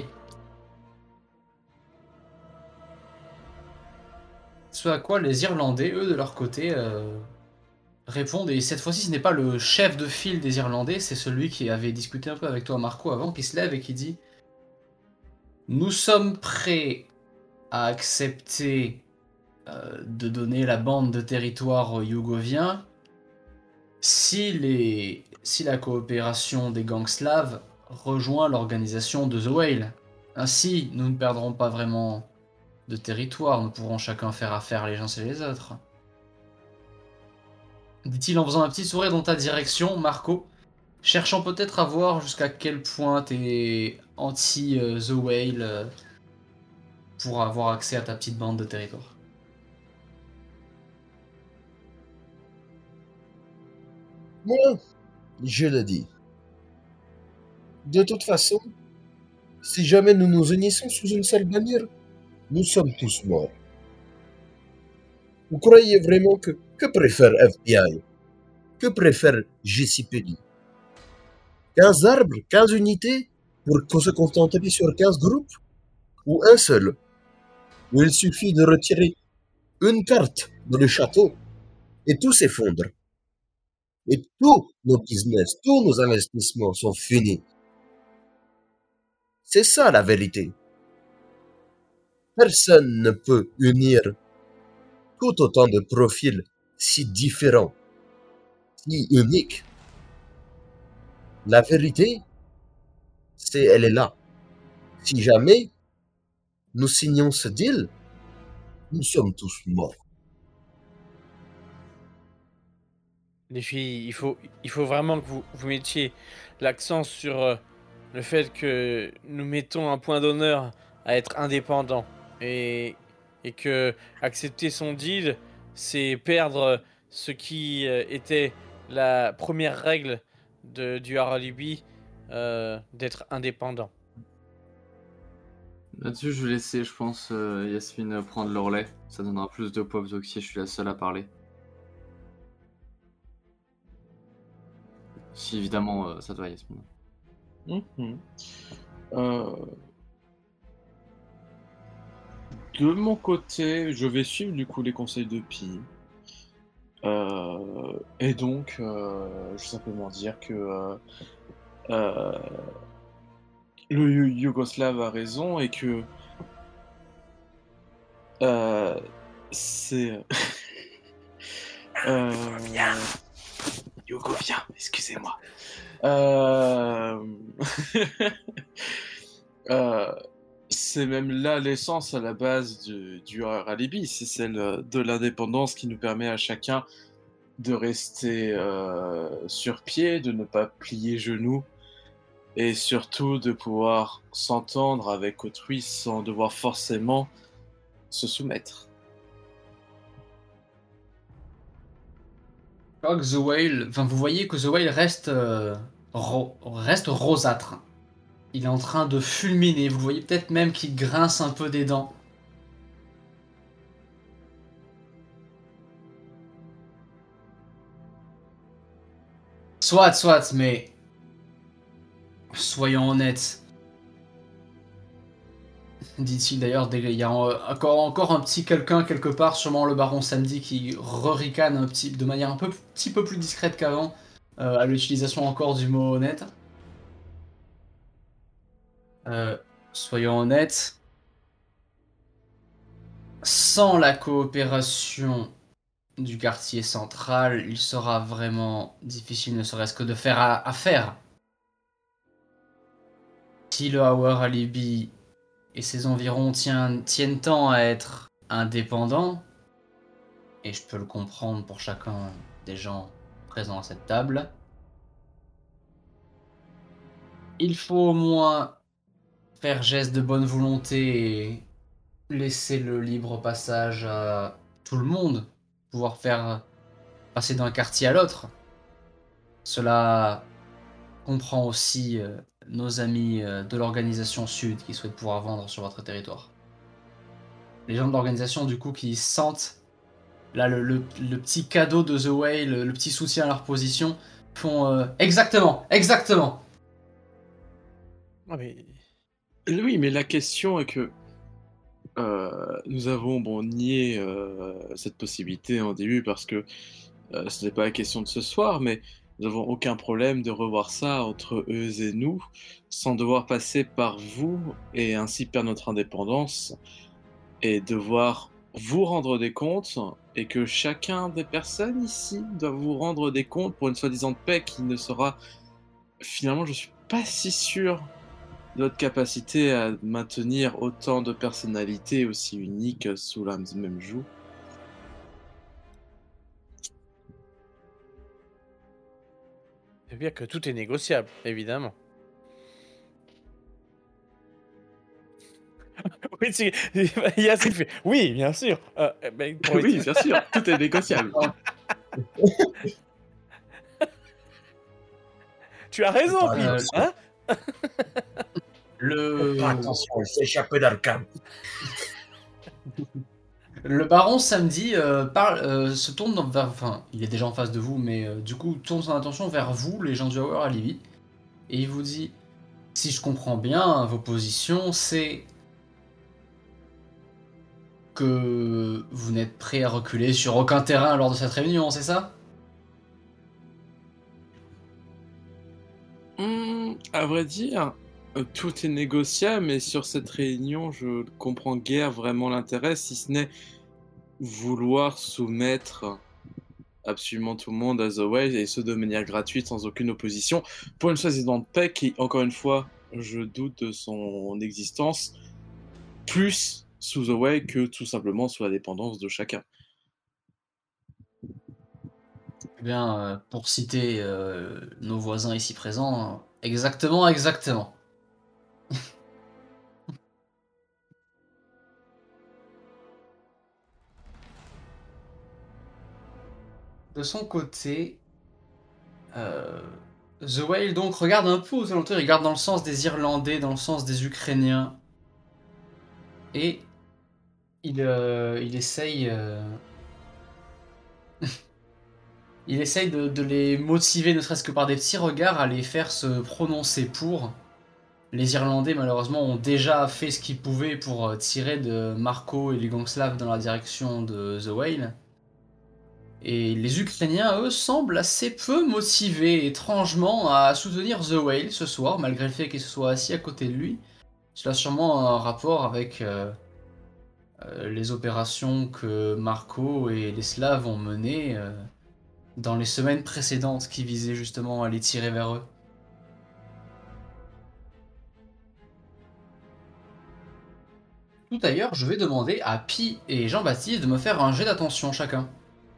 [SPEAKER 3] Ce à quoi les Irlandais, eux, de leur côté, euh, répondent, et cette fois-ci ce n'est pas le chef de file des Irlandais, c'est celui qui avait discuté un peu avec toi Marco avant, qui se lève et qui dit « Nous sommes prêts à accepter euh, de donner la bande de territoire aux Yougoviens si, les... si la coopération des gangs slaves rejoint l'organisation de The Whale. Ainsi, nous ne perdrons pas vraiment de territoire, nous pourrons chacun faire affaire les uns et les autres. » Dit-il en faisant un petit sourire dans ta direction, Marco, cherchant peut-être à voir jusqu'à quel point t'es anti euh, The Whale euh, pour avoir accès à ta petite bande de territoire.
[SPEAKER 9] Moi, je le dis. De toute façon, si jamais nous nous unissons sous une seule bannière, nous sommes tous morts. Vous croyez vraiment que, que préfère F B I? Que préfère G C P D? quinze arbres, quinze unités pour se contenter sur quinze groupes? Ou un seul? Où il suffit de retirer une carte de le château et tout s'effondre. Et tous nos business, tous nos investissements sont finis. C'est ça la vérité. Personne ne peut unir tout autant de profils si différents, si uniques. La vérité, c'est elle est là. Si jamais nous signons ce deal, nous sommes tous morts.
[SPEAKER 6] Les filles, il faut, il faut vraiment que vous, vous mettiez l'accent sur euh, le fait que nous mettons un point d'honneur à être indépendant. Et, et que accepter son deal, c'est perdre ce qui euh, était la première règle de, du Haralibi, euh, d'être indépendant.
[SPEAKER 5] Là-dessus, je vais laisser, je pense, euh, Yasmine prendre le relais. Ça donnera plus de poids plutôt que si je suis la seule à parler. Si évidemment euh, ça te va, Yasmine.
[SPEAKER 8] Mhm. Euh, De mon côté, je vais suivre du coup les conseils de Pi. Euh, et donc, euh, je vais simplement dire que euh, euh, le You- Yougoslave a raison et que euh, c'est. euh, Yougovien, excusez-moi. Euh... euh, c'est même là l'essence à la base du, du Haralibi, c'est celle de l'indépendance qui nous permet à chacun de rester euh, sur pied, de ne pas plier genoux, et surtout de pouvoir s'entendre avec autrui sans devoir forcément se soumettre.
[SPEAKER 3] Je crois que The Whale, enfin vous voyez que The Whale reste, euh, ro- reste rosâtre. Il est en train de fulminer, vous le voyez peut-être même qu'il grince un peu des dents. Soit, soit, mais soyons honnêtes. Dit-il d'ailleurs, il y a euh, encore, encore un petit quelqu'un quelque part, sûrement le baron Samedi, qui re-ricane un petit, de manière un peu, petit peu plus discrète qu'avant, euh, à l'utilisation encore du mot honnête. Euh, soyons honnêtes. Sans la coopération du quartier central, il sera vraiment difficile, ne serait-ce que de faire a- affaire. Si le Hauer Alibi et ses environs tiennent, tiennent tant à être indépendants, et je peux le comprendre pour chacun des gens présents à cette table, il faut au moins faire geste de bonne volonté et laisser le libre passage à tout le monde, pouvoir faire passer d'un quartier à l'autre. Cela comprend aussi euh, nos amis euh, de l'organisation Sud qui souhaitent pouvoir vendre sur votre territoire. Les gens de l'organisation, du coup, qui sentent là le, le- le petit cadeau de The Whale, le, le petit soutien à leur position, font euh, exactement, exactement.
[SPEAKER 6] Ah, mais...
[SPEAKER 8] Oui, mais la question est que euh, nous avons bon nié euh, cette possibilité en début parce que euh, ce n'est pas la question de ce soir, mais nous n'avons aucun problème de revoir ça entre eux et nous, sans devoir passer par vous et ainsi perdre notre indépendance et devoir vous rendre des comptes et que chacun des personnes ici doit vous rendre des comptes pour une soi-disant paix qui ne sera finalement, je suis pas si sûr de notre capacité à maintenir autant de personnalités aussi uniques sous la même joug.
[SPEAKER 6] C'est bien que tout est négociable, évidemment. Oui, c'est- Yacine fait oui, bien sûr. Euh, ben, pour
[SPEAKER 8] Oui, bien sûr, tout est négociable.
[SPEAKER 6] Tu as raison, Pi,
[SPEAKER 3] Euh,
[SPEAKER 6] hein?
[SPEAKER 3] le...
[SPEAKER 9] Attention, il s'est échappé dans le camp.
[SPEAKER 3] Le baron Samedi euh, parle, euh, se tourne dans- vers, enfin, il est déjà en face de vous, mais euh, du coup tourne son attention vers vous, les gens du Hauer Alibi, et il vous dit, si je comprends bien, vos positions, c'est que vous n'êtes prêt à reculer sur aucun terrain lors de cette réunion, c'est ça?
[SPEAKER 8] Hmm, à vrai dire, euh, tout est négociable, mais sur cette réunion, je ne comprends guère vraiment l'intérêt, si ce n'est vouloir soumettre absolument tout le monde à The Way, et ce de manière gratuite, sans aucune opposition, pour une soi-disant paix qui, encore une fois, je doute de son existence, plus sous The Way que tout simplement sous la dépendance de chacun.
[SPEAKER 3] Eh bien, euh, pour citer euh, nos voisins ici présents, exactement, exactement. de son côté, euh, The Whale donc regarde un peu aux alentours, il regarde dans le sens des Irlandais, dans le sens des Ukrainiens, et il, euh, il essaye, euh, il essaye de, de les motiver, ne serait-ce que par des petits regards, à les faire se prononcer pour. Les Irlandais, malheureusement, ont déjà fait ce qu'ils pouvaient pour euh, tirer de Marco et les Gangslav dans la direction de The Whale. Et les Ukrainiens, eux, semblent assez peu motivés, étrangement, à soutenir The Whale ce soir, malgré le fait qu'ils se soient assis à côté de lui. Cela a sûrement un rapport avec euh, euh, les opérations que Marco et les Slaves ont menées euh, dans les semaines précédentes, qui visaient justement à les tirer vers eux. Tout d'ailleurs, je vais demander à Pi et Jean-Baptiste de me faire un jet d'attention chacun.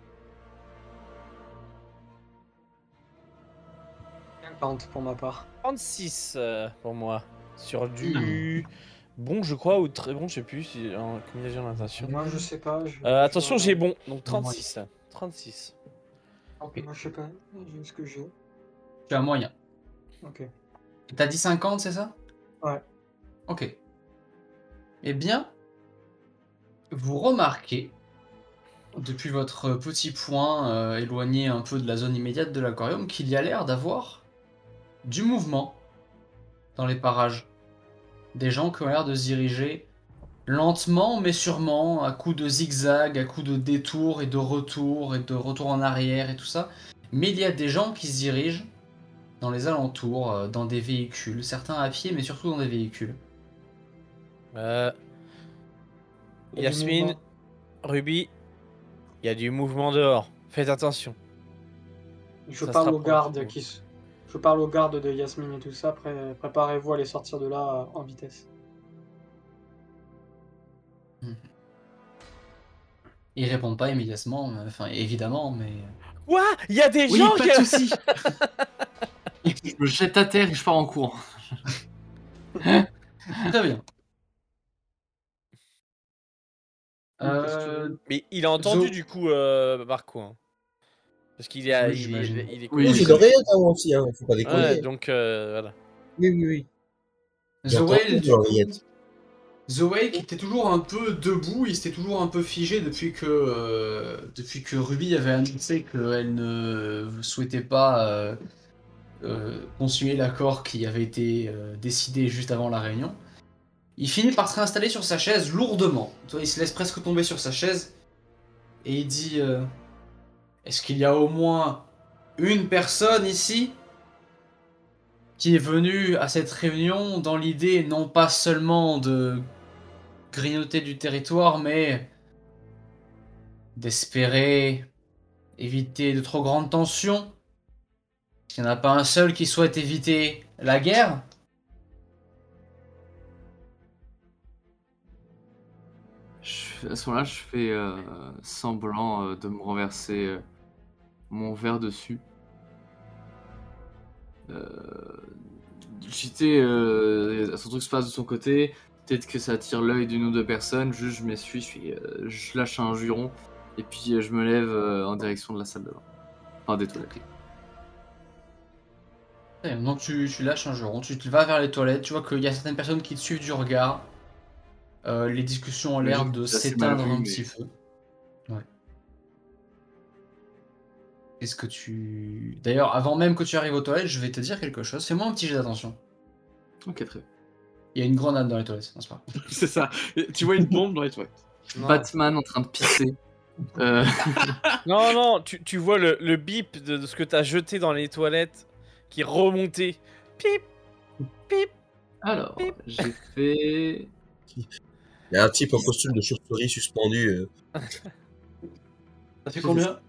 [SPEAKER 7] cinquante pour ma part.
[SPEAKER 6] trente-six euh, pour moi. Sur du bon, je crois, ou très bon, je sais plus. Si, en combinaison d'attention.
[SPEAKER 7] Moi, je sais pas. je-
[SPEAKER 6] Euh, attention,
[SPEAKER 7] je-
[SPEAKER 6] j'ai bon. Donc trente-six. trente-six.
[SPEAKER 3] Ok.
[SPEAKER 7] Moi, je sais pas. J'ai ce que j'ai.
[SPEAKER 3] Tu as moyen.
[SPEAKER 7] Ok.
[SPEAKER 3] T'as dit cinquante, c'est ça?
[SPEAKER 7] Ouais.
[SPEAKER 3] Ok. Eh bien, vous remarquez, depuis votre petit point euh, éloigné un peu de la zone immédiate de l'aquarium, qu'il y a l'air d'avoir du mouvement dans les parages. Des gens qui ont l'air de se diriger lentement mais sûrement, à coups de zigzag, à coups de détours et de retours et de retours en arrière et tout ça. Mais il y a des gens qui se dirigent dans les alentours, euh, dans des véhicules, certains à pied mais surtout dans des véhicules.
[SPEAKER 6] Euh,
[SPEAKER 7] Il y a du
[SPEAKER 6] Yasmine,
[SPEAKER 7] mouvement.
[SPEAKER 6] Ruby, il y a du mouvement dehors. Faites attention.
[SPEAKER 7] Je
[SPEAKER 6] Ça se
[SPEAKER 7] parle aux
[SPEAKER 6] rapproche.
[SPEAKER 7] gardes qui s- Je parle aux gardes de Yasmine et tout ça. Pré- Préparez-vous à les sortir de là euh, en vitesse.
[SPEAKER 3] Ils répondent pas immédiatement, euh, enfin évidemment, mais...
[SPEAKER 6] Quoi? Il y a des
[SPEAKER 5] Oui,
[SPEAKER 6] gens
[SPEAKER 5] pas
[SPEAKER 6] qui...
[SPEAKER 5] de soucis. Je me jette à terre et je pars en courant.
[SPEAKER 3] Très bien.
[SPEAKER 7] Qu'est-ce que tu
[SPEAKER 3] Euh,
[SPEAKER 7] veux
[SPEAKER 6] Mais il a entendu
[SPEAKER 3] Zo-
[SPEAKER 6] du coup euh, Marco. Hein. Parce qu'il est,
[SPEAKER 3] Oui,
[SPEAKER 6] il,
[SPEAKER 3] j'imagine.
[SPEAKER 6] est, il est
[SPEAKER 5] Oui,
[SPEAKER 10] Oui,
[SPEAKER 5] j'ai
[SPEAKER 10] j'ai l'oreillette avant aussi, hein, faut pas déconner.
[SPEAKER 6] Ouais, donc euh, voilà.
[SPEAKER 10] Oui, oui, oui.
[SPEAKER 3] The
[SPEAKER 10] J'entends
[SPEAKER 3] Whale,
[SPEAKER 10] tout
[SPEAKER 3] du
[SPEAKER 10] dans
[SPEAKER 3] coup,
[SPEAKER 10] l'oreillette.
[SPEAKER 3] The Whale qui était toujours un peu debout, il s'était toujours un peu figé depuis que, euh, depuis que Ruby avait annoncé qu'elle ne souhaitait pas euh, euh, consommer l'accord qui avait été euh, décidé juste avant la réunion. Il finit par se réinstaller sur sa chaise lourdement. Tu vois, il se laisse presque tomber sur sa chaise et il dit euh, est-ce qu'il y a au moins une personne ici qui est venue à cette réunion dans l'idée non pas seulement de grignoter du territoire, mais d'espérer éviter de trop grandes tensions? S'il n'y en a pas un seul qui souhaite éviter la guerre?
[SPEAKER 5] Je- à ce moment-là, je fais euh, semblant euh, de me renverser euh, mon verre dessus. Euh, J'étais, euh, son truc se passe de son côté. Peut-être que ça attire l'œil d'une ou deux personnes. Juste, je m'essuie, je, fais, euh, je lâche un juron. Et puis, euh, je me lève euh, en direction de la salle de bain. Enfin, des toilettes.
[SPEAKER 3] Eh, Donc tu, tu lâches un juron, tu te vas vers les toilettes, tu vois qu'il y a certaines personnes qui te suivent du regard. Euh, les discussions ont l'air
[SPEAKER 5] J'imagine
[SPEAKER 3] de
[SPEAKER 5] que c'est assez mal
[SPEAKER 3] s'éteindre
[SPEAKER 5] vu,
[SPEAKER 3] un
[SPEAKER 5] mais-
[SPEAKER 3] petit peu. Ouais. Est-ce que tu... D'ailleurs, avant même que tu arrives aux toilettes, je vais te dire quelque chose. Fais-moi un petit jet d'attention.
[SPEAKER 5] Ok, très bien.
[SPEAKER 3] Il y a une grenade dans les toilettes, n'est-ce pas?
[SPEAKER 8] C'est ça. Tu vois une bombe dans les toilettes.
[SPEAKER 6] Non.
[SPEAKER 5] Batman en train de pisser. Euh,
[SPEAKER 6] Non, non, tu, tu vois le, le bip de, de ce que t'as jeté dans les toilettes qui remontait. Pip, pip.
[SPEAKER 5] alors, j'ai fait...
[SPEAKER 10] Il y a un type en costume de chauve-souris suspendu. euh.
[SPEAKER 3] Ça fait combien?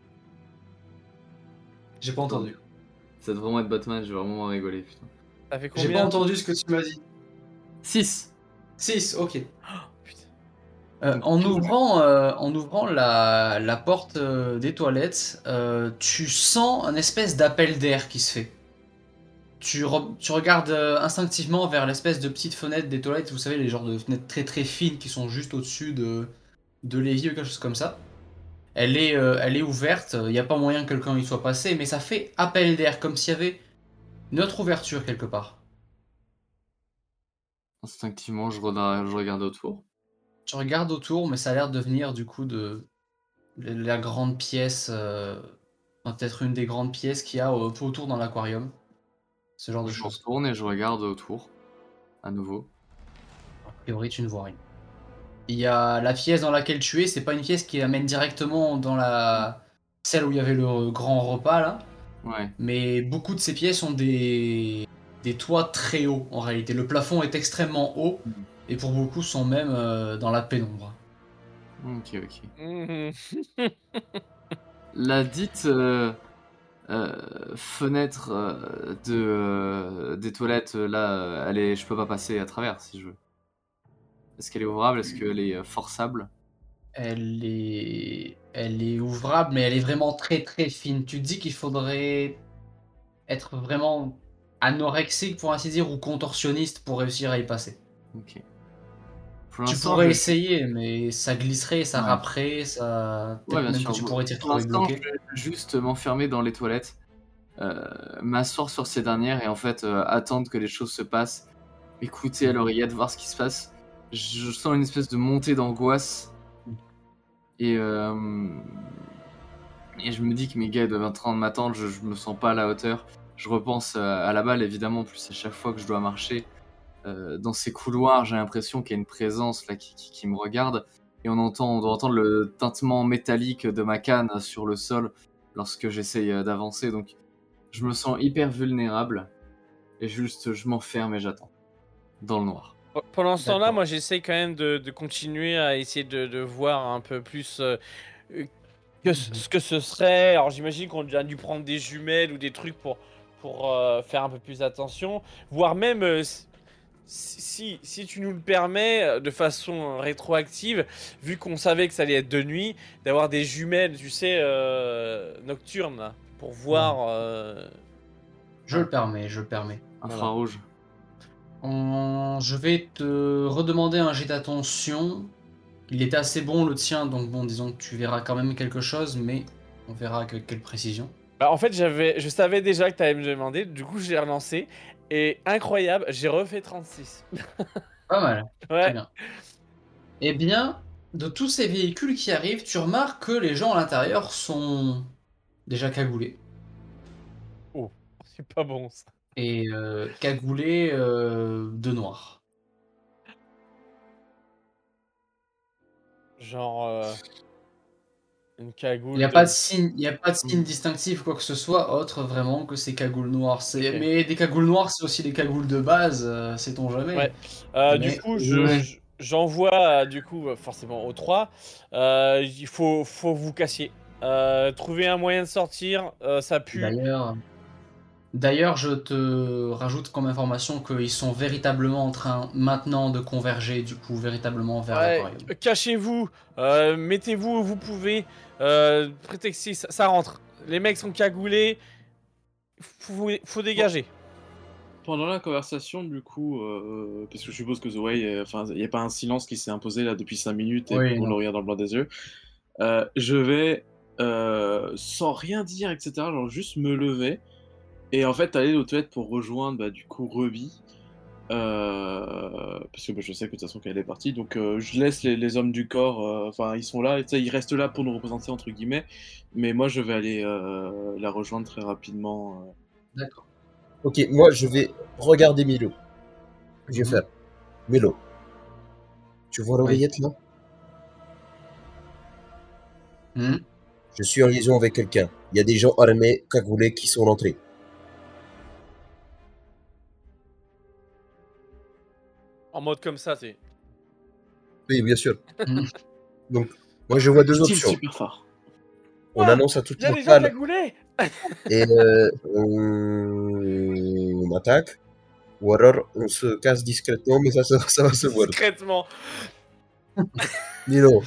[SPEAKER 3] J'ai pas entendu.
[SPEAKER 5] Ça doit vraiment être Batman, j'ai vraiment rigolé, putain.
[SPEAKER 6] Ça fait
[SPEAKER 3] J'ai
[SPEAKER 6] combien?
[SPEAKER 3] pas entendu ce que tu m'as dit.
[SPEAKER 5] six.
[SPEAKER 3] six, ok.
[SPEAKER 6] Putain.
[SPEAKER 3] Euh, en ouvrant, euh, en ouvrant la, la porte euh, des toilettes, euh, tu sens un espèce d'appel d'air qui se fait. Tu, re- tu regardes euh, instinctivement vers l'espèce de petite fenêtre des toilettes, vous savez, les genres de fenêtres très très fines qui sont juste au-dessus de, de l'évier ou quelque chose comme ça. Elle est, euh, elle est ouverte, il n'y a pas moyen que quelqu'un y soit passé, mais ça fait appel d'air, comme s'il y avait une autre ouverture quelque part.
[SPEAKER 5] Instinctivement, je, reda- je regarde autour.
[SPEAKER 3] Tu regardes autour, mais ça a l'air de venir du coup de la grande pièce, euh, enfin, peut-être une des grandes pièces qu'il y a au- autour dans l'aquarium. Ce genre de
[SPEAKER 5] Je
[SPEAKER 3] choses.
[SPEAKER 5] retourne et je regarde autour, à nouveau.
[SPEAKER 3] A priori, tu ne vois rien. Il y a la pièce dans laquelle tu es, c'est pas une pièce qui amène directement dans la celle où il y avait le grand repas là,
[SPEAKER 5] Ouais.
[SPEAKER 3] mais beaucoup de ces pièces ont des des toits très hauts en réalité. Le plafond est extrêmement haut
[SPEAKER 5] Mhm.
[SPEAKER 3] et pour beaucoup sont même euh, dans la pénombre.
[SPEAKER 5] Ok, ok.
[SPEAKER 6] Mhm.
[SPEAKER 5] La dite euh, euh, fenêtre euh, de, euh, des toilettes, euh, là, euh, elle est, je peux pas passer à travers si je veux. Est-ce qu'elle est ouvrable? Est-ce qu'elle est euh, forçable?
[SPEAKER 3] Elle est elle est ouvrable, mais elle est vraiment très très fine. Tu te dis qu'il faudrait être vraiment anorexique pour ainsi dire ou contorsionniste pour réussir à y passer.
[SPEAKER 5] Ok. Pour
[SPEAKER 3] Tu
[SPEAKER 5] l'instant,
[SPEAKER 3] pourrais
[SPEAKER 5] je-
[SPEAKER 3] essayer, mais ça glisserait, ça
[SPEAKER 5] Ouais.
[SPEAKER 3] rapperait, ça.
[SPEAKER 5] Ouais,
[SPEAKER 3] Peut-être
[SPEAKER 5] bien
[SPEAKER 3] même
[SPEAKER 5] sûr.
[SPEAKER 3] que tu pourrais t'y
[SPEAKER 5] Pour
[SPEAKER 3] retrouver
[SPEAKER 5] l'instant, je
[SPEAKER 3] bloqué.
[SPEAKER 5] vais juste m'enfermer dans les toilettes, euh, m'asseoir sur ces dernières et en fait euh, attendre que les choses se passent, écouter à l'oreillette, voir ce qui se passe. Je, je sens une espèce de montée d'angoisse et, euh, et je me dis que mes gars ils doivent être en train de m'attendre, je, je me sens pas à la hauteur. Je repense à, à la balle évidemment, en plus à chaque fois que je dois marcher euh, dans ces couloirs, j'ai l'impression qu'il y a une présence là qui, qui, qui me regarde. Et on entend, on doit entendre le tintement métallique de ma canne sur le sol lorsque j'essaye euh, d'avancer. Donc, je me sens hyper vulnérable et juste, je m'enferme et j'attends dans le noir.
[SPEAKER 6] P- Pendant ce temps-là,
[SPEAKER 3] D'accord.
[SPEAKER 6] moi j'essaie quand même de, de continuer à essayer de, de voir un peu plus euh, euh, que ce ce que ce serait. Alors j'imagine qu'on a dû prendre des jumelles ou des trucs pour, pour euh, faire un peu plus attention. Voire même, euh, s- si, si tu nous le permets, euh, de façon rétroactive, vu qu'on savait que ça allait être de nuit, d'avoir des jumelles, tu sais, euh, nocturnes, là, pour voir... euh,
[SPEAKER 3] Je le permets, je le permets.
[SPEAKER 5] Infrarouge.
[SPEAKER 3] On- Je vais te redemander un jet d'attention. Il était assez bon le tien, donc bon, disons que tu verras quand même quelque chose, mais on verra avec quelle précision.
[SPEAKER 6] Bah, en fait, j'avais, je savais déjà que tu allais me demander, du coup, j'ai relancé. Et incroyable, j'ai refait trente-six.
[SPEAKER 3] Pas mal, très
[SPEAKER 6] Ouais.
[SPEAKER 3] bien. Eh bien, de tous ces véhicules qui arrivent, tu remarques que les gens à l'intérieur sont déjà cagoulés.
[SPEAKER 6] Oh, c'est pas bon ça.
[SPEAKER 3] Et euh, cagoulés euh, de noir.
[SPEAKER 6] Genre, euh, une cagoule.
[SPEAKER 3] Il n'y a
[SPEAKER 6] de-
[SPEAKER 3] pas de signe, il y a pas de signe
[SPEAKER 6] Hmm.
[SPEAKER 3] distinctif quoi que ce soit autre vraiment que ces cagoules noires. C'est...
[SPEAKER 6] Ok.
[SPEAKER 3] Mais des cagoules noires, c'est aussi des cagoules de base, euh, sait-on jamais.
[SPEAKER 6] Ouais. Euh,
[SPEAKER 3] Mais-
[SPEAKER 6] du coup, je,
[SPEAKER 3] Ouais.
[SPEAKER 6] je- j'envoie, euh, du coup, euh, forcément aux trois. Euh, il faut, faut vous cassiez. Euh, trouver un moyen de sortir, euh, ça pue.
[SPEAKER 3] D'ailleurs, d'ailleurs, je te rajoute comme information qu'ils sont véritablement en train maintenant de converger du coup véritablement vers
[SPEAKER 6] Ouais,
[SPEAKER 3] l'aquarium.
[SPEAKER 6] cachez-vous, euh, mettez-vous où vous pouvez, euh, prétextez, ça, ça rentre. Les mecs sont cagoulés, faut, faut dégager.
[SPEAKER 8] Pendant la conversation, du coup, euh, parce que je suppose que Zoé, euh, enfin, il n'y a pas un silence qui s'est imposé là depuis cinq minutes et
[SPEAKER 3] Oui,
[SPEAKER 8] on
[SPEAKER 3] non.
[SPEAKER 8] le regarde dans le blanc des yeux. Euh, je vais, euh, sans rien dire, et cetera, genre juste me lever et en fait aller aux toilettes pour rejoindre bah, du coup Ruby. Euh, parce que bah, je sais que de toute façon qu'elle est partie, donc euh, je laisse les, les hommes du corps, euh, enfin ils sont là, et, tu sais, ils restent là pour nous représenter entre guillemets, mais moi je vais aller euh, la rejoindre très rapidement. euh.
[SPEAKER 3] D'accord.
[SPEAKER 10] Ok, moi je vais regarder Milo. Je vais
[SPEAKER 3] Mhm.
[SPEAKER 10] faire. Milo, tu vois l'oreillette là?
[SPEAKER 3] Hmm.
[SPEAKER 10] Je suis en liaison avec quelqu'un. Il y a des gens armés, cagoulés qui sont rentrés.
[SPEAKER 6] En mode comme ça, c'est.
[SPEAKER 10] Oui, bien sûr.
[SPEAKER 3] Hmm.
[SPEAKER 10] Donc, moi je vois deux
[SPEAKER 8] Style
[SPEAKER 10] options.
[SPEAKER 8] super fort.
[SPEAKER 10] On
[SPEAKER 6] Ah,
[SPEAKER 10] annonce à toute
[SPEAKER 6] Il y a
[SPEAKER 10] la
[SPEAKER 6] des gens
[SPEAKER 10] salle
[SPEAKER 6] cagoulés.
[SPEAKER 10] et euh, on... on attaque. Ou alors on se casse discrètement, mais ça, ça, ça va se voir.
[SPEAKER 6] Discrètement.
[SPEAKER 10] Milo,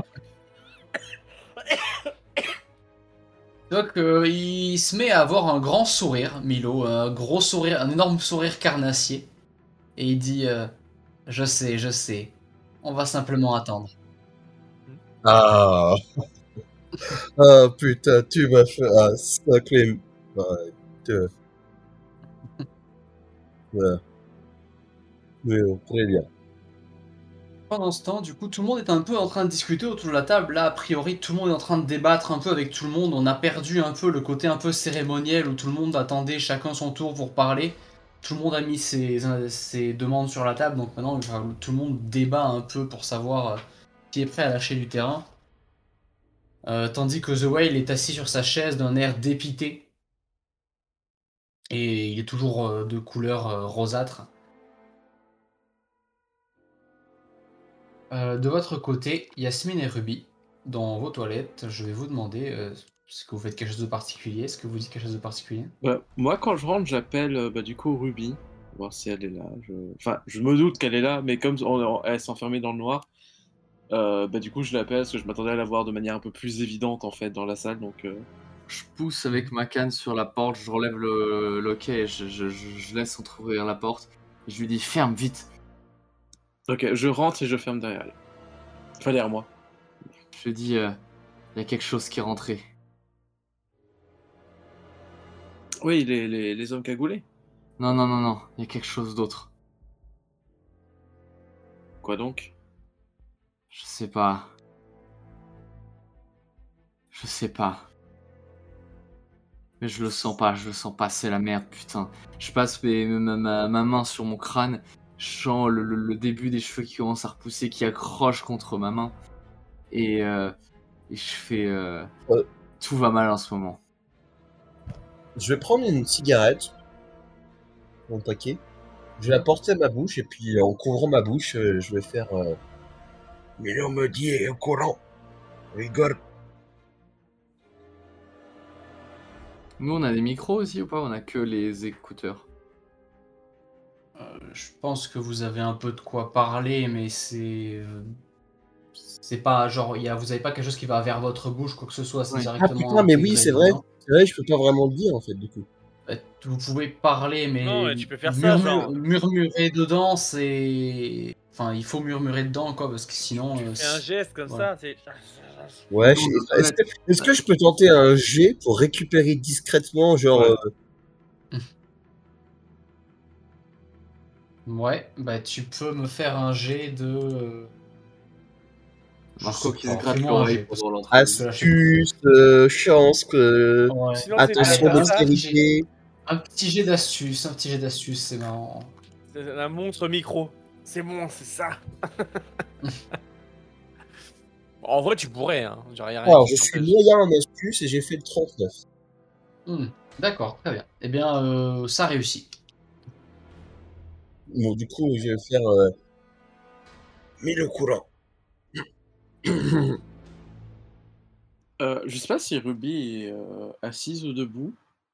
[SPEAKER 3] Donc euh, il se met à avoir un grand sourire, Milo, un gros sourire, un énorme sourire carnassier, et il dit euh, je sais, je sais, on va simplement attendre.
[SPEAKER 10] ah, Ah putain, tu m'as fait un sacré. Ouais, putain. Ouais. Mais bon, très bien.
[SPEAKER 3] Pendant ce temps, du coup, tout le monde est un peu en train de discuter autour de la table. Là, a priori, tout le monde est en train de débattre un peu avec tout le monde. On a perdu un peu le côté un peu cérémoniel où tout le monde attendait chacun son tour pour parler. Tout le monde a mis ses, ses demandes sur la table, donc maintenant, enfin, tout le monde débat un peu pour savoir euh, qui est prêt à lâcher du terrain. Euh, tandis que The Whale est assis sur sa chaise d'un air dépité. Et il est toujours euh, de couleur euh, rosâtre. Euh, de votre côté, Yasmine et Ruby, dans vos toilettes, je vais vous demander, euh, est-ce que vous faites quelque chose de particulier? Est-ce que vous dites quelque chose de particulier?
[SPEAKER 8] Bah, moi, quand je rentre, j'appelle euh, bah, du coup Ruby, voir si elle est là. Je... Enfin, je me doute qu'elle est là, mais comme on, on- elle s'enfermait dans le noir, euh, bah, du coup, je l'appelle parce que je m'attendais à la voir de manière un peu plus évidente en fait dans la salle. Donc, euh,
[SPEAKER 5] Je pousse avec ma canne sur la porte, je relève le loquet et je, je, je- je laisse entrouvrir la porte. Et je lui dis ferme vite.
[SPEAKER 8] ok, je rentre et je ferme derrière elle. Enfin, derrière moi.
[SPEAKER 5] Je lui dis il y a quelque chose qui est rentré.
[SPEAKER 8] Oui, les, les, les hommes cagoulés.
[SPEAKER 5] Non, non, non, non, il y a quelque chose d'autre.
[SPEAKER 8] Quoi donc?
[SPEAKER 5] Je sais pas. Je sais pas. Mais je le sens pas, je le sens pas, c'est la merde, putain. Je passe mes- ma, ma- ma main sur mon crâne, je sens le, le- le début des cheveux qui commencent à repousser, qui accrochent contre ma main. Et, euh, et je fais... euh,
[SPEAKER 10] Euh.
[SPEAKER 5] Tout va mal en ce moment.
[SPEAKER 10] Je vais prendre une cigarette, mon paquet. Je vais la porter à ma bouche et puis en couvrant ma bouche, euh, je vais faire. Euh... Mais on me dit est au courant. Regarde.
[SPEAKER 5] Nous, on a des micros aussi ou pas? On a que les écouteurs.
[SPEAKER 3] Euh, je pense que vous avez un peu de quoi parler, mais c'est... euh, C'est pas genre, il y a, vous avez pas quelque chose qui va vers votre bouche, quoi que ce soit, c'est
[SPEAKER 5] Ouais.
[SPEAKER 10] Ah
[SPEAKER 3] directement
[SPEAKER 10] putain, mais oui,
[SPEAKER 3] intégré
[SPEAKER 10] c'est vrai.
[SPEAKER 3] dedans.
[SPEAKER 10] C'est vrai, je peux pas vraiment le dire en fait, du coup.
[SPEAKER 3] Euh, Vous pouvez parler, mais
[SPEAKER 6] Non, mais tu peux faire ça,
[SPEAKER 3] murmure-
[SPEAKER 6] genre.
[SPEAKER 3] murmurer dedans, c'est... Enfin, il faut murmurer dedans, quoi, parce que sinon...
[SPEAKER 6] Tu
[SPEAKER 3] euh,
[SPEAKER 6] fais un
[SPEAKER 3] c'est-
[SPEAKER 6] geste comme
[SPEAKER 3] ouais.
[SPEAKER 6] ça, c'est.
[SPEAKER 10] Ouais,
[SPEAKER 5] Non,
[SPEAKER 10] je-
[SPEAKER 5] non,
[SPEAKER 10] est-ce que, est-ce que je peux tenter un jet pour récupérer discrètement, genre.
[SPEAKER 5] Ouais.
[SPEAKER 10] euh,
[SPEAKER 3] Ouais, bah tu peux me faire un jet de... euh, je
[SPEAKER 5] Marco
[SPEAKER 3] sais
[SPEAKER 5] qui
[SPEAKER 3] pas,
[SPEAKER 5] se gratte
[SPEAKER 3] fais-moi un
[SPEAKER 5] l'oreille
[SPEAKER 3] jet, parce
[SPEAKER 5] pendant
[SPEAKER 3] que-
[SPEAKER 5] l'entrevue.
[SPEAKER 10] Astuce, euh, chance, euh,
[SPEAKER 3] Ouais.
[SPEAKER 6] Sinon, t'es
[SPEAKER 10] attention,
[SPEAKER 6] derrière ça,
[SPEAKER 10] dextérité.
[SPEAKER 3] Un petit jet d'astuce, un petit jet d'astuce, c'est marrant.
[SPEAKER 6] c'est la montre micro. C'est bon, c'est ça. En vrai, tu pourrais, hein. Genre, y a rien
[SPEAKER 10] Alors,
[SPEAKER 6] qui
[SPEAKER 10] je suis
[SPEAKER 6] t'empêche.
[SPEAKER 10] moyen en astuce et j'ai fait le trente-neuf.
[SPEAKER 3] Hmm, D'accord, très bien. Eh bien, euh, ça réussit.
[SPEAKER 10] Donc, du coup, je vais faire. Euh... Mais le courant.
[SPEAKER 8] Euh, je sais pas si Ruby est euh, assise ou debout.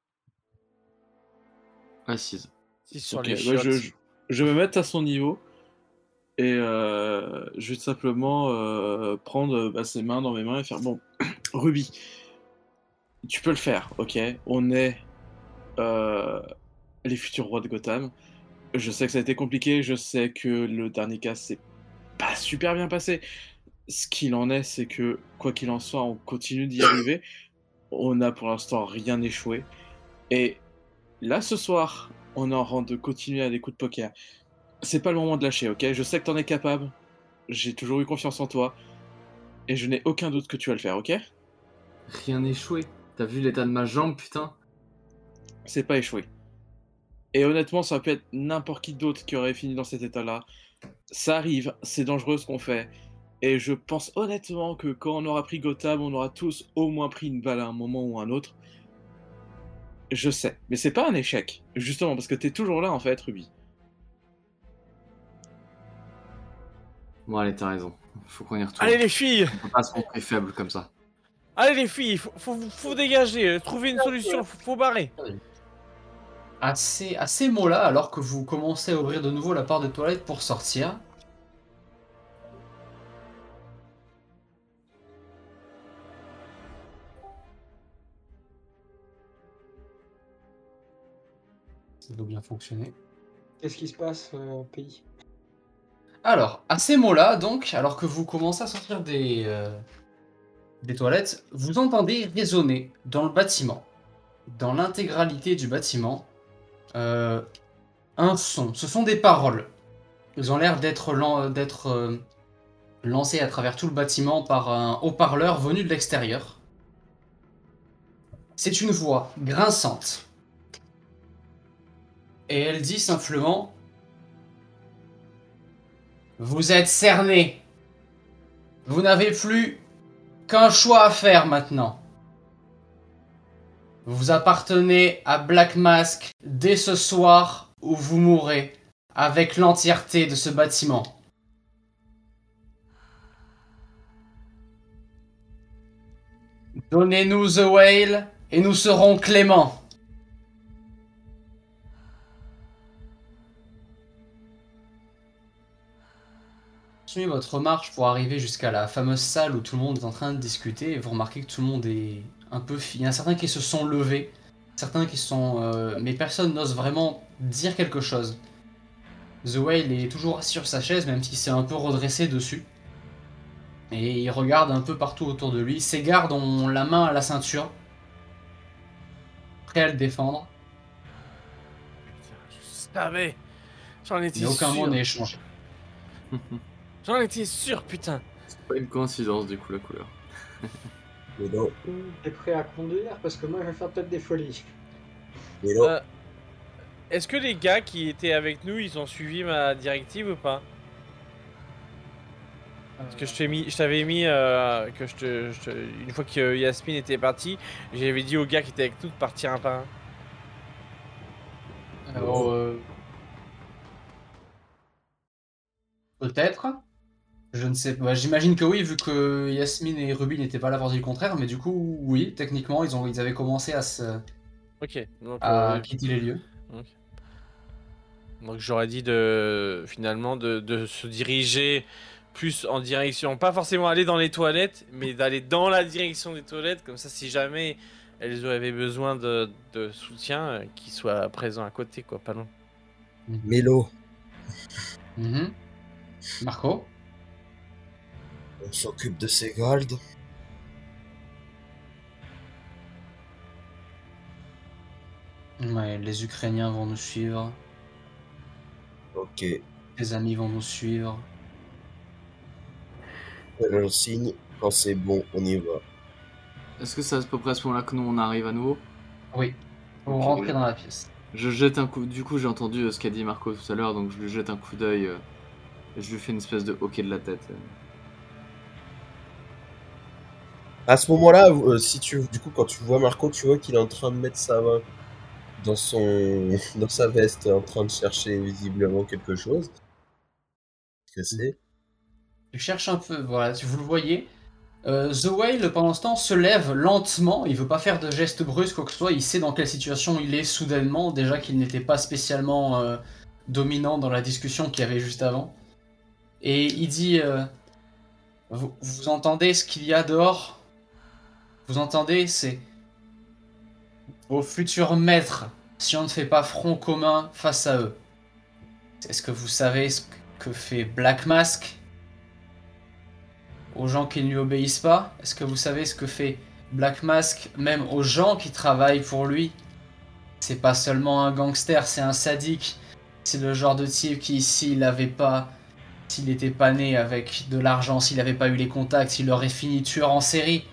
[SPEAKER 5] Assise.
[SPEAKER 6] Si sur
[SPEAKER 8] Ok,
[SPEAKER 6] les
[SPEAKER 8] bah,
[SPEAKER 6] chiottes.
[SPEAKER 8] je, je, je vais me mettre à son niveau et euh, je vais tout simplement euh, prendre bah, ses mains dans mes mains et faire bon, Ruby, tu peux le faire, ok? On est euh, les futurs rois de Gotham. Je sais que ça a été compliqué, je sais que le dernier cas s'est pas super bien passé. Ce qu'il en est, c'est que quoi qu'il en soit, on continue d'y arriver. On a pour l'instant rien échoué. Et là, ce soir, on est en rang de continuer à des coups de poker. C'est pas le moment de lâcher, ok? Je sais que t'en es capable. J'ai toujours eu confiance en toi. Et je n'ai aucun doute que tu vas le faire, ok?
[SPEAKER 5] Rien n'est échoué. T'as vu l'état de ma jambe, putain?
[SPEAKER 8] C'est pas échoué. Et honnêtement, ça peut être n'importe qui d'autre qui aurait fini dans cet état-là. Ça arrive, c'est dangereux ce qu'on fait. Et je pense honnêtement que quand on aura pris Gotham, on aura tous au moins pris une balle à un moment ou à un autre. Je sais, mais c'est pas un échec. Justement, parce que t'es toujours là en fait, Ruby.
[SPEAKER 5] Bon, allez, t'as raison. Faut qu'on y retourne.
[SPEAKER 6] Allez, les filles!
[SPEAKER 5] On peut pas se montrer faible comme ça.
[SPEAKER 6] Allez, les filles! Faut, faut, faut dégager, trouver une solution, faut, faut barrer.
[SPEAKER 3] À ces, à ces mots-là, alors que vous commencez à ouvrir de nouveau la porte des toilettes pour sortir, ça doit bien fonctionner.
[SPEAKER 7] Qu'est-ce qui se passe euh, au pays?
[SPEAKER 3] Alors, à ces mots-là, donc, alors que vous commencez à sortir des, euh, des toilettes, vous entendez résonner dans le bâtiment, dans l'intégralité du bâtiment, euh, un son. Ce sont des paroles. Ils ont l'air d'être lan- d'être, euh, lancés à travers tout le bâtiment par un haut-parleur venu de l'extérieur. C'est une voix grinçante. Et elle dit simplement: vous êtes cerné. Vous n'avez plus qu'un choix à faire maintenant. Vous appartenez à Black Mask dès ce soir ou vous mourrez avec l'entièreté de ce bâtiment. Donnez-nous The Whale et nous serons cléments. Continuez votre marche pour arriver jusqu'à la fameuse salle où tout le monde est en train de discuter et vous remarquez que tout le monde est un peu... fi- Il y en a certains qui se sont levés, certains qui sont... euh, Mais personne n'ose vraiment dire quelque chose. The Whale est toujours assis sur sa chaise, même s'il s'est un peu redressé dessus. Et il regarde un peu partout autour de lui. Ses gardes ont la main à la ceinture, prêts à le défendre.
[SPEAKER 6] Je savais. J'en étais
[SPEAKER 3] Mais aucun
[SPEAKER 6] sûr.
[SPEAKER 3] mot n'est échangé.
[SPEAKER 6] J'en étais sûr, putain.
[SPEAKER 5] C'est pas une coïncidence du coup la couleur.
[SPEAKER 10] Mais non,
[SPEAKER 7] T'es prêt à conduire? Parce que moi, je vais faire peut-être des folies.
[SPEAKER 10] mais non.
[SPEAKER 6] Euh, Est-ce que les gars qui étaient avec nous, ils ont suivi ma directive ou pas? Parce que je t'ai mis, je t'avais mis euh, que je te, je te- une fois que Yasmine était partie, j'avais dit aux gars qui étaient avec nous de partir un par un.
[SPEAKER 3] Alors, euh, peut-être. Je ne sais pas. J'imagine que oui, vu que Yasmine et Ruby n'étaient pas là pour dire le contraire, mais du coup, oui, techniquement, ils, ont, ils avaient commencé à, se,
[SPEAKER 6] Ok. Donc,
[SPEAKER 3] à
[SPEAKER 6] euh,
[SPEAKER 3] quitter les lieux.
[SPEAKER 6] ok. Donc j'aurais dit de finalement de, de se diriger plus en direction, pas forcément aller dans les toilettes, mais d'aller dans la direction des toilettes, comme ça si jamais elles avaient besoin de, de soutien, euh, qu'ils soient présents à côté, quoi, pas loin.
[SPEAKER 10] Mélo,
[SPEAKER 3] Mhm. Marco?
[SPEAKER 10] on s'occupe de ces golds.
[SPEAKER 3] Ouais, les Ukrainiens vont nous suivre.
[SPEAKER 10] Ok,
[SPEAKER 3] Tes amis vont nous suivre.
[SPEAKER 10] fais le signe. Quand c'est bon, on y va.
[SPEAKER 5] Est-ce que c'est à peu près à ce moment-là que nous on arrive à nouveau?
[SPEAKER 3] Oui. Vous
[SPEAKER 5] Ok.
[SPEAKER 3] rentrez dans la pièce.
[SPEAKER 5] Je jette un coup. Du coup, j'ai entendu euh, ce qu'a dit Marco tout à l'heure, donc je lui jette un coup d'œil. euh, et je lui fais une espèce de hockey de la tête. euh.
[SPEAKER 10] À ce moment-là, euh, si tu, du coup, quand tu vois Marco, tu vois qu'il est en train de mettre sa main dans son, dans sa veste, en train de chercher visiblement quelque chose. Qu'est-ce que c'est?
[SPEAKER 3] Tu cherches un peu, voilà, si vous le voyez. Euh, The Whale, pendant ce temps, se lève lentement. Il veut pas faire de gestes brusques, quoi que ce soit. Il sait dans quelle situation il est soudainement. Déjà qu'il n'était pas spécialement euh, dominant dans la discussion qu'il y avait juste avant. Et il dit euh, vous, vous entendez ce qu'il y a dehors? Vous entendez? C'est vos futurs maîtres, si on ne fait pas front commun face à eux. Est-ce que vous savez ce que fait Black Mask aux gens qui ne lui obéissent pas? Est-ce que vous savez ce que fait Black Mask même aux gens qui travaillent pour lui? C'est pas seulement un gangster, c'est un sadique. C'est le genre de type qui, s'il avait pas, s'il n'était pas né avec de l'argent, s'il n'avait pas eu les contacts, il aurait fini tueur en série.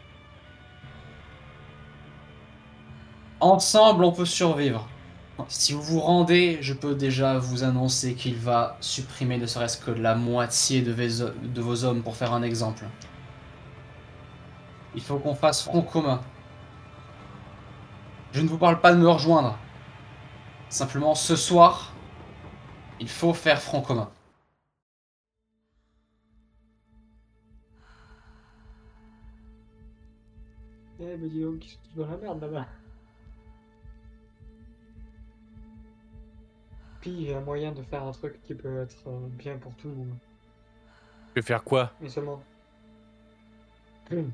[SPEAKER 3] Ensemble, on peut survivre. Si vous vous rendez, je peux déjà vous annoncer qu'il va supprimer ne serait-ce que la moitié de vos, de vos hommes pour faire un exemple. Il faut qu'on fasse front commun. Je ne vous parle pas de me rejoindre. Simplement, ce soir, il faut faire front commun.
[SPEAKER 7] Eh, mais dis donc, ils sont tous dans la merde là-bas. Puis il y a moyen de faire un truc qui peut être euh, bien pour tout le monde.
[SPEAKER 6] Tu veux faire quoi?
[SPEAKER 7] Et seulement. Hum.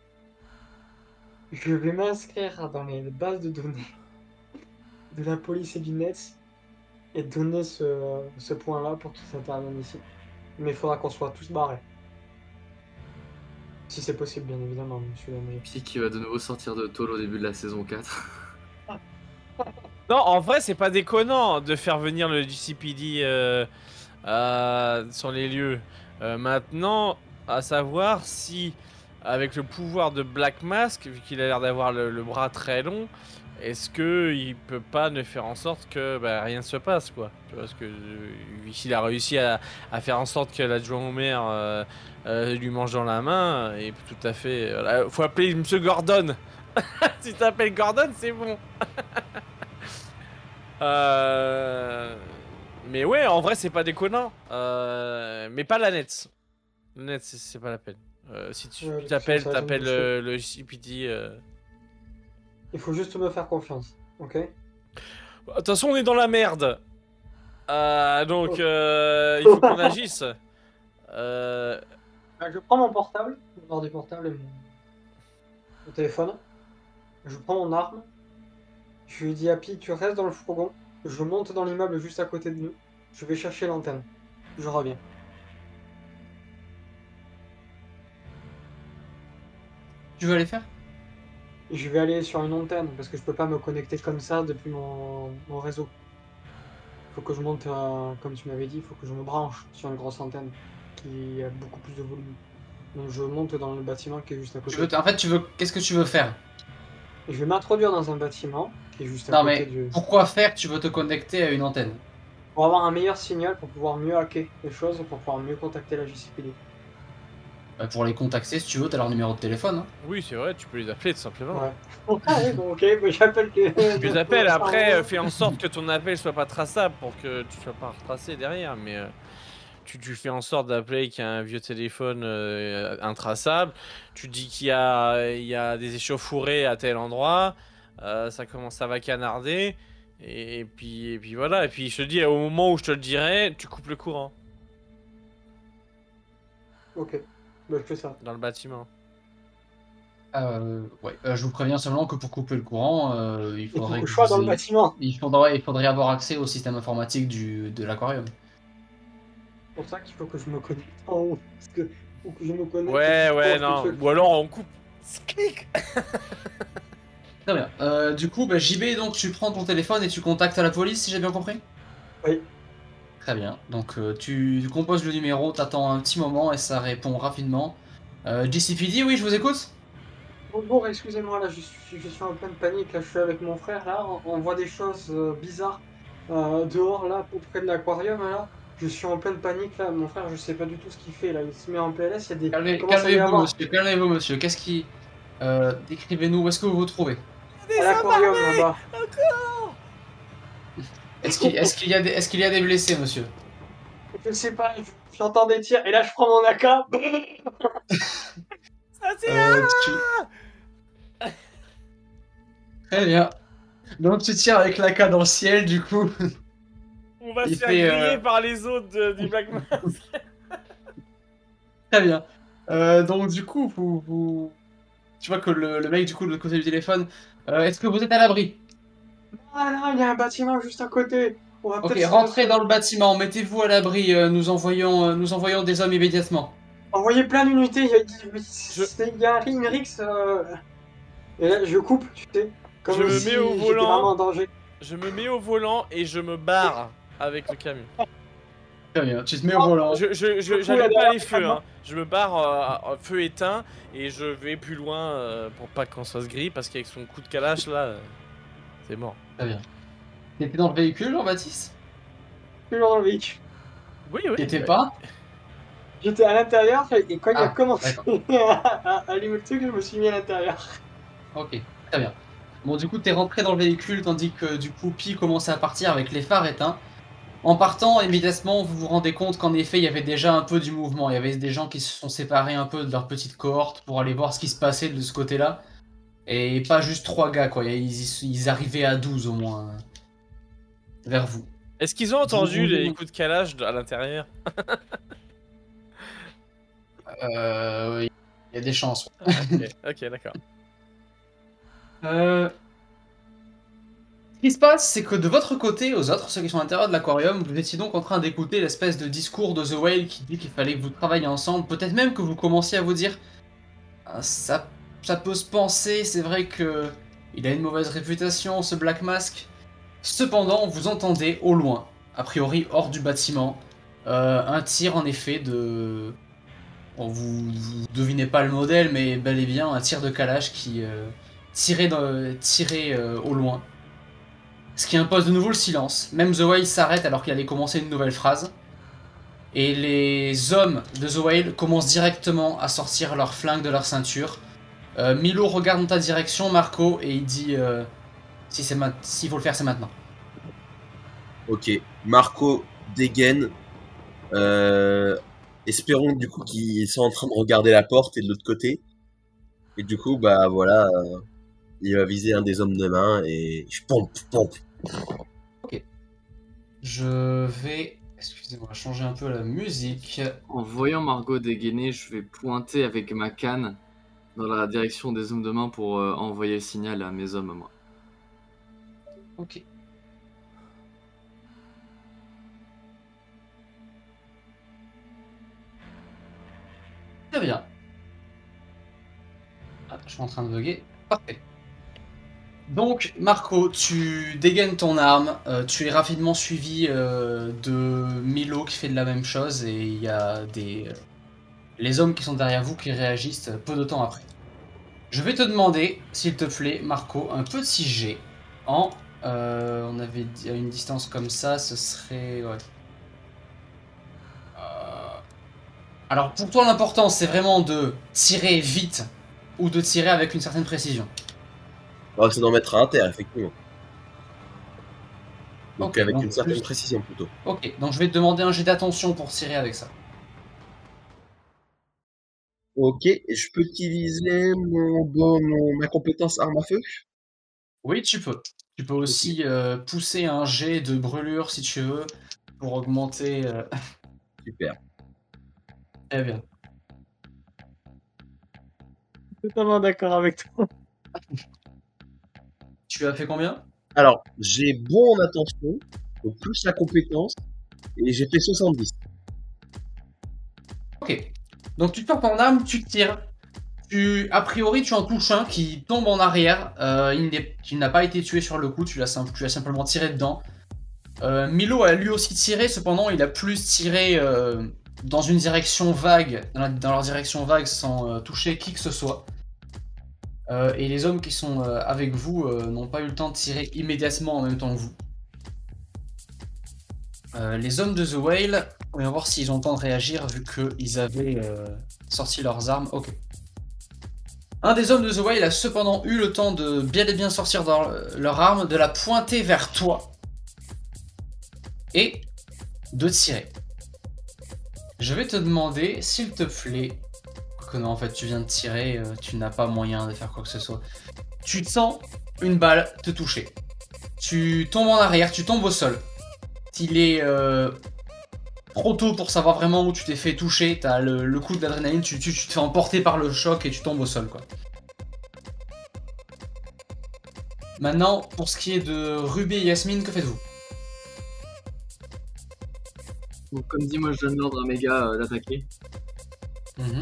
[SPEAKER 7] Je vais m'inscrire dans les bases de données de la police et du net et donner ce, ce point-là pour qu'ils interviennent ici. Mais il faudra qu'on soit tous barrés. Si c'est possible, bien évidemment, monsieur Lamé.
[SPEAKER 5] Qui qui va de nouveau sortir de tôle au début de la saison quatre.
[SPEAKER 6] Non, en vrai, c'est pas déconnant de faire venir le G C P D euh, euh, sur les lieux. Euh, maintenant, à savoir si, avec le pouvoir de Black Mask, vu qu'il a l'air d'avoir le, le bras très long, est-ce que il peut pas ne faire en sorte que bah, rien ne se passe, quoi. Tu vois, parce que euh, s'il a réussi à, à faire en sorte que l'adjoint au maire euh, euh, lui mange dans la main, et tout à fait. Voilà, faut appeler Monsieur Gordon. Si t'appelles Gordon, c'est bon. Euh... Mais ouais, en vrai, c'est pas déconnant. Euh... Mais pas la net. La net, c'est- c'est pas la peine. Euh, si tu
[SPEAKER 7] Ouais,
[SPEAKER 6] t'appelles,
[SPEAKER 7] ça, ça,
[SPEAKER 6] t'appelles
[SPEAKER 7] je me
[SPEAKER 6] euh, le C P D. euh.
[SPEAKER 7] Il faut juste me faire confiance, ok?
[SPEAKER 6] De toute façon, on est dans la merde. Euh, donc,
[SPEAKER 7] Oh.
[SPEAKER 6] euh, il faut qu'on agisse. Euh...
[SPEAKER 7] Euh, Je prends mon portable, mon ordi portable et mon... mon téléphone. Je prends mon arme. Je lui dis à Pi, tu restes dans le fourgon. Je monte dans l'immeuble juste à côté de nous. Je vais chercher l'antenne. Je reviens.
[SPEAKER 3] Tu veux aller faire?
[SPEAKER 7] Et je vais aller sur une antenne parce que je peux pas me connecter comme ça depuis mon, mon réseau. Il faut que je monte, à- comme tu m'avais dit, il faut que je me branche sur une grosse antenne qui a beaucoup plus de volume. Donc je monte dans le bâtiment qui est juste à
[SPEAKER 3] Tu
[SPEAKER 7] côté.
[SPEAKER 3] veux t- En fait, tu veux. Qu'est-ce que tu veux faire?
[SPEAKER 7] Et je vais m'introduire dans un bâtiment qui est juste à
[SPEAKER 3] Non,
[SPEAKER 7] côté
[SPEAKER 3] mais
[SPEAKER 7] du...
[SPEAKER 3] pourquoi faire? Tu veux te connecter à une antenne?
[SPEAKER 7] Pour avoir un meilleur signal, pour pouvoir mieux hacker les choses, pour pouvoir mieux contacter la J C P D.
[SPEAKER 3] Bah, pour les contacter, si tu veux, t'as leur numéro de téléphone. Hein.
[SPEAKER 6] Oui, c'est vrai, tu peux les appeler tout simplement.
[SPEAKER 7] Ouais. Ah oui, bon, ok, bah, j'appelle que...
[SPEAKER 6] Tu les appelles, après, euh, fais en sorte que ton appel soit pas traçable pour que tu sois pas retracé derrière. Mais euh, tu, tu fais en sorte d'appeler qu'il y a un vieux téléphone euh, intraçable. Tu dis qu'il y a, il y a des échauffourées à tel endroit. Euh, ça commence à va canarder. Et, puis, et puis voilà. Et puis je te dis, au moment où je te le dirai, tu coupes le courant
[SPEAKER 7] Ok, bah, je fais ça.
[SPEAKER 6] dans le bâtiment.
[SPEAKER 3] Euh, ouais. Euh, je vous préviens seulement que pour couper le courant, euh, il
[SPEAKER 7] Il faut
[SPEAKER 3] faudrait
[SPEAKER 7] que
[SPEAKER 3] que
[SPEAKER 7] je sois
[SPEAKER 3] vous
[SPEAKER 7] dans le
[SPEAKER 3] ayez-
[SPEAKER 7] bâtiment.
[SPEAKER 3] il faudrait, il faudrait avoir accès au système informatique du, de l'aquarium.
[SPEAKER 7] C'est pour ça qu'il faut que je me connecte en haut. Parce que faut que je me connecte.
[SPEAKER 6] Ouais,
[SPEAKER 7] je
[SPEAKER 6] ouais,
[SPEAKER 7] pense
[SPEAKER 6] non.
[SPEAKER 7] que je-
[SPEAKER 6] Ou alors on coupe. Clic.
[SPEAKER 3] Très bien. Euh, du coup, bah, J B, donc tu prends ton téléphone et tu contactes la police, si j'ai bien compris?
[SPEAKER 7] Oui.
[SPEAKER 3] Très bien. Donc euh, tu composes le numéro, t'attends un petit moment et ça répond rapidement. Euh, G C P D, oui, je vous écoute?
[SPEAKER 7] Bonjour, excusez-moi, là je suis, je suis en pleine panique, là je suis avec mon frère, là on, on voit des choses euh, bizarres euh, dehors, là, auprès de l'aquarium, là. Je suis en pleine panique, là, mon frère je sais pas du tout ce qu'il fait, là, il se met en P L S, il y a des...
[SPEAKER 3] Calmez-
[SPEAKER 7] il commence à y
[SPEAKER 3] Calmez-vous,
[SPEAKER 7] avoir
[SPEAKER 3] monsieur, calmez-vous, monsieur. Qu'est-ce qui... Euh, décrivez-nous, où est-ce que vous vous trouvez?
[SPEAKER 7] à l'aquarium là-bas.
[SPEAKER 3] Est-ce qu'il est-ce qu'il y, a des- est-ce qu'il y a des blessés, monsieur?
[SPEAKER 7] Je sais pas, je- j'entends des tirs, et là je prends mon A K.
[SPEAKER 3] Euh, tu- Très bien. Donc tu tires avec l'A K dans le ciel, du coup.
[SPEAKER 6] On va
[SPEAKER 3] Il
[SPEAKER 6] se faire
[SPEAKER 3] fait,
[SPEAKER 6] griller
[SPEAKER 3] euh,
[SPEAKER 6] par les autres de- du Black Mask.
[SPEAKER 3] Très bien. Euh, donc du coup, vous, vous... Tu vois que le, le mec, du coup, de l'autre côté du téléphone... euh, est-ce que vous êtes à l'abri?
[SPEAKER 7] Ah là, il y a un bâtiment juste à côté. On va
[SPEAKER 3] Ok,
[SPEAKER 7] peut-être se-
[SPEAKER 3] rentrez dans le bâtiment, mettez-vous à l'abri, euh, nous, envoyons, euh, nous envoyons des hommes immédiatement.
[SPEAKER 7] Envoyer plein d'unités, il y a,
[SPEAKER 6] Je-
[SPEAKER 7] c'est- il y a un- une rixe. euh, Et là, je coupe, tu sais. Comme
[SPEAKER 6] Je me
[SPEAKER 7] si
[SPEAKER 6] mets au
[SPEAKER 7] j'étais
[SPEAKER 6] volant.
[SPEAKER 7] vraiment en danger.
[SPEAKER 6] Je me mets au volant et je me barre avec le camion.
[SPEAKER 3] Très bien, tu te mets au volant.
[SPEAKER 6] Je, je, je,
[SPEAKER 7] Du coup,
[SPEAKER 6] j'allume
[SPEAKER 7] là,
[SPEAKER 6] pas
[SPEAKER 7] derrière,
[SPEAKER 6] les feux,
[SPEAKER 7] vraiment.
[SPEAKER 6] hein. Je me barre euh, à feu éteint et je vais plus loin euh, pour pas qu'on se fasse griller parce qu'avec son coup de calache là, euh, c'est mort.
[SPEAKER 3] Très bien. T'étais dans le véhicule, Jean-Baptiste?
[SPEAKER 7] Toujours dans le véhicule.
[SPEAKER 6] Oui, oui.
[SPEAKER 3] T'étais
[SPEAKER 6] ouais.
[SPEAKER 3] pas?
[SPEAKER 7] J'étais à l'intérieur et quand il a
[SPEAKER 3] Ah,
[SPEAKER 7] commencé à, à allumer le truc, je me suis mis à l'intérieur.
[SPEAKER 3] Ok, très bien. Bon, du coup, t'es rentré dans le véhicule tandis que du coup, Pi commençait à partir avec les phares éteints. En partant, immédiatement, vous vous rendez compte qu'en effet, il y avait déjà un peu du mouvement. Il y avait des gens qui se sont séparés un peu de leur petite cohorte pour aller voir ce qui se passait de ce côté-là. Et pas juste trois gars, quoi. Ils, ils arrivaient à douze au moins. euh, Vers vous.
[SPEAKER 6] Est-ce qu'ils ont entendu
[SPEAKER 3] Vous-
[SPEAKER 6] les coups de calage de- à l'intérieur?
[SPEAKER 3] Euh, Il y a des chances.
[SPEAKER 6] Ok, ok, d'accord.
[SPEAKER 3] Euh... Ce qui se passe, c'est que de votre côté, aux autres, ceux qui sont à l'intérieur de l'aquarium, vous étiez donc en train d'écouter l'espèce de discours de The Whale qui dit qu'il fallait que vous travailliez ensemble. Peut-être même que vous commenciez à vous dire Ah, ça, ça peut se penser, c'est vrai que il a une mauvaise réputation, ce Black Mask. Cependant, vous entendez au loin, a priori hors du bâtiment, euh, un tir en effet de... Bon, vous, vous devinez pas le modèle, mais bel et bien un tir de Kalash qui euh, tirait, dans, tirait euh, au loin. Ce qui impose de nouveau le silence. Même The Whale s'arrête alors qu'il allait commencer une nouvelle phrase. Et les hommes de The Whale commencent directement à sortir leurs flingues de leur ceinture. Euh, Milo regarde dans ta direction, Marco, et il dit euh, si c'est ma... s'il faut le faire, c'est maintenant.
[SPEAKER 10] Ok, Marco dégaine. Euh, espérons du coup qu'ils sont en train de regarder la porte et de l'autre côté. Et du coup, bah voilà, euh, il va viser un des hommes de main et je pompe, pompe.
[SPEAKER 3] Ok. Je vais... Excusez-moi, changer un peu la musique.
[SPEAKER 5] En voyant Margot dégainer, je vais pointer avec ma canne dans la direction des hommes de main pour euh, envoyer le signal à mes hommes à moi.
[SPEAKER 3] Ok. Très bien. Ah, je suis en train de bugger. Parfait. Donc, Marco, tu dégaines ton arme, euh, tu es rapidement suivi euh, de Milo qui fait de la même chose, et il y a des euh, les hommes qui sont derrière vous qui réagissent peu de temps après. Je vais te demander, s'il te plaît, Marco, un petit jet en... Euh, on avait dit à une distance comme ça, ce serait... Ouais. Euh, Alors, pour toi, l'important, c'est vraiment de tirer vite ou de tirer avec une certaine précision.
[SPEAKER 10] Alors, c'est d'en mettre à terre, effectivement. Donc,
[SPEAKER 3] Ok,
[SPEAKER 10] avec
[SPEAKER 3] donc
[SPEAKER 10] une certaine
[SPEAKER 3] plus-
[SPEAKER 10] précision, plutôt.
[SPEAKER 3] Ok, donc je vais te demander un jet d'attention pour tirer avec ça.
[SPEAKER 10] Ok, et je peux utiliser mon, bon, mon- ma compétence arme à feu?
[SPEAKER 3] Oui, tu peux. Tu peux aussi euh, pousser un jet de brûlure si tu veux pour augmenter. euh,
[SPEAKER 10] Super.
[SPEAKER 3] Très bien.
[SPEAKER 7] Totalement d'accord avec toi.
[SPEAKER 3] Tu as fait combien?
[SPEAKER 10] Alors, j'ai bon en attention, donc plus la compétence, et j'ai fait soixante-dix.
[SPEAKER 3] Ok. Donc tu tires ton arme, tu tires. Tu, a priori, tu en touches un qui tombe en arrière. Euh, il n'est- il n'a pas été tué sur le coup, tu l'as sim- tu l'as simplement tiré dedans. Euh, Milo a lui aussi tiré, cependant, il a plus tiré euh, dans une direction vague, dans, la- dans leur direction vague, sans euh, toucher qui que ce soit. Euh, et les hommes qui sont euh, avec vous euh, n'ont pas eu le temps de tirer immédiatement en même temps que vous. Euh, les hommes de The Whale, on va voir s'ils ont le temps de réagir vu qu'ils avaient euh, sorti leurs armes. Ok. Un des hommes de The Whale a cependant eu le temps de bien et bien sortir dans leur arme, de la pointer vers toi et de tirer. Je vais te demander, s'il te plaît, que non, en fait, tu viens de tirer, euh, tu n'as pas moyen de faire quoi que ce soit. Tu sens une balle te toucher. Tu tombes en arrière, tu tombes au sol. Il est euh, trop tôt pour savoir vraiment où tu t'es fait toucher. T'as le, le coup d'adrénaline, tu, tu, tu te fais emporter par le choc et tu tombes au sol, quoi. Maintenant, pour ce qui est de Ruby et Yasmine, que faites-vous?
[SPEAKER 5] Donc, comme dit, moi je donne l'ordre à mes gars euh, d'attaquer.
[SPEAKER 3] Mhm.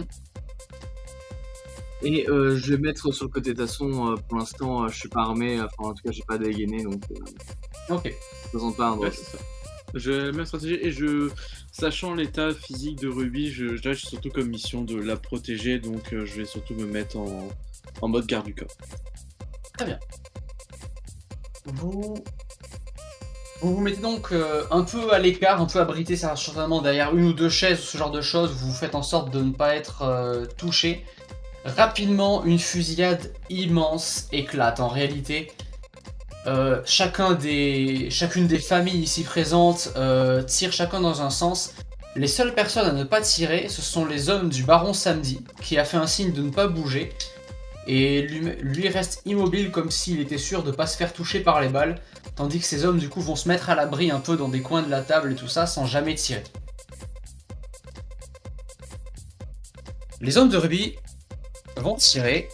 [SPEAKER 5] Et euh, je vais mettre sur le côté de façon, euh, pour l'instant, euh, je suis pas armé, enfin en tout cas j'ai pas dégainé, donc euh,
[SPEAKER 3] Ok.
[SPEAKER 5] je présente pas un
[SPEAKER 8] Ouais,
[SPEAKER 5] droit.
[SPEAKER 8] c'est ça. Je la même stratégie et je, sachant l'état physique de Ruby, je, je, là, j'ai surtout comme mission de la protéger, donc euh, je vais surtout me mettre en, en mode garde du corps.
[SPEAKER 3] Très bien. Vous vous, vous mettez donc euh, un peu à l'écart, un peu abrité certainement derrière une ou deux chaises, ce genre de choses. Vous faites en sorte de ne pas être euh, touché. Rapidement, une fusillade immense éclate. En réalité, euh, chacun des, chacune des familles ici présentes euh, tire chacun dans un sens. Les seules personnes à ne pas tirer, ce sont les hommes du Baron Samedi, qui a fait un signe de ne pas bouger. Et lui, lui reste immobile comme s'il était sûr de ne pas se faire toucher par les balles, tandis que ces hommes du coup vont se mettre à l'abri un peu dans des coins de la table et tout ça sans jamais tirer. Les hommes de Ruby vont tirer.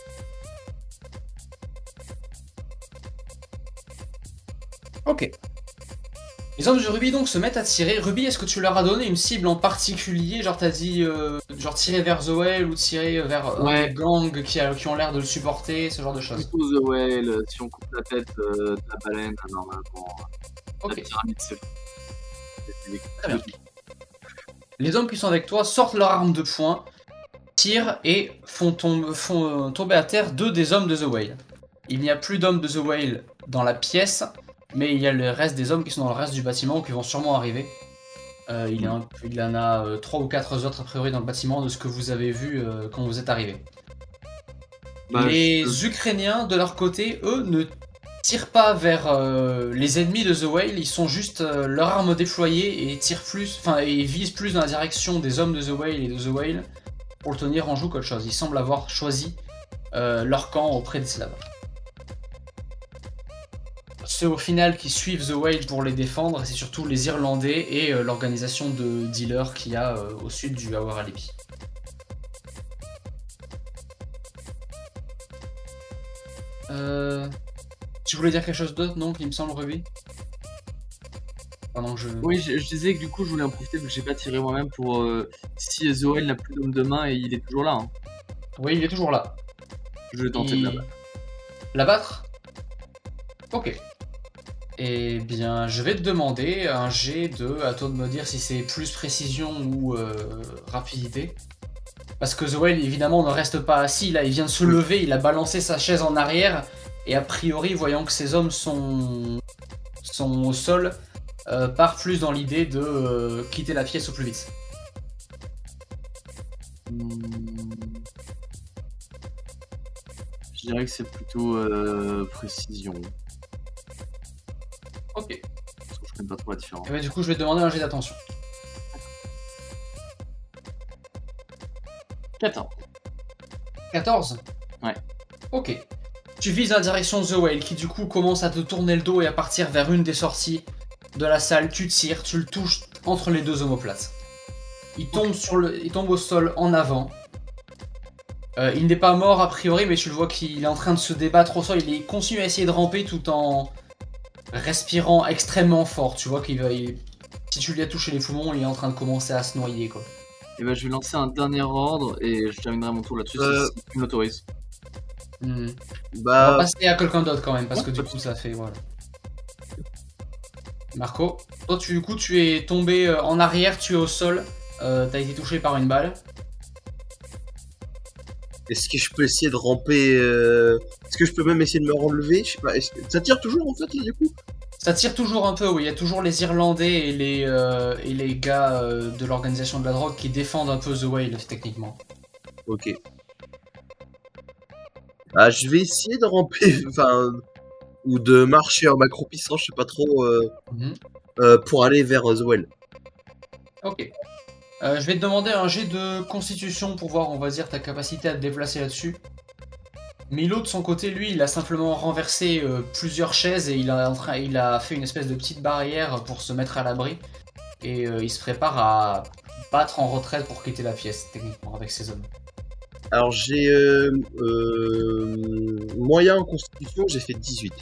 [SPEAKER 3] Ok. Les hommes de Ruby donc se mettent à tirer. Ruby, est-ce que tu leur as donné une cible en particulier? Genre t'as dit euh, genre tirer vers The Whale ou tirer vers
[SPEAKER 5] Ouais.
[SPEAKER 3] un des gangs qui, a- qui ont l'air de le supporter, ce genre de choses.
[SPEAKER 5] Plutôt The Whale, si on coupe la tête euh, de la baleine, normalement,
[SPEAKER 3] Ok.
[SPEAKER 5] la pyramide se
[SPEAKER 3] Très bien. Les hommes qui sont avec toi sortent leur arme de poing, tirent et font, tom- font euh, tomber à terre deux des hommes de The Whale. Il n'y a plus d'hommes de The Whale dans la pièce, mais il y a le reste des hommes qui sont dans le reste du bâtiment qui vont sûrement arriver. Euh, il, y a un- il y en a euh, trois ou quatre autres a priori dans le bâtiment de ce que vous avez vu euh, quand vous êtes arrivés.
[SPEAKER 5] Bah,
[SPEAKER 3] les
[SPEAKER 5] je-
[SPEAKER 3] Ukrainiens, de leur côté, eux, ne tirent pas vers euh, les ennemis de The Whale, ils sont juste euh, leur arme déployée et tirent plus, enfin, et visent plus dans la direction des hommes de The Whale et de The Whale pour le tenir en joue qu'autre chose. Ils semblent avoir choisi euh, leur camp auprès des Slaves. Ceux au final qui suivent The Whale pour les défendre, c'est surtout les Irlandais et euh, l'organisation de dealers qu'il y a euh, au sud du Our Alibi. Euh... Tu voulais dire quelque chose d'autre, non, qui me semble, Ruby? Pendant que je...
[SPEAKER 5] Oui, je, je disais que du coup, je voulais en profiter parce que j'ai pas tiré moi-même pour euh, si The Whale n'a plus d'homme de main et il est toujours là. Hein.
[SPEAKER 3] Oui, il est toujours là.
[SPEAKER 5] Je vais tenter
[SPEAKER 3] Il-
[SPEAKER 5] de l'abattre.
[SPEAKER 3] L'abattre? Ok. Eh bien, je vais te demander un jet de... À toi de me dire si c'est plus précision ou euh, rapidité. Parce que The Whale, évidemment, ne reste pas assis. Là, il vient de se lever, il a balancé sa chaise en arrière. Et a priori, voyant que ces hommes sont, sont au sol, euh, part plus dans l'idée de euh, quitter la pièce au plus vite.
[SPEAKER 5] Hmm. Je dirais que c'est plutôt euh, précision.
[SPEAKER 3] Ok.
[SPEAKER 5] Parce que je connais pas trop la différence.
[SPEAKER 3] Et ben, du coup, je vais te demander un jet d'attention.
[SPEAKER 5] quatorze.
[SPEAKER 3] quatorze?
[SPEAKER 5] Ouais.
[SPEAKER 3] Ok. Tu vises la direction The Whale qui du coup commence à te tourner le dos et à partir vers une des sorties de la salle. Tu tires, tu le touches entre les deux omoplates. Il tombe, sur le, il tombe au sol en avant. Euh, il n'est pas mort a priori, mais tu le vois qu'il est en train de se débattre au sol. Il est continue à essayer de ramper tout en respirant extrêmement fort. Tu vois qu'il va... il- Si tu lui as touché les poumons, il est en train de commencer à se noyer, quoi.
[SPEAKER 5] Et ben je vais lancer un dernier ordre et je terminerai mon tour là-dessus
[SPEAKER 10] Euh.
[SPEAKER 5] si tu m'autorises.
[SPEAKER 3] Hmm. On va
[SPEAKER 10] Bah,
[SPEAKER 3] passer à quelqu'un d'autre quand même, parce
[SPEAKER 5] Ouais,
[SPEAKER 3] que du
[SPEAKER 5] pas de
[SPEAKER 3] coup ça fait... Voilà. Marco, toi tu, du coup tu es tombé euh, en arrière, tu es au sol, euh, t'as été touché par une balle.
[SPEAKER 10] est-ce que je peux essayer de ramper euh, Est-ce que je peux même essayer de me relever? Je sais pas. est-ce que- Ça tire toujours en fait là du coup?
[SPEAKER 3] Ça tire toujours un peu, oui, il y a toujours les Irlandais et les, euh, et les gars euh, de l'organisation de la drogue qui défendent un peu The Whale techniquement.
[SPEAKER 10] Ok. Ah, je vais essayer de ramper, enfin, ou de marcher en m'accroupissant, je sais pas trop, euh,
[SPEAKER 3] Mhm.
[SPEAKER 10] euh, pour aller vers euh, The Well.
[SPEAKER 3] Ok. Euh, je vais te demander un jet de constitution pour voir, on va dire, ta capacité à te déplacer là-dessus. Milo, de son côté, lui, il a simplement renversé euh, plusieurs chaises et il a, en train- il a fait une espèce de petite barrière pour se mettre à l'abri. Et euh, il se prépare à battre en retraite pour quitter la pièce, techniquement, avec ses hommes.
[SPEAKER 10] Alors j'ai euh, euh, moyen en constitution, j'ai fait dix-huit.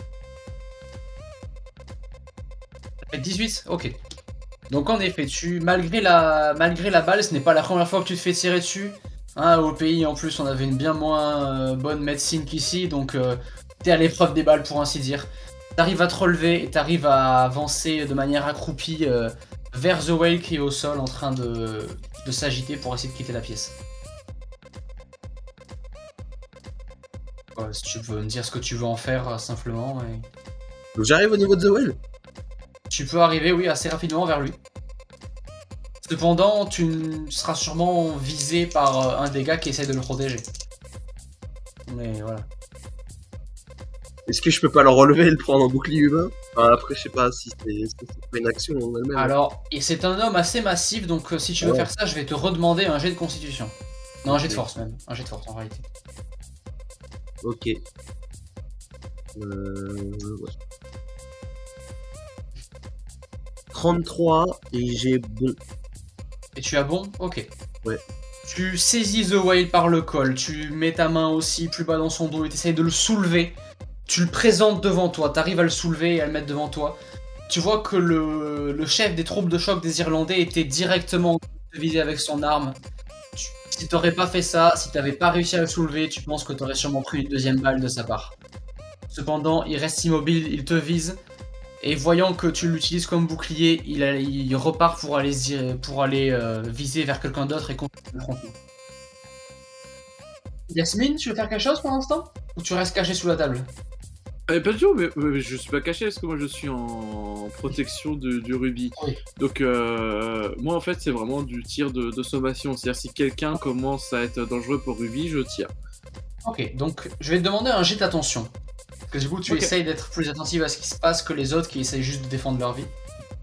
[SPEAKER 3] T'as fait dix-huit? Ok. Donc en effet, tu, malgré la, malgré la balle, ce n'est pas la première fois que tu te fais tirer dessus. Hein, au pays, en plus, on avait une bien moins euh, bonne médecine qu'ici, donc euh, t'es à l'épreuve des balles, pour ainsi dire. T'arrives à te relever et t'arrives à avancer de manière accroupie euh, vers The Whale qui est au sol en train de, de s'agiter pour essayer de quitter la pièce. Ouais, si tu veux me dire ce que tu veux en faire, euh, simplement. Et...
[SPEAKER 10] Donc j'arrive au niveau de The Well.
[SPEAKER 3] Tu peux arriver, oui, assez rapidement vers lui. Cependant, tu n- seras sûrement visé par euh, un des gars qui essaie de le protéger. Mais voilà.
[SPEAKER 10] Est-ce que je peux pas le relever et le prendre en bouclier humain? Enfin, après, je sais pas si c'est si c'est pas une action en elle-même.
[SPEAKER 3] Alors, et c'est un homme assez massif, donc euh, si tu veux
[SPEAKER 10] Ouais.
[SPEAKER 3] faire ça, je vais te redemander un jet de constitution. Non, un jet de
[SPEAKER 10] Ok.
[SPEAKER 3] force même. Un jet de force en réalité.
[SPEAKER 10] Ok. Euh... ouais. trente-trois et j'ai bon.
[SPEAKER 3] Et tu as bon? Ok.
[SPEAKER 10] Ouais.
[SPEAKER 3] Tu saisis The Whale par le col, tu mets ta main aussi plus bas dans son dos et tu essayes de le soulever. Tu le présentes devant toi, tu arrives à le soulever et à le mettre devant toi. tu vois que le, le chef des troupes de choc des Irlandais était directement en train de te viser avec son arme. Tu- si t'aurais pas fait ça, si t'avais pas réussi à le soulever, tu penses que t'aurais sûrement pris une deuxième balle de sa part. Cependant, il reste immobile, il te vise, et voyant que tu l'utilises comme bouclier, il, a- il repart pour aller, se- pour aller euh, viser vers quelqu'un d'autre et continuer l'affrontement. Yasmine, tu veux faire quelque chose pour l'instant? Ou tu restes caché sous la table?
[SPEAKER 8] Eh, pas du tout, mais, mais je suis pas caché parce que moi je suis en protection de, du rubis.
[SPEAKER 3] Oui.
[SPEAKER 8] Donc euh, moi en fait c'est vraiment du tir de, de sommation. C'est-à-dire si quelqu'un commence à être dangereux pour rubis, je tire.
[SPEAKER 3] Ok, donc je vais te demander un jet d'attention. Parce que du coup tu
[SPEAKER 8] Ok.
[SPEAKER 3] essayes d'être plus attentif à ce qui se passe que les autres qui essayent juste de défendre leur vie.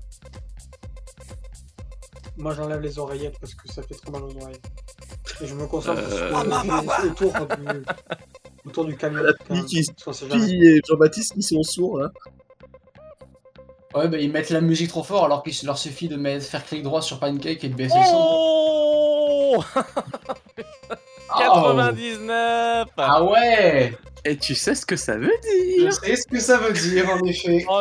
[SPEAKER 7] Moi j'enlève les oreillettes parce que ça fait trop mal aux oreilles. Et je me concentre
[SPEAKER 8] Euh...
[SPEAKER 7] sur le autour du, autour du camion.
[SPEAKER 10] La
[SPEAKER 7] quand même,
[SPEAKER 10] fille qui
[SPEAKER 7] parce qu'on sait jamais.
[SPEAKER 10] Puis et Jean-Baptiste qui sont sourds là.
[SPEAKER 3] Ouais, bah ils mettent la musique trop fort alors qu'il leur suffit de mettre, faire clic droit sur Pancake et de baisser le son.
[SPEAKER 6] Oh
[SPEAKER 3] Oh.
[SPEAKER 6] quatre-vingt-dix-neuf.
[SPEAKER 3] Ah ouais!
[SPEAKER 8] Et tu sais ce que ça veut
[SPEAKER 3] Je
[SPEAKER 8] dire?
[SPEAKER 3] sais ce que ça veut dire en effet.
[SPEAKER 6] Oh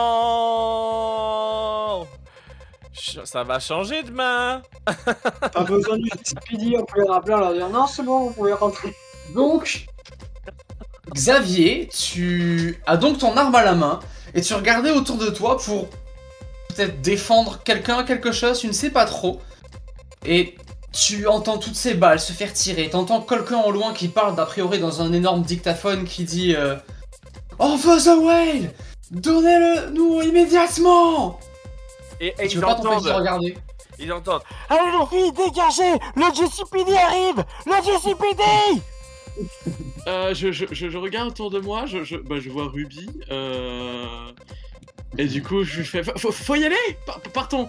[SPEAKER 6] non. Ch- Ça va changer demain.
[SPEAKER 7] Pas besoin du Speedy, on peut les rappeler, on leur dire non, c'est bon, vous pouvez rentrer.
[SPEAKER 3] Donc, Xavier, tu as donc ton arme à la main et tu regardais autour de toi pour peut-être défendre quelqu'un, quelque chose, tu ne sais pas trop. Et tu entends toutes ces balles se faire tirer, t'entends quelqu'un au loin qui parle d'a priori dans un énorme dictaphone qui dit euh, On veut The Whale! Donnez-le nous immédiatement!
[SPEAKER 6] Et, et
[SPEAKER 3] Et tu
[SPEAKER 6] ils
[SPEAKER 3] veux pas t'empêcher de
[SPEAKER 6] entendent.
[SPEAKER 3] regarder.
[SPEAKER 6] Ils entendent. Allez les filles, dégagez. Le J C P D arrive. Le J C P D.
[SPEAKER 8] Euh, je, je, je, je regarde autour de moi, je, je, bah, je vois Ruby, euh... et du coup je fais faut, faut y aller, Par- partons.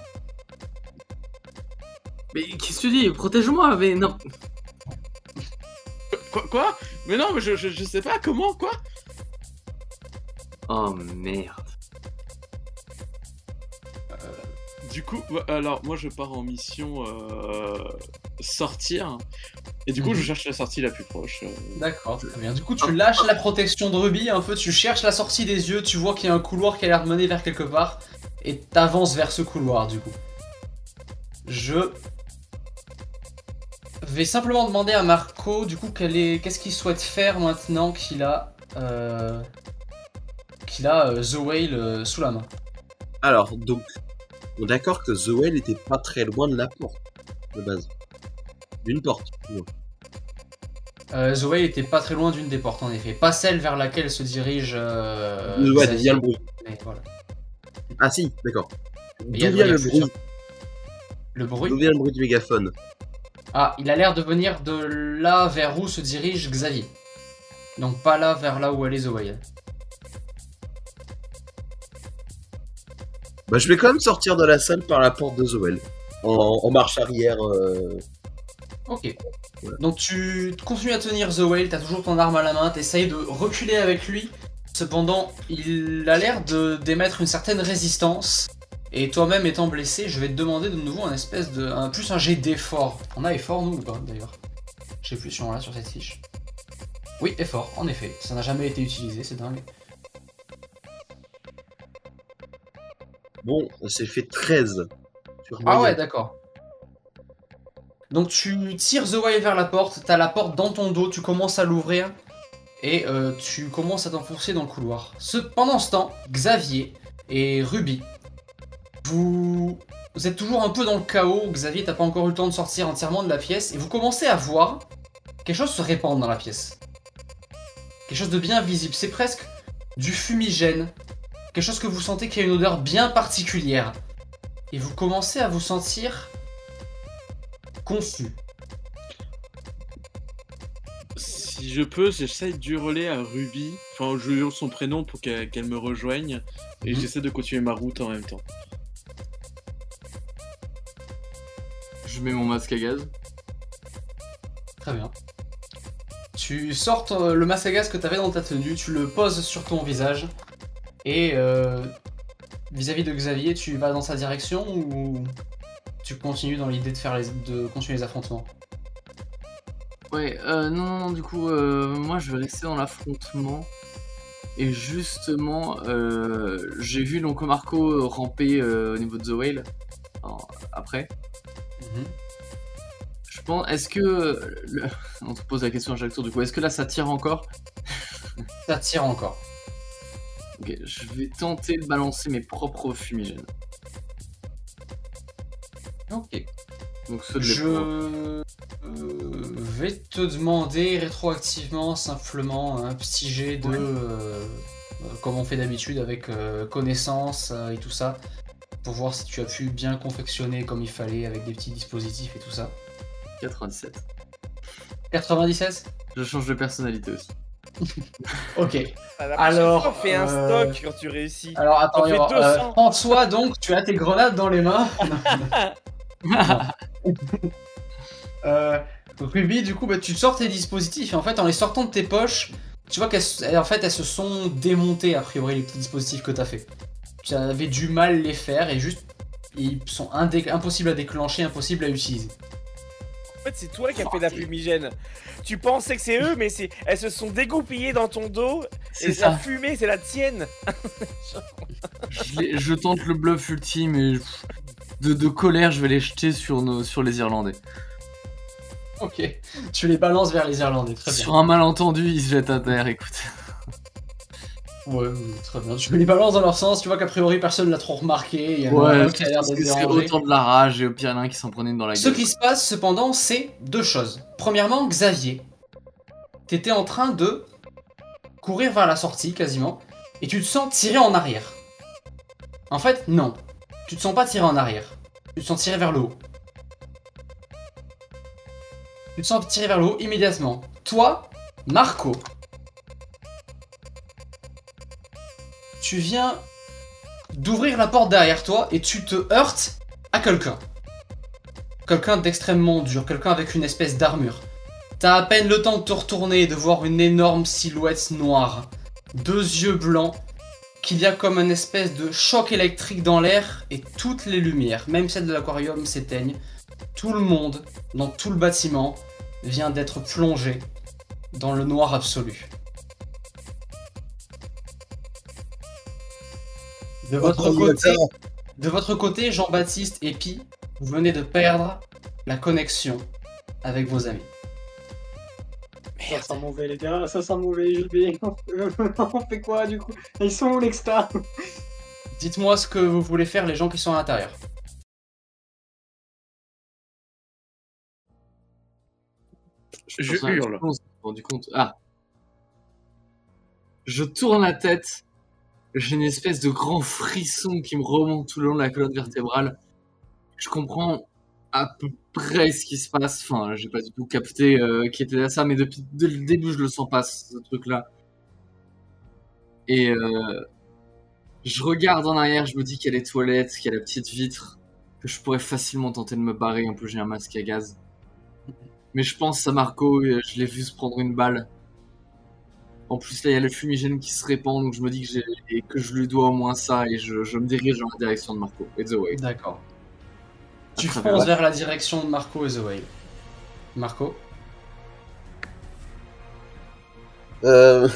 [SPEAKER 5] Mais qu'est-ce que tu dis? Protège-moi, mais non.
[SPEAKER 8] Quoi, quoi? Mais non, mais je, je, je sais pas comment, quoi.
[SPEAKER 5] Oh merde.
[SPEAKER 8] Du coup, ouais, alors moi je pars en mission euh, sortir, et du coup
[SPEAKER 3] Mhm.
[SPEAKER 8] je cherche la sortie la plus proche. euh.
[SPEAKER 3] D'accord, très bien. Du coup, tu lâches la protection de Ruby un peu, tu cherches la sortie des yeux, tu vois qu'il y a un couloir qui a l'air de mener vers quelque part, et t'avances vers ce couloir du coup. Je vais simplement demander à Marco, du coup, quel est... qu'est-ce qu'il souhaite faire maintenant qu'il a, euh... qu'il a euh, The Whale euh, sous la main.
[SPEAKER 10] Alors, donc, on est d'accord que The Whale était pas très loin de la porte, de base. D'une porte. Non.
[SPEAKER 3] Euh, The Whale était pas très loin d'une des portes en effet, pas celle vers laquelle se dirige. Euh,
[SPEAKER 10] ouais,
[SPEAKER 3] Xavier.
[SPEAKER 10] il y a le bruit.
[SPEAKER 3] Mais voilà.
[SPEAKER 10] Ah si, d'accord. D'où
[SPEAKER 3] Il y a-
[SPEAKER 10] vient
[SPEAKER 3] il y a
[SPEAKER 10] le
[SPEAKER 3] plusieurs-
[SPEAKER 10] bruit
[SPEAKER 3] Le bruit.
[SPEAKER 10] D'où vient le bruit du mégaphone?
[SPEAKER 3] Ah, il a l'air de venir de là vers où se dirige Xavier. Donc pas là vers là où elle est The Whale.
[SPEAKER 10] Bah, je vais quand même sortir de la salle par la porte de The Whale. En, en marche arrière. Euh...
[SPEAKER 3] Ok.
[SPEAKER 10] Voilà.
[SPEAKER 3] Donc tu continues à tenir The Whale, t'as toujours ton arme à la main, t'essayes de reculer avec lui. Cependant, il a l'air de d'émettre une certaine résistance. Et toi-même étant blessé, je vais te demander de nouveau un espèce de... Un, plus un jet d'effort. On a effort nous ou pas d'ailleurs? Je sais plus si on l'a sur cette fiche. Oui, effort, en effet. Ça n'a jamais été utilisé, c'est dingue.
[SPEAKER 10] Bon, c'est fait treize. Sur
[SPEAKER 3] Ah
[SPEAKER 10] moyenne.
[SPEAKER 3] ouais, d'accord. Donc tu tires The Whale vers la porte, t'as la porte dans ton dos, tu commences à l'ouvrir et euh, tu commences à t'enfoncer dans le couloir. Ce, pendant ce temps, Xavier et Ruby, vous, vous êtes toujours un peu dans le chaos. Xavier, t'as pas encore eu le temps de sortir entièrement de la pièce et vous commencez à voir quelque chose se répandre dans la pièce. Quelque chose de bien visible, c'est presque du fumigène. Quelque chose que vous sentez qui a une odeur bien particulière. Et vous commencez à vous sentir confus.
[SPEAKER 8] Si je peux, j'essaye d'hurler à Ruby, enfin je hurle son prénom pour qu'elle qu'elle me rejoigne, et
[SPEAKER 3] Mhm.
[SPEAKER 8] j'essaie de continuer ma route en même temps.
[SPEAKER 5] Je mets mon masque à gaz.
[SPEAKER 3] Très bien. Tu sors ton- le masque à gaz que tu avais dans ta tenue, tu le poses sur ton visage, et euh, vis-à-vis de Xavier, tu vas dans sa direction ou tu continues dans l'idée de faire les, de continuer les affrontements?
[SPEAKER 5] Ouais, euh, non, non, du coup, euh, moi je vais rester dans l'affrontement. Et justement, euh, j'ai vu donc Marco ramper euh, au niveau de The Whale alors, après.
[SPEAKER 3] Mhm.
[SPEAKER 5] Je pense, est-ce que. Le... On te pose la question à chaque tour du coup, est-ce que là ça tire encore?
[SPEAKER 3] Ça tire encore.
[SPEAKER 5] Ok, je vais tenter de balancer mes propres fumigènes.
[SPEAKER 3] Ok.
[SPEAKER 5] Donc ceux de
[SPEAKER 3] Je
[SPEAKER 5] l'épaule.
[SPEAKER 3] euh, vais te demander rétroactivement simplement un petit jet de...
[SPEAKER 5] Ouais.
[SPEAKER 3] euh, euh, comme on fait d'habitude avec euh, connaissance euh, et tout ça, pour voir si tu as pu bien confectionner comme il fallait avec des petits dispositifs et tout ça.
[SPEAKER 5] quatre-vingt-dix-sept.
[SPEAKER 3] quatre-vingt-dix-sept.
[SPEAKER 5] Je change de personnalité aussi.
[SPEAKER 3] Ok.
[SPEAKER 6] À la
[SPEAKER 3] Alors,
[SPEAKER 6] prochaine fois, fais un
[SPEAKER 3] euh,
[SPEAKER 6] stock quand tu réussis.
[SPEAKER 3] Alors attends,
[SPEAKER 6] T'en fais
[SPEAKER 3] alors,
[SPEAKER 6] deux
[SPEAKER 3] euh,
[SPEAKER 6] cents.
[SPEAKER 3] François, donc tu as tes grenades dans les mains. euh, Ruby, du coup, bah, tu sors tes dispositifs et en fait, en les sortant de tes poches, tu vois qu'elles elles- en fait, elles se sont démontées a priori les petits dispositifs que tu as fait. Tu avais du mal les faire et juste ils sont indé- impossibles à déclencher, impossibles à utiliser.
[SPEAKER 6] En fait, c'est toi qui as fait la fumigène. Tu pensais que c'est eux, mais c'est elles se sont dégoupillées dans ton dos.
[SPEAKER 5] C'est
[SPEAKER 6] Et
[SPEAKER 5] ça.
[SPEAKER 6] la fumée, c'est la tienne.
[SPEAKER 5] Je, les- je tente le bluff ultime et pff, de, de colère, je vais les jeter sur, nos, sur les Irlandais.
[SPEAKER 3] Ok, tu les balances vers les Irlandais, très bien.
[SPEAKER 5] Sur un malentendu, ils se jettent à terre, écoute.
[SPEAKER 3] Ouais, ouais, très bien. Tu les balances dans leur sens, tu vois qu'a priori personne l'a trop remarqué. Il y en a
[SPEAKER 5] Ouais,
[SPEAKER 3] un qui a l'air
[SPEAKER 5] parce
[SPEAKER 3] d'être
[SPEAKER 5] que c'est
[SPEAKER 3] dérangé.
[SPEAKER 5] autant de la rage et au pire, il y en a un qui s'en prenait une dans la
[SPEAKER 3] Ce
[SPEAKER 5] gueule.
[SPEAKER 3] qui se passe cependant, c'est deux choses. Premièrement, Xavier, t'étais en train de courir vers la sortie quasiment, et tu te sens tiré en arrière. En fait, non. Tu te sens pas tiré en arrière. Tu te sens tiré vers le haut. Tu te sens tiré vers le haut immédiatement. Toi, Marco, tu viens d'ouvrir la porte derrière toi et tu te heurtes à quelqu'un. Quelqu'un d'extrêmement dur, quelqu'un avec une espèce d'armure. T'as à peine le temps de te retourner et de voir une énorme silhouette noire, deux yeux blancs, qu'il y a comme une espèce de choc électrique dans l'air et toutes les lumières, même celles de l'aquarium, s'éteignent. Tout le monde, dans tout le bâtiment, vient d'être plongé dans le noir absolu. De votre côté, de votre côté, Jean-Baptiste et Pi, vous venez de perdre la connexion avec vos amis.
[SPEAKER 7] Ça sent mauvais, les gars, ça sent mauvais, J B. On fait quoi du coup? Ils sont où, l'exta?
[SPEAKER 3] Dites-moi ce que vous voulez faire, les gens qui sont à l'intérieur.
[SPEAKER 8] Je
[SPEAKER 5] Pour ça,
[SPEAKER 8] hurle.
[SPEAKER 5] Je me suis rendu compte. Ah. Je tourne la tête. J'ai une espèce de grand frisson qui me remonte tout le long de la colonne vertébrale. Je comprends à peu près ce qui se passe. Enfin, j'ai pas du tout capté euh, qui était à ça, mais depuis dès le début, je le sens pas, ce truc-là. Et euh, je regarde en arrière, je me dis qu'il y a les toilettes, qu'il y a la petite vitre, que je pourrais facilement tenter de me barrer. En plus, j'ai un masque à gaz. Mais je pense à Marco, et je l'ai vu se prendre une balle. En plus, là, il y a le fumigène qui se répand, donc je me dis que, j'ai, et que je lui dois au moins ça, et je, je me dirige dans la direction de Marco et The Whale.
[SPEAKER 3] D'accord. Tu
[SPEAKER 5] travers
[SPEAKER 3] fonces
[SPEAKER 5] la-
[SPEAKER 3] vers la direction de Marco et The Whale. Marco?
[SPEAKER 10] Euh...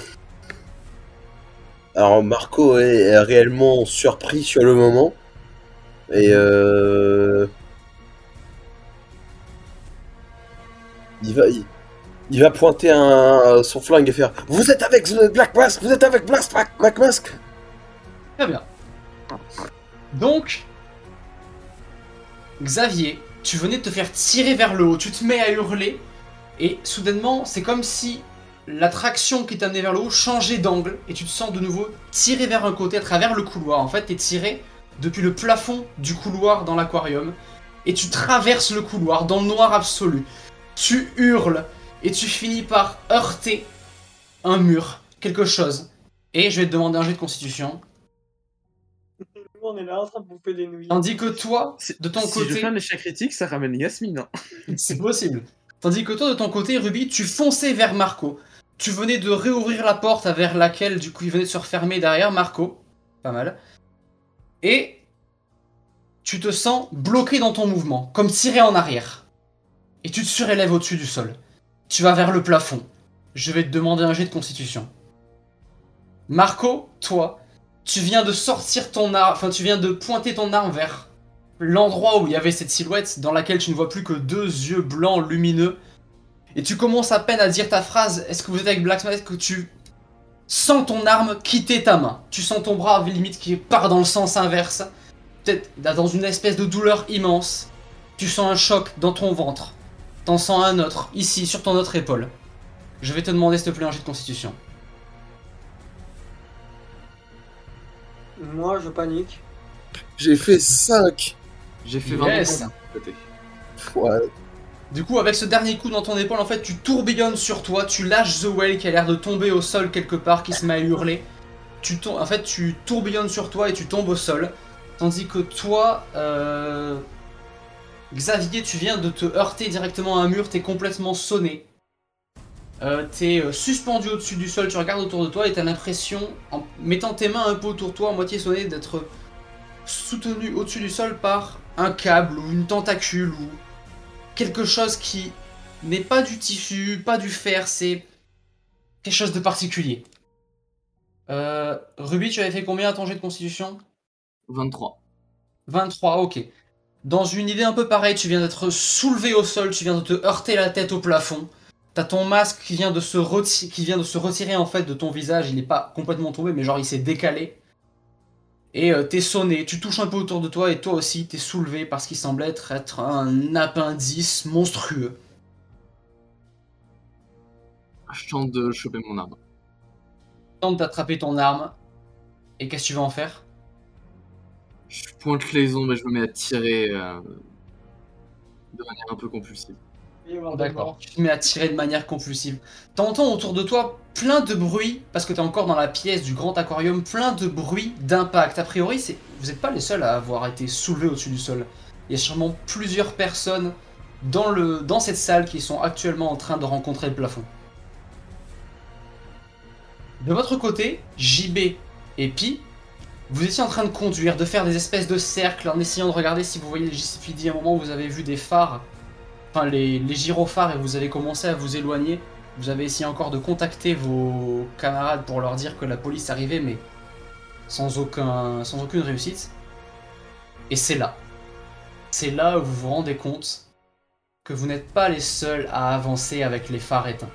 [SPEAKER 10] Alors Marco est réellement surpris sur le moment. Et euh... Il va, il, il va pointer un, son flingue et faire: vous êtes avec The Black Mask, vous êtes avec Black, Black Mask.
[SPEAKER 3] Très bien. Donc, Xavier, tu venais de te faire tirer vers le haut, tu te mets à hurler, et soudainement, c'est comme si l'attraction qui t'amenait vers le haut changeait d'angle, et tu te sens de nouveau tiré vers un côté à travers le couloir. En fait, t'es tiré depuis le plafond du couloir dans l'aquarium, et tu traverses le couloir dans le noir absolu. Tu hurles, et tu finis par heurter un mur, quelque chose. Et je vais te demander un jet de constitution.
[SPEAKER 7] On est là en train de bouffer des nouilles.
[SPEAKER 3] Tandis que toi, de ton
[SPEAKER 8] si
[SPEAKER 3] côté...
[SPEAKER 8] je fais un échec critique, ça ramène Yasmine. Hein.
[SPEAKER 3] C'est possible. Tandis que toi, de ton côté, Ruby, tu fonçais vers Marco. Tu venais de réouvrir la porte vers laquelle, du coup, il venait de se refermer derrière Marco. Pas mal. Et tu te sens bloqué dans ton mouvement, comme tiré en arrière. Et tu te surélèves au-dessus du sol. Tu vas vers le plafond. Je vais te demander un jet de constitution. Marco, toi, tu viens de sortir ton arme, enfin tu viens de pointer ton arme vers l'endroit où il y avait cette silhouette dans laquelle tu ne vois plus que deux yeux blancs lumineux. Et tu commences à peine à dire ta phrase, est-ce que vous êtes avec Blacksmith, que tu sens ton arme quitter ta main. Tu sens ton bras limite qui part dans le sens inverse. Peut-être dans une espèce de douleur immense. Tu sens un choc dans ton ventre. T'en sens un autre, ici, sur ton autre épaule. Je vais te demander s'il te plaît un jet de constitution.
[SPEAKER 7] Moi, je panique.
[SPEAKER 10] J'ai fait cinq.
[SPEAKER 5] J'ai fait
[SPEAKER 3] Yes.
[SPEAKER 5] vingt côté.
[SPEAKER 10] Ouais.
[SPEAKER 3] Du coup, avec ce dernier coup dans ton épaule, en fait, tu tourbillonnes sur toi, tu lâches The Whale qui a l'air de tomber au sol quelque part, qui se met à hurler. Tu tom- en fait, tu tourbillonnes sur toi et tu tombes au sol. Tandis que toi, euh... Xavier, tu viens de te heurter directement à un mur, t'es complètement sonné. Euh, t'es euh, suspendu au-dessus du sol, tu regardes autour de toi et t'as l'impression, en mettant tes mains un peu autour de toi, à moitié sonné, d'être soutenu au-dessus du sol par un câble ou une tentacule ou quelque chose qui n'est pas du tissu, pas du fer, c'est quelque chose de particulier. Euh, Ruby, tu avais fait combien à ton jet de constitution?
[SPEAKER 5] vingt-trois.
[SPEAKER 3] vingt-trois, ok. Dans une idée un peu pareille, tu viens d'être soulevé au sol, tu viens de te heurter la tête au plafond. T'as ton masque qui vient, de se reti- qui vient de se retirer en fait de ton visage, il n'est pas complètement tombé, mais genre il s'est décalé. Et euh, t'es sonné, tu touches un peu autour de toi et toi aussi t'es soulevé parce qu'il semble être, être un appendice monstrueux.
[SPEAKER 5] Je tente de choper mon arme.
[SPEAKER 3] Tente d'attraper ton arme. Et qu'est-ce que tu vas en faire?
[SPEAKER 5] Je pointe les ombres et je me mets à tirer euh, de manière un peu compulsive.
[SPEAKER 3] D'accord, tu te mets à tirer de manière compulsive. T'entends autour de toi plein de bruits, parce que t'es encore dans la pièce du grand aquarium, plein de bruits d'impact. A priori, c'est... vous n'êtes pas les seuls à avoir été soulevés au-dessus du sol. Il y a sûrement plusieurs personnes dans, le... dans cette salle qui sont actuellement en train de rencontrer le plafond. De votre côté, J B et Pi, vous étiez en train de conduire, de faire des espèces de cercles en essayant de regarder si vous voyez les J C P D. À un moment où vous avez vu des phares, enfin les, les gyrophares, et vous avez commencé à vous éloigner. Vous avez essayé encore de contacter vos camarades pour leur dire que la police arrivait, mais sans, aucun, sans aucune réussite. Et c'est là. C'est là où vous vous rendez compte que vous n'êtes pas les seuls à avancer avec les phares éteints.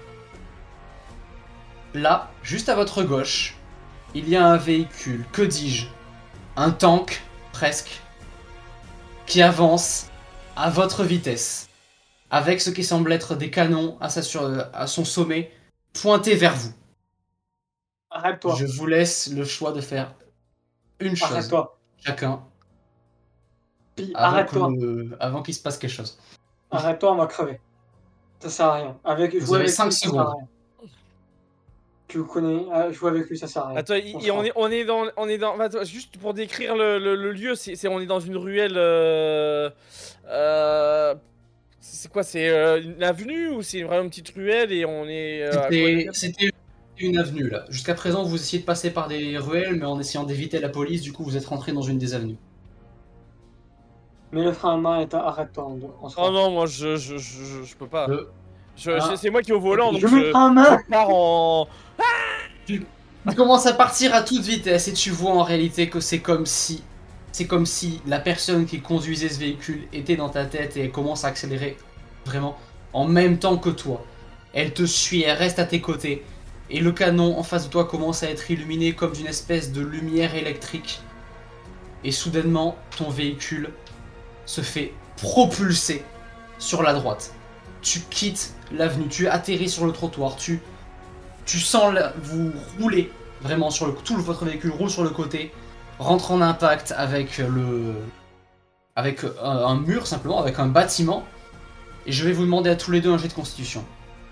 [SPEAKER 3] Là, juste à votre gauche, il y a un véhicule, que dis-je, un tank, presque, qui avance à votre vitesse, avec ce qui semble être des canons à, sa sur... à son sommet, pointés vers vous.
[SPEAKER 7] Arrête-toi.
[SPEAKER 3] Je vous laisse le choix de faire une chose,
[SPEAKER 7] Arrête-toi.
[SPEAKER 3] chacun,
[SPEAKER 7] Puis
[SPEAKER 3] avant
[SPEAKER 7] arrête-toi.
[SPEAKER 3] que- avant qu'il se passe quelque chose.
[SPEAKER 7] Arrête-toi, on va crever. Ça sert à rien. Avec,
[SPEAKER 3] Vous
[SPEAKER 7] jouer
[SPEAKER 3] avez
[SPEAKER 7] avec
[SPEAKER 3] cinq
[SPEAKER 7] lui, ça sert
[SPEAKER 3] secondes.
[SPEAKER 7] à rien. Tu le connais, ah, jouer avec lui, ça sert à rien.
[SPEAKER 6] Attends, il-
[SPEAKER 7] On
[SPEAKER 6] il-
[SPEAKER 7] se
[SPEAKER 6] on,
[SPEAKER 7] rend.
[SPEAKER 6] est, on est dans, on est dans, attends, juste pour décrire le, le- le lieu, c'est, c'est- on est dans une ruelle. Euh, euh, c'est quoi, c'est euh, une avenue ou c'est vraiment une petite ruelle et on est. euh, à
[SPEAKER 3] C'était
[SPEAKER 6] quoi-
[SPEAKER 3] c'était une avenue là. Jusqu'à présent, vous essayez de passer par des ruelles, mais en essayant d'éviter la police, du coup, vous êtes rentré dans une des avenues.
[SPEAKER 7] Mets le frein à main et t'as- arrête-toi. On, on se
[SPEAKER 6] Oh
[SPEAKER 7] rend.
[SPEAKER 6] non, moi je, je, je, je- je peux pas.
[SPEAKER 3] Le-
[SPEAKER 6] Je-
[SPEAKER 3] Ah.
[SPEAKER 6] je- c'est moi qui est au volant, donc
[SPEAKER 7] Je
[SPEAKER 6] je,
[SPEAKER 7] mets le frein à main.
[SPEAKER 6] je pars en.
[SPEAKER 3] Tu commences à partir à toute vitesse et tu vois en réalité que c'est comme si c'est comme si la personne qui conduisait ce véhicule était dans ta tête et elle commence à accélérer vraiment en même temps que toi. Elle te suit, elle reste à tes côtés et le canon en face de toi commence à être illuminé comme d'une espèce de lumière électrique. Et soudainement, ton véhicule se fait propulser sur la droite. Tu quittes l'avenue, tu atterris sur le trottoir, tu Tu sens, la- vous roulez vraiment sur le, tout le- votre véhicule roule sur le côté, rentre en impact avec le, avec un, un mur simplement, avec un bâtiment. Et je vais vous demander à tous les deux un jet de constitution.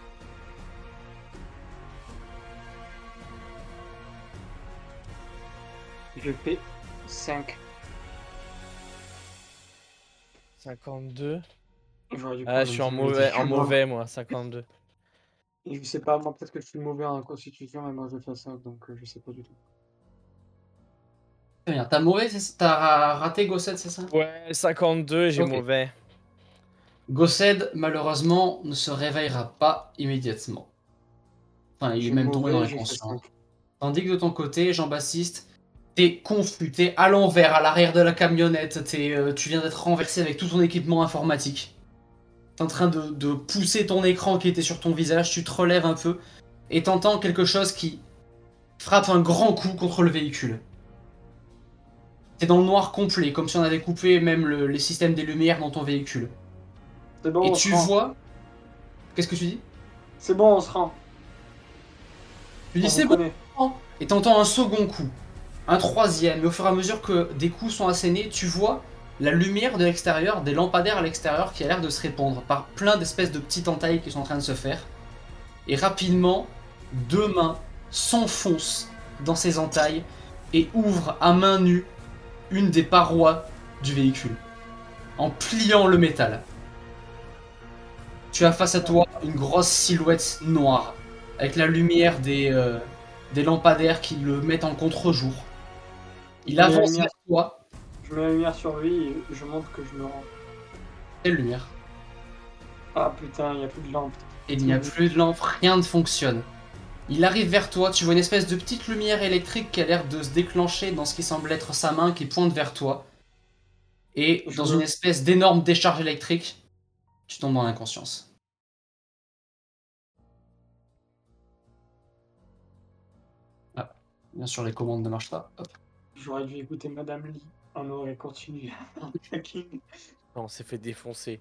[SPEAKER 7] Je fais cinq.
[SPEAKER 6] cinquante-deux.
[SPEAKER 7] J'aurais dû
[SPEAKER 6] Ah,
[SPEAKER 7] prendre
[SPEAKER 6] je suis
[SPEAKER 7] un
[SPEAKER 6] en
[SPEAKER 7] petit
[SPEAKER 6] mauvais,
[SPEAKER 7] peu
[SPEAKER 6] en
[SPEAKER 7] de
[SPEAKER 6] mauvais moi, cinquante-deux.
[SPEAKER 7] Et je sais pas, moi peut-être que je suis mauvais en constitution, mais moi je fais ça, donc euh, je sais pas du tout.
[SPEAKER 3] Très bien, t'as mauvais, c'est ça T'as ra- raté Gossed, c'est ça?
[SPEAKER 6] Ouais, cinquante-deux, j'ai
[SPEAKER 3] Ok.
[SPEAKER 6] mauvais.
[SPEAKER 3] Gossed, malheureusement, ne se réveillera pas immédiatement. Enfin, il est
[SPEAKER 7] J'ai
[SPEAKER 3] même tombé
[SPEAKER 7] mauvais,
[SPEAKER 3] dans
[SPEAKER 7] j'ai fait
[SPEAKER 3] l'inconscient.
[SPEAKER 7] cinq.
[SPEAKER 3] Tandis que de ton côté, Jean-Baptiste, t'es confus, t'es à l'envers, à l'arrière de la camionnette, t'es, euh, tu viens d'être renversé avec tout ton équipement informatique. T'es en train de, de pousser ton écran qui était sur ton visage, tu te relèves un peu, et t'entends quelque chose qui frappe un grand coup contre le véhicule. T'es dans le noir complet, comme si on avait coupé même le, les systèmes des lumières dans ton véhicule.
[SPEAKER 7] C'est bon,
[SPEAKER 3] Et
[SPEAKER 7] on
[SPEAKER 3] tu
[SPEAKER 7] se rend.
[SPEAKER 3] vois... Qu'est-ce que tu dis?
[SPEAKER 7] C'est bon, on se rend.
[SPEAKER 3] Tu dis
[SPEAKER 7] On
[SPEAKER 3] c'est
[SPEAKER 7] vous
[SPEAKER 3] bon,
[SPEAKER 7] connaît.
[SPEAKER 3] et t'entends un second coup, un troisième, mais au fur et à mesure que des coups sont assénés, tu vois la lumière de l'extérieur, des lampadaires à l'extérieur qui a l'air de se répandre par plein d'espèces de petites entailles qui sont en train de se faire. Et rapidement, deux mains s'enfoncent dans ces entailles et ouvrent à main nue une des parois du véhicule, en pliant le métal. Tu as face à toi une grosse silhouette noire, avec la lumière des, euh, des lampadaires qui le mettent en contre-jour. Il
[SPEAKER 7] Je mets la
[SPEAKER 3] avance
[SPEAKER 7] lumière.
[SPEAKER 3] vers toi.
[SPEAKER 7] Je mets la lumière sur lui et je montre que je me rends.
[SPEAKER 3] Quelle lumière?
[SPEAKER 7] Ah putain, il n'y a plus de lampe.
[SPEAKER 3] Il n'y a plus de lampe, rien ne fonctionne. Il arrive vers toi, tu vois une espèce de petite lumière électrique qui a l'air de se déclencher dans ce qui semble être sa main qui pointe vers toi. Et
[SPEAKER 7] Je
[SPEAKER 3] dans
[SPEAKER 7] me-
[SPEAKER 3] une espèce d'énorme décharge électrique, tu tombes dans l'inconscience. Ah, bien sûr les commandes ne marchent pas. Hop.
[SPEAKER 7] J'aurais dû écouter Madame Lee. On aurait continué à faire le hacking.
[SPEAKER 6] On s'est fait défoncer.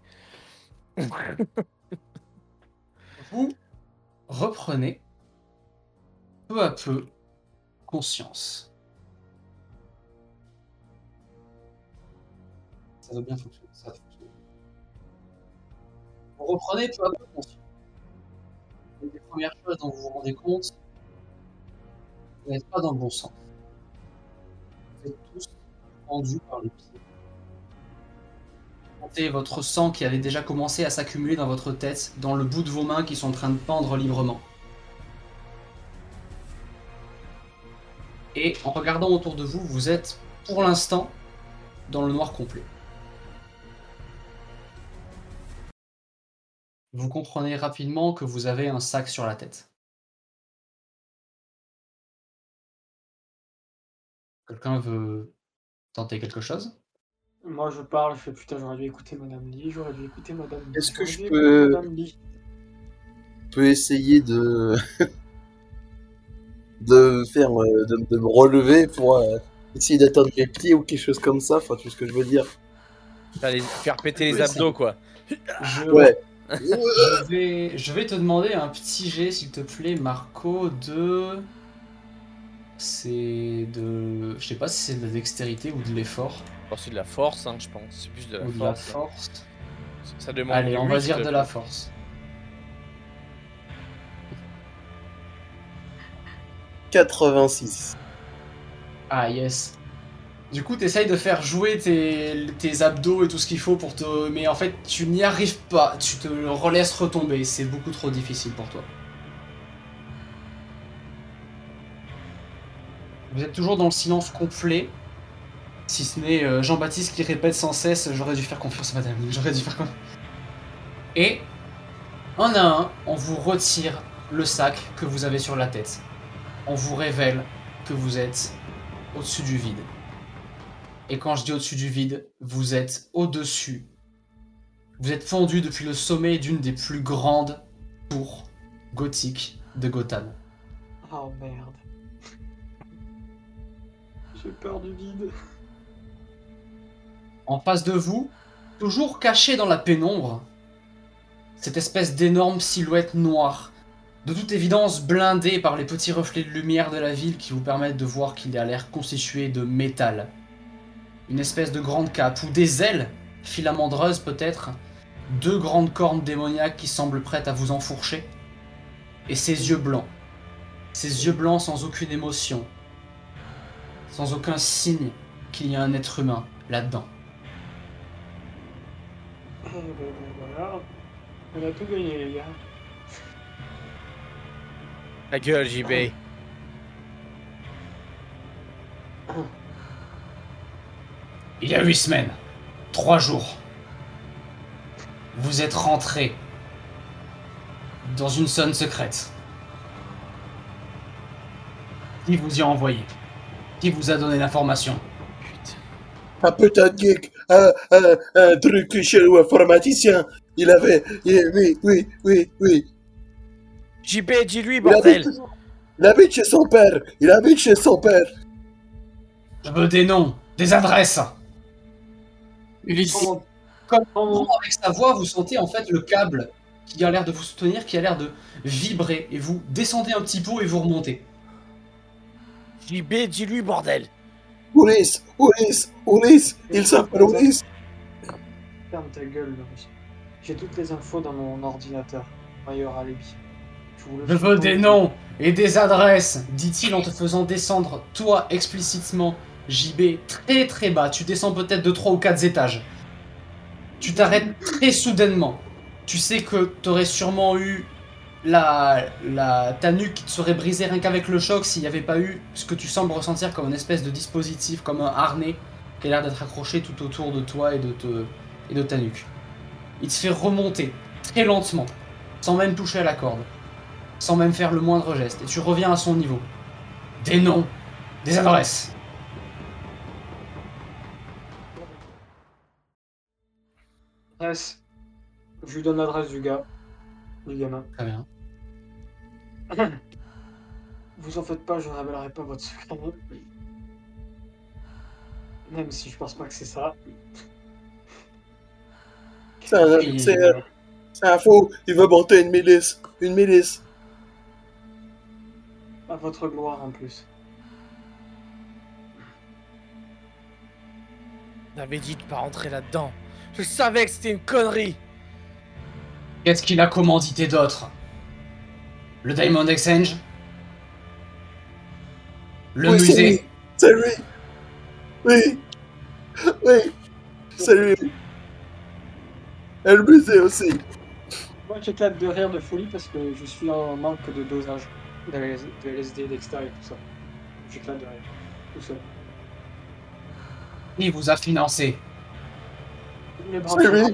[SPEAKER 3] Vous reprenez peu à peu conscience. Ça va bien fonctionner. Ça va fonctionner. Vous reprenez peu à peu conscience. Une des premières choses dont vous vous rendez compte, vous n'êtes pas dans le bon sens. Vous êtes tous pendus par les pieds. Vous sentez votre sang qui avait déjà commencé à s'accumuler dans votre tête, dans le bout de vos mains qui sont en train de pendre librement. Et en regardant autour de vous, vous êtes pour l'instant dans le noir complet. Vous comprenez rapidement que vous avez un sac sur la tête. Quelqu'un veut tenter quelque chose?
[SPEAKER 7] Moi je parle, je fais putain, j'aurais dû écouter Madame Lee, j'aurais dû écouter Madame Lee.
[SPEAKER 10] Est-ce que
[SPEAKER 7] j'aurais
[SPEAKER 10] je
[SPEAKER 7] dû
[SPEAKER 10] peux-
[SPEAKER 7] écouter Madame Lee.
[SPEAKER 10] peux essayer de de faire euh, de, de me relever pour euh, essayer d'atteindre mes pieds ou quelque chose comme ça, enfin tu vois ce que je veux dire.
[SPEAKER 6] Fallait faire péter les
[SPEAKER 3] Oui,
[SPEAKER 6] abdos, quoi.
[SPEAKER 3] Je,
[SPEAKER 10] Ouais.
[SPEAKER 3] je, vais, je vais te demander un petit jet, s'il te plaît, Marco, de... C'est de... Je sais pas si c'est de la dextérité ou de l'effort.
[SPEAKER 6] Bon, c'est de la force, hein, je pense. C'est plus de la
[SPEAKER 3] Ou de la
[SPEAKER 6] force.
[SPEAKER 3] force.
[SPEAKER 6] Ça demande
[SPEAKER 3] Allez,
[SPEAKER 6] du
[SPEAKER 3] on va
[SPEAKER 6] muscle.
[SPEAKER 3] dire de la force.
[SPEAKER 10] quatre-vingt-six.
[SPEAKER 3] Ah yes. Du coup, t'essayes de faire jouer tes, tes abdos et tout ce qu'il faut pour te... Mais en fait, tu n'y arrives pas. Tu te relaisses retomber. C'est beaucoup trop difficile pour toi. Vous êtes toujours dans le silence complet. Si ce n'est euh, Jean-Baptiste qui répète sans cesse « J'aurais dû faire confiance à madame, j'aurais dû faire confiance. » Et, un à un, on vous retire le sac que vous avez sur la tête. On vous révèle que vous êtes au-dessus du vide. Et quand je dis au-dessus du vide, vous êtes au-dessus. Vous êtes pendu depuis le sommet d'une des plus grandes tours gothiques de Gotham.
[SPEAKER 7] Oh merde. J'ai peur du vide.
[SPEAKER 3] En face de vous, toujours caché dans la pénombre, cette espèce d'énorme silhouette noire, de toute évidence blindée par les petits reflets de lumière de la ville qui vous permettent de voir qu'il a l'air constitué de métal. Une espèce de grande cape, ou des ailes filamandreuses peut-être, deux grandes cornes démoniaques qui semblent prêtes à vous enfourcher, et ses yeux blancs. Ses yeux blancs sans aucune émotion, sans aucun signe qu'il y a un être humain là-dedans.
[SPEAKER 7] Eh ben, ben, voilà. On a tout gagné, les gars.
[SPEAKER 6] La gueule, J B.
[SPEAKER 3] Il y a huit semaines, trois jours, vous êtes rentré dans une zone secrète. Qui vous y a envoyé? Qui vous a donné l'information?
[SPEAKER 10] Un putain de geek, un, un, un truc chelou informaticien. Il avait... il- oui, oui, oui, oui.
[SPEAKER 6] J B, dis-lui,
[SPEAKER 10] Il
[SPEAKER 6] bordel.
[SPEAKER 10] habite, il habite chez son père. Il habite chez son père.
[SPEAKER 3] Je veux des noms, des adresses.
[SPEAKER 5] Ulysse,
[SPEAKER 7] Comment-
[SPEAKER 3] Comme
[SPEAKER 7] comment-
[SPEAKER 3] avec sa voix, vous sentez en fait le câble qui a l'air de vous soutenir, qui a l'air de vibrer, et vous descendez un petit peu et vous remontez.
[SPEAKER 6] J B, dis-lui, bordel.
[SPEAKER 10] Ulysse, Ulysse, Ulysse. Il s'appelle Ulysse.
[SPEAKER 7] Ferme ta gueule, Loris. J'ai toutes les infos dans mon ordinateur. Meilleur alibi. Je, vous le
[SPEAKER 3] Je
[SPEAKER 7] fais
[SPEAKER 3] veux
[SPEAKER 7] pas
[SPEAKER 3] des
[SPEAKER 7] oublier.
[SPEAKER 3] noms et des adresses, dit-il en te faisant descendre, toi explicitement, J B, très très bas. Tu descends peut-être de trois ou quatre étages. Tu t'arrêtes très soudainement. Tu sais que t'aurais sûrement eu la, la, ta nuque qui te serait brisée rien qu'avec le choc s'il n'y avait pas eu ce que tu sembles ressentir comme une espèce de dispositif, comme un harnais qui a l'air d'être accroché tout autour de toi et de, te, et de ta nuque. Il te fait remonter très lentement, sans même toucher à la corde, sans même faire le moindre geste, et tu reviens à son niveau. Des noms, des adresses.
[SPEAKER 7] Adresse. Je lui donne l'adresse du gars. Du gamin.
[SPEAKER 3] Très bien.
[SPEAKER 7] Vous en faites pas, je ne révélerai pas votre secret. Même si je pense pas que c'est ça.
[SPEAKER 10] C'est un,
[SPEAKER 3] Et-
[SPEAKER 10] c'est, c'est un faux. Il veut monter une milice. Une milice.
[SPEAKER 7] À votre gloire en plus.
[SPEAKER 6] J'avais dit de pas rentrer là-dedans. Je savais que c'était une connerie.
[SPEAKER 3] Qu'est-ce qu'il a commandité d'autre? Le Diamond Exchange? Le
[SPEAKER 10] Oui, c'est
[SPEAKER 3] musée?
[SPEAKER 10] lui. C'est lui. Oui. Oui. C'est lui. Et le musée aussi.
[SPEAKER 7] Moi j'éclate de rire de folie parce que je suis en manque de dosage de L S D, d'extra et tout ça. J'éclate de rire. Tout seul.
[SPEAKER 3] Qui vous a financé?
[SPEAKER 7] Les bras
[SPEAKER 10] C'est
[SPEAKER 7] de-
[SPEAKER 10] lui.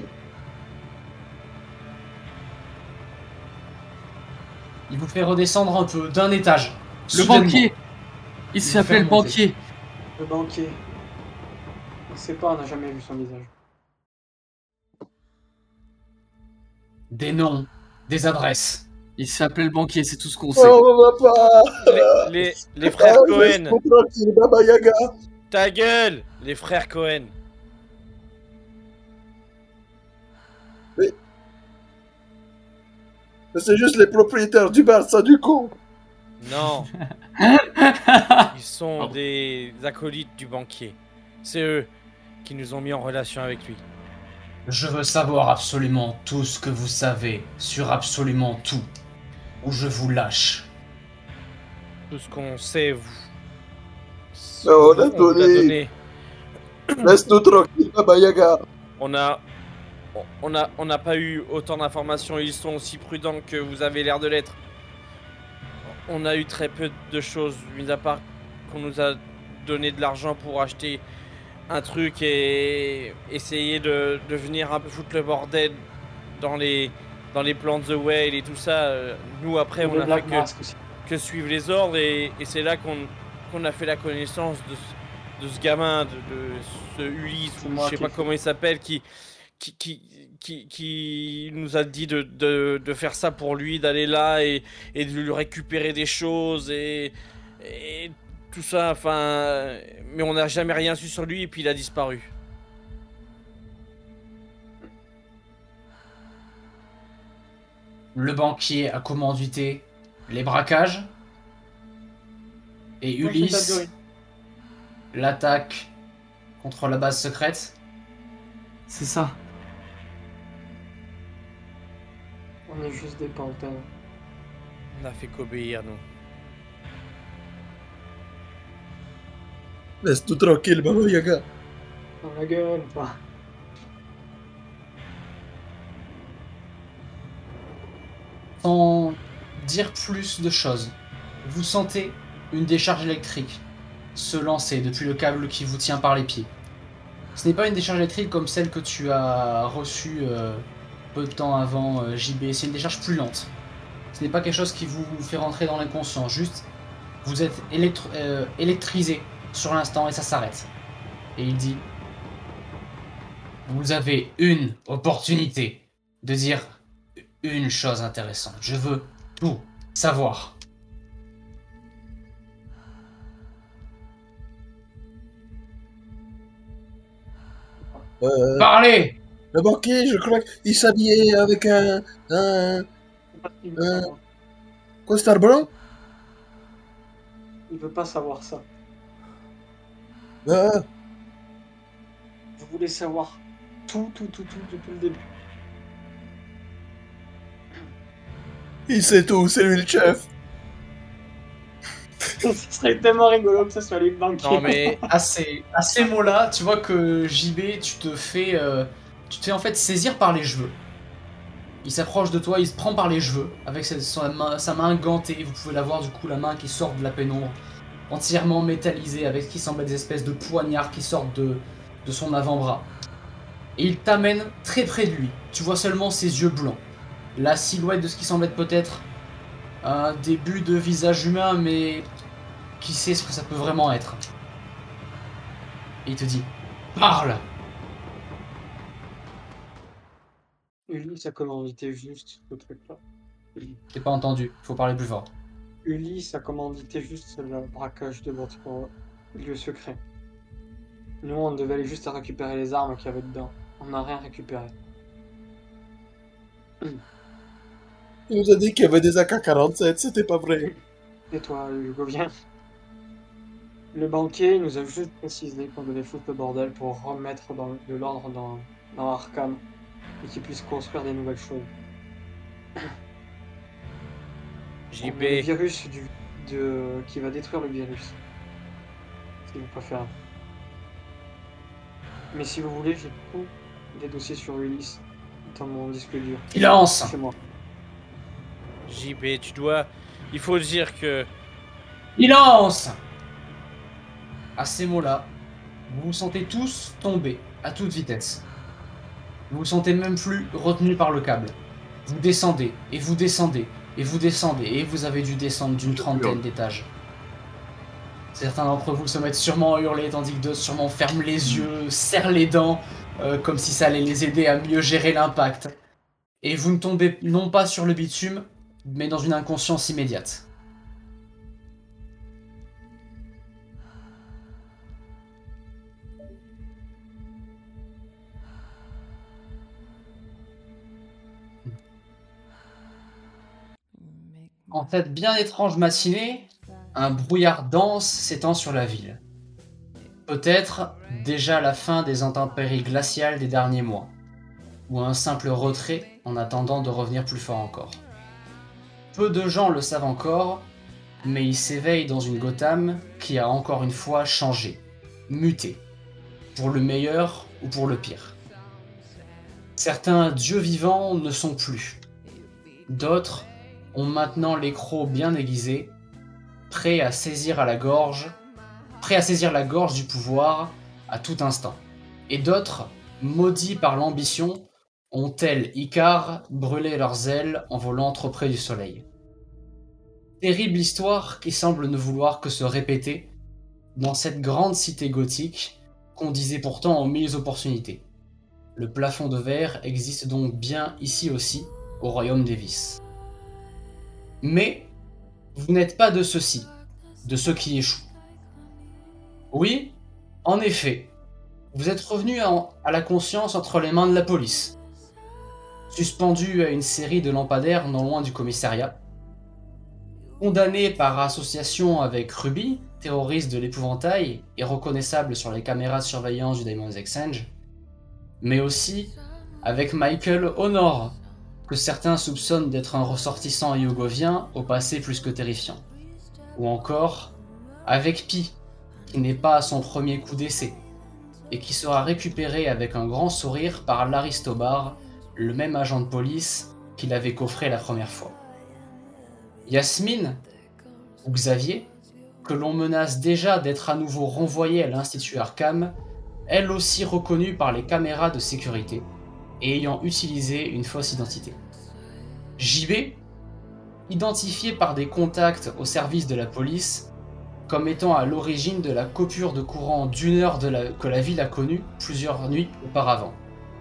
[SPEAKER 3] Il vous fait redescendre un peu d'un étage.
[SPEAKER 5] le
[SPEAKER 3] soudainement.
[SPEAKER 5] banquier. Il
[SPEAKER 3] vous
[SPEAKER 5] s'appelait
[SPEAKER 3] fait
[SPEAKER 5] le
[SPEAKER 3] remonter.
[SPEAKER 5] banquier.
[SPEAKER 7] Le banquier. On sait pas, on n'a jamais vu son visage.
[SPEAKER 3] Des noms, des adresses.
[SPEAKER 5] Il s'appelait le banquier, c'est tout ce qu'on sait.
[SPEAKER 10] Oh, on va pas.
[SPEAKER 6] Les, les, les frères
[SPEAKER 10] Ah,
[SPEAKER 6] Cohen.
[SPEAKER 10] laisse-moi tranquille, Baba Yaga.
[SPEAKER 6] Ta gueule. Les frères Cohen.
[SPEAKER 10] Mais c'est juste les propriétaires du bar, ça du con.
[SPEAKER 6] Non. Ils sont
[SPEAKER 5] Pardon.
[SPEAKER 6] des acolytes du banquier. C'est eux qui nous ont mis en relation avec lui.
[SPEAKER 3] Je veux savoir absolument tout ce que vous savez sur absolument tout. Ou je vous lâche.
[SPEAKER 6] Tout ce qu'on sait, vous.
[SPEAKER 10] Non, on a
[SPEAKER 6] vous l'a
[SPEAKER 10] donné. Laisse-nous tranquille, Baba Yaga.
[SPEAKER 6] On a, on a, on n'a pas eu autant d'informations. Ils sont aussi prudents que vous avez l'air de l'être. On a eu très peu de choses, mis à part qu'on nous a donné de l'argent pour acheter un truc et essayer de, de venir un peu foutre le bordel dans les, dans les plans de The Whale et tout ça. Euh, Nous après, on
[SPEAKER 7] Le
[SPEAKER 6] a fait
[SPEAKER 7] Black
[SPEAKER 6] que,
[SPEAKER 7] Mask aussi.
[SPEAKER 6] que suivre les ordres et, et c'est là qu'on qu'on a fait la connaissance de, ce- de ce gamin, de, de ce Ulysse,
[SPEAKER 7] C'est
[SPEAKER 6] ou
[SPEAKER 7] moi
[SPEAKER 6] je sais
[SPEAKER 7] qui
[SPEAKER 6] pas
[SPEAKER 7] ai fait.
[SPEAKER 6] comment il s'appelle, qui, qui, qui, qui, qui nous a dit de, de, de faire ça pour lui, d'aller là et, et de lui récupérer des choses et, et tout ça, enfin... Mais on n'a jamais rien su sur lui et puis il a disparu.
[SPEAKER 3] Le banquier a commandité les braquages. Et
[SPEAKER 7] Moi,
[SPEAKER 3] Ulysse,
[SPEAKER 7] j'éclate de rire.
[SPEAKER 3] l'attaque contre la base secrète.
[SPEAKER 5] C'est ça.
[SPEAKER 7] On est juste des pantins.
[SPEAKER 6] On a fait qu'obéir, nous.
[SPEAKER 10] Laisse-nous tranquille, Baba Yaga.
[SPEAKER 7] Dans la gueule, pas.
[SPEAKER 3] Sans dire plus de choses, vous sentez une décharge électrique se lancer depuis le câble qui vous tient par les pieds. Ce n'est pas une décharge électrique comme celle que tu as reçue euh, peu de temps avant euh, J B, c'est une décharge plus lente. Ce n'est pas quelque chose qui vous fait rentrer dans l'inconscient, juste vous êtes électro- euh, électrisé sur l'instant et ça s'arrête. Et il dit, vous avez une opportunité de dire une chose intéressante. Je veux tout savoir.
[SPEAKER 10] Euh,
[SPEAKER 3] Parlez!
[SPEAKER 10] le banquier, je crois qu'il s'habillait avec un, un
[SPEAKER 7] Il veut,
[SPEAKER 10] Euh.
[SPEAKER 7] savoir.
[SPEAKER 10] costard blanc.
[SPEAKER 7] Il veut pas savoir ça.
[SPEAKER 10] Euh,
[SPEAKER 7] Vous voulez savoir tout, tout, tout, tout depuis le début.
[SPEAKER 10] il sait tout, c'est lui le chef.
[SPEAKER 7] Ce serait tellement rigolo que ce soit les banquiers.
[SPEAKER 6] Non mais
[SPEAKER 3] À ces, à ces mots-là, tu vois que J B, tu te fais, euh, tu te fais en fait saisir par les cheveux. Il s'approche de toi, il se prend par les cheveux avec sa, sa main, sa main gantée. Vous pouvez la voir du coup, la main qui sort de la pénombre, entièrement métallisée, avec ce qui semble être des espèces de poignards qui sortent de, de son avant-bras. Et il t'amène très près de lui. Tu vois seulement ses yeux blancs, la silhouette de ce qui semble être peut-être un début de visage humain, mais qui sait ce que ça peut vraiment être. Et il te dit, parle!
[SPEAKER 7] Ulysse a commandité juste ce truc-là.
[SPEAKER 3] T'es pas entendu, faut parler plus fort.
[SPEAKER 7] Ulysse a commandité juste le braquage de votre lieu secret. Nous, on devait aller juste à récupérer les armes qu'il y avait dedans. On n'a rien récupéré.
[SPEAKER 10] Il nous a dit qu'il y avait des A K quarante-sept, c'était pas vrai.
[SPEAKER 7] Et toi, Hugo, viens. Le banquier nous a juste précisé qu'on devait foutre le bordel pour remettre dans, de l'ordre dans, dans Arkham et qu'il puisse construire des nouvelles choses.
[SPEAKER 6] J
[SPEAKER 7] On a le
[SPEAKER 6] B,
[SPEAKER 7] virus du, de, qui va détruire le virus. Si vous préférez. Mais si vous voulez, j'ai tous les dossiers sur Ulysse dans mon disque dur.
[SPEAKER 3] Silence!
[SPEAKER 7] Chez moi.
[SPEAKER 6] J B, tu dois... Il faut dire que...
[SPEAKER 3] Silence! À ces mots-là, vous vous sentez tous tomber à toute vitesse. Vous vous sentez même plus retenu par le câble. Vous descendez, et vous descendez, et vous descendez, et vous avez dû descendre d'une trentaine d'étages. Certains d'entre vous se mettent sûrement à hurler, tandis que d'autres sûrement ferment les yeux, serrent les dents, euh, comme si ça allait les aider à mieux gérer l'impact. Et vous ne tombez non pas sur le bitume, mais dans une inconscience immédiate. En cette bien étrange matinée, un brouillard dense s'étend sur la ville. Peut-être déjà la fin des intempéries glaciales des derniers mois, ou un simple retrait en attendant de revenir plus fort encore. Peu de gens le savent encore, mais il s'éveille dans une Gotham qui a encore une fois changé, muté, pour le meilleur ou pour le pire. Certains dieux vivants ne sont plus. D'autres ont maintenant les crocs bien aiguisés, prêts à saisir à la gorge, prêts à saisir la gorge du pouvoir à tout instant. Et d'autres, maudits par l'ambition, ont, tels Icare, brûlé leurs ailes en volant trop près du soleil. Terrible histoire qui semble ne vouloir que se répéter dans cette grande cité gothique qu'on disait pourtant aux mille opportunités. Le plafond de verre existe donc bien ici aussi, au royaume des vices. Mais vous n'êtes pas de ceux-ci, de ceux qui échouent. Oui, en effet, vous êtes revenu à, à la conscience entre les mains de la police, suspendu à une série de lampadaires non loin du commissariat, condamné par association avec Ruby, terroriste de l'épouvantail et reconnaissable sur les caméras de surveillance du Diamond Exchange, mais aussi avec Michael Honor, que certains soupçonnent d'être un ressortissant yougovien au passé plus que terrifiant. Ou encore avec Pi, qui n'est pas à son premier coup d'essai, et qui sera récupéré avec un grand sourire par l'Aristobar, le même agent de police qui l'avait coffré la première fois. Yasmine, ou Xavier, que l'on menace déjà d'être à nouveau renvoyé à l'Institut Arkham, elle aussi reconnue par les caméras de sécurité, et ayant utilisé une fausse identité. J B, identifié par des contacts au service de la police, comme étant à l'origine de la coupure de courant d'une heure de la... que la ville a connue plusieurs nuits auparavant.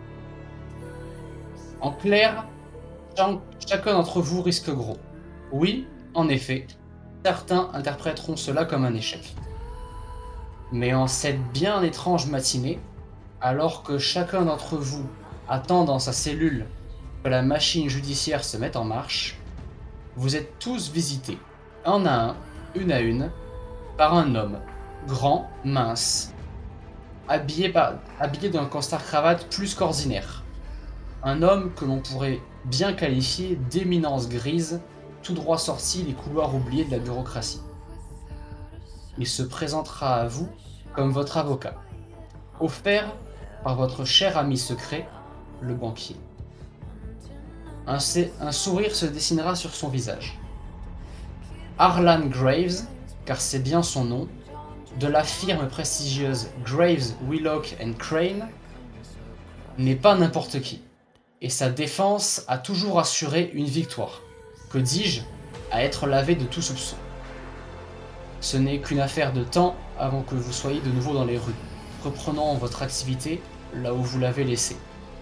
[SPEAKER 3] En clair, ch- chacun d'entre vous risque gros. Oui, en effet, certains interpréteront cela comme un échec. Mais en cette bien étrange matinée, alors que chacun d'entre vous attend dans sa cellule que la machine judiciaire se mette en marche, vous êtes tous visités, un à un, une à une, par un homme, grand, mince, habillé, par, habillé d'un costard-cravate plus qu'ordinaire. Un homme que l'on pourrait bien qualifier d'éminence grise, tout droit sorti des couloirs oubliés de la bureaucratie. Il se présentera à vous comme votre avocat, offert par votre cher ami secret, le banquier. Un, un sourire se dessinera sur son visage. Harlan Graves, car c'est bien son nom, de la firme prestigieuse Graves, Willock and Crane, n'est pas n'importe qui, et sa défense a toujours assuré une victoire, que dis-je, à être lavé de tout soupçon. Ce n'est qu'une affaire de temps avant que vous soyez de nouveau dans les rues, reprenant votre activité là où vous l'avez laissée.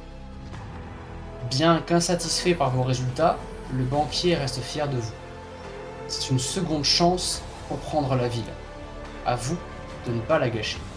[SPEAKER 3] Bien qu'insatisfait par vos résultats, le banquier reste fier de vous. C'est une seconde chance pour prendre la ville. À vous de ne pas la gâcher.